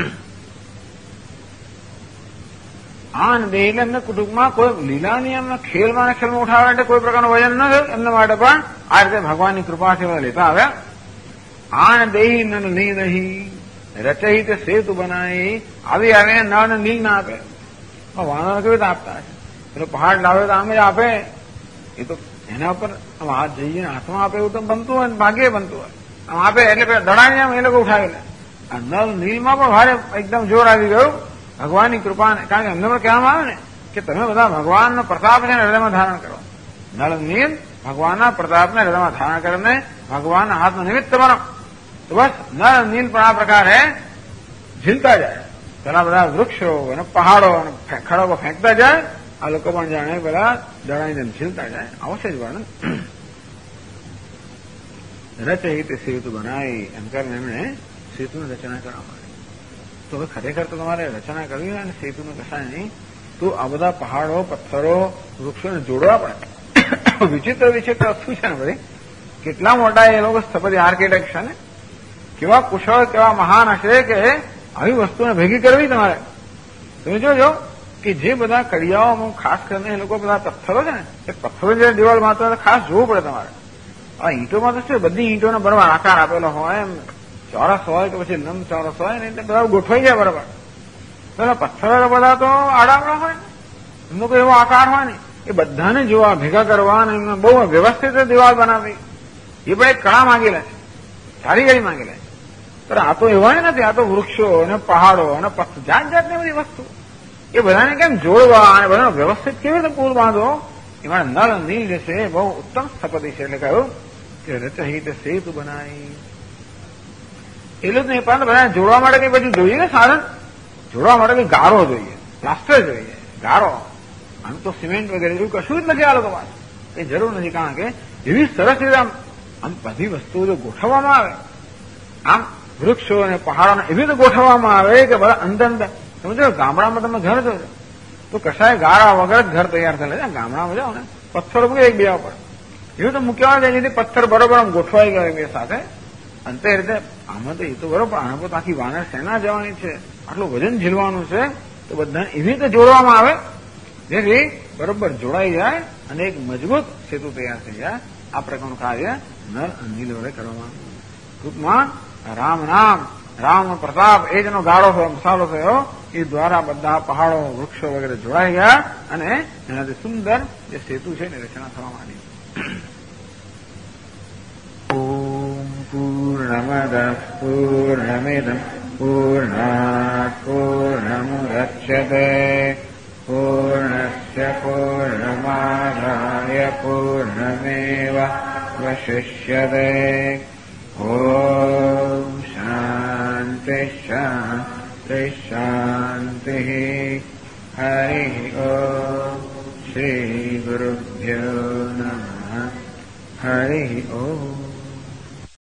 આન બે એટલે એમને કુટુંબમાં કોઈ લીલાની એમને ખેલમાં ને ખેલમાં ઉઠાવે એટલે કોઈ પ્રકારનું વજન ન થયું એમના માટે પણ આ રીતે ભગવાનની કૃપાથી બધા લેતા આવ્યા. આન દેહી નલ નીલહી રચહિત સેતુ બનાવી, આવી આવે નળ ને નીલ ના આપે. વાનર કેવી રીતે આપતા હશે? પેલો પહાડ લાવે તો આમે જ આપે, એ તો એના ઉપર હાથ જઈએ હાથમાં આપે એવું તો બનતું હોય, ભાગ્યે બનતું હોય. આમ આપે એટલે દડાઈને આમ એ લોકો ઉઠાવી લે. આ નળ નીલમાં પણ ભારે એકદમ જોર આવી ગયું ભગવાનની કૃપા, કારણ કે એમને પણ કહેવામાં આવે ને કે તમે બધા ભગવાનનો પ્રતાપ છે ને હૃદયમાં ધારણ કરો. નળ નીલ ભગવાનના પ્રતાપને હૃદયમાં ધારણ કરીને ભગવાનના હાથનું નિમિત્ત બનો. તો બસ નળ નીલ પણ આ પ્રકારે ઝીલતા જાય. પેલા બધા વૃક્ષો અને પહાડો અને ખડકો ફેંકતા જાય, આ લોકો પણ જાણે બધા દડાની જેમ ઝીલતા જાય. આવશે જ વર્ણન. રચહિત સેતુ બનાવી એમ કરીને એમણે સેતુની રચના કરવા માંડી. તો હવે ખરેખર તો તમારે રચના કરવી હોય અને સેતુનું કશાય નહીં તો આ બધા પહાડો પથ્થરો વૃક્ષોને જોડવા પડે. વિચિત્ર વિચિત્ર વસ્તુ છે ને બધી. કેટલા મોટા એ લોકો સ્થપતિ આર્કિટેક્ટ છે ને, કેવા કુશળ કેવા મહાન હશે કે આવી વસ્તુને ભેગી કરવી તમારે. તમે જોજો કે જે બધા કડિયાઓમાં ખાસ કરીને એ લોકો બધા પથ્થરો છે ને, એ પથ્થરો જે દિવાલ માત્ર ખાસ જોવું પડે તમારે. આ ઈંટોમાં તો શું બધી ઈંટોનો બરાબર આકાર આપેલો હોય, એમ ચોરસ હોય કે પછી લંબ ચોરસ હોય ને એટલે બધા ગોઠવાઈ જાય બરાબર. પેલા પથ્થરો બધા તો આડાવડા હોય ને, એમનો કોઈ એવો આકાર હોય ને, એ બધાને જોવા ભેગા કરવા અને એમને બહુ વ્યવસ્થિત દિવાલ બનાવી. એ પણ એક કળા માંગી લે છે, કારીગરી માંગી લે છે. પણ આ તો એવા નથી, આ તો વૃક્ષો અને પહાડો અને જાત જાતની બધી વસ્તુ એ બધાને કેમ જોડવા અને બધાને વ્યવસ્થિત કેવી રીતે પુલ બાંધો. એમાં નળ નીલ જે છે બહુ ઉત્તમ સ્થપતિ છે. એટલે કહ્યું કે રચહિત સેતુ બનાવી. એટલું જ નહીં પણ બધા જોડવા માટે કઈ બધું જોઈએ ને સાધન, જોડવા માટે કઈ ગારો જોઈએ, પ્લાસ્ટર જોઈએ, ગારો. આમ તો સિમેન્ટ વગેરે એવું કશું જ નથી આ લોકો પાસે, કઈ જરૂર નથી. કારણ કે એવી સરસ રીતે આમ બધી વસ્તુઓ જો ગોઠવવામાં આવે, આમ વૃક્ષો અને પહાડોને એવી રીતે ગોઠવવામાં આવે કે બધા અંદર અંદર. તમે જો ગામડામાં તમે ઘર જોજો તો કશાય ગાળા વગર જ ઘર તૈયાર થયેલા છે. ગામડામાં જાઓ ને પથ્થરો મૂકી એક બે પર એવું તો મૂક્યા હોય જેથી પથ્થર બરોબર આમ ગોઠવાઈ ગયો બે સાથે. અંતે રીતે આમાં તો એ તો બરોબર, આના પર આખી વાનર સેના જવાની છે, આટલું વજન ઝીલવાનું છે, તો બધાને એવી રીતે જોડવામાં આવે જેથી બરોબર જોડાઈ જાય અને એક મજબૂત સેતુ તૈયાર થઈ જાય. આ પ્રકારનું કાર્ય નર નીલ વડે કરવામાં આવે. ટૂંકમાં રામ નામ રામ પ્રતાપ એ જેનો ગાળો થયો મસાલો થયો એ દ્વારા બધા પહાડો વૃક્ષો વગેરે જોડાઈ ગયા અને એનાથી સુંદર જે સેતુ છે એની રચના થવા માંડી. ઓમ પૂર્ણમદ પૂર્ણમિદં પૂર્ણાત પૂર્ણમુદચ્યતે પૂર્ણસ્ય પૂર્ણમાદાય પૂર્ણમેવાવશિષ્યતે. ઓમ શાંતિ શાંતિ શાંતિ. હરિ ઓમ શ્રી ગુરુભ્યો નમઃ. હરિ ઓમ.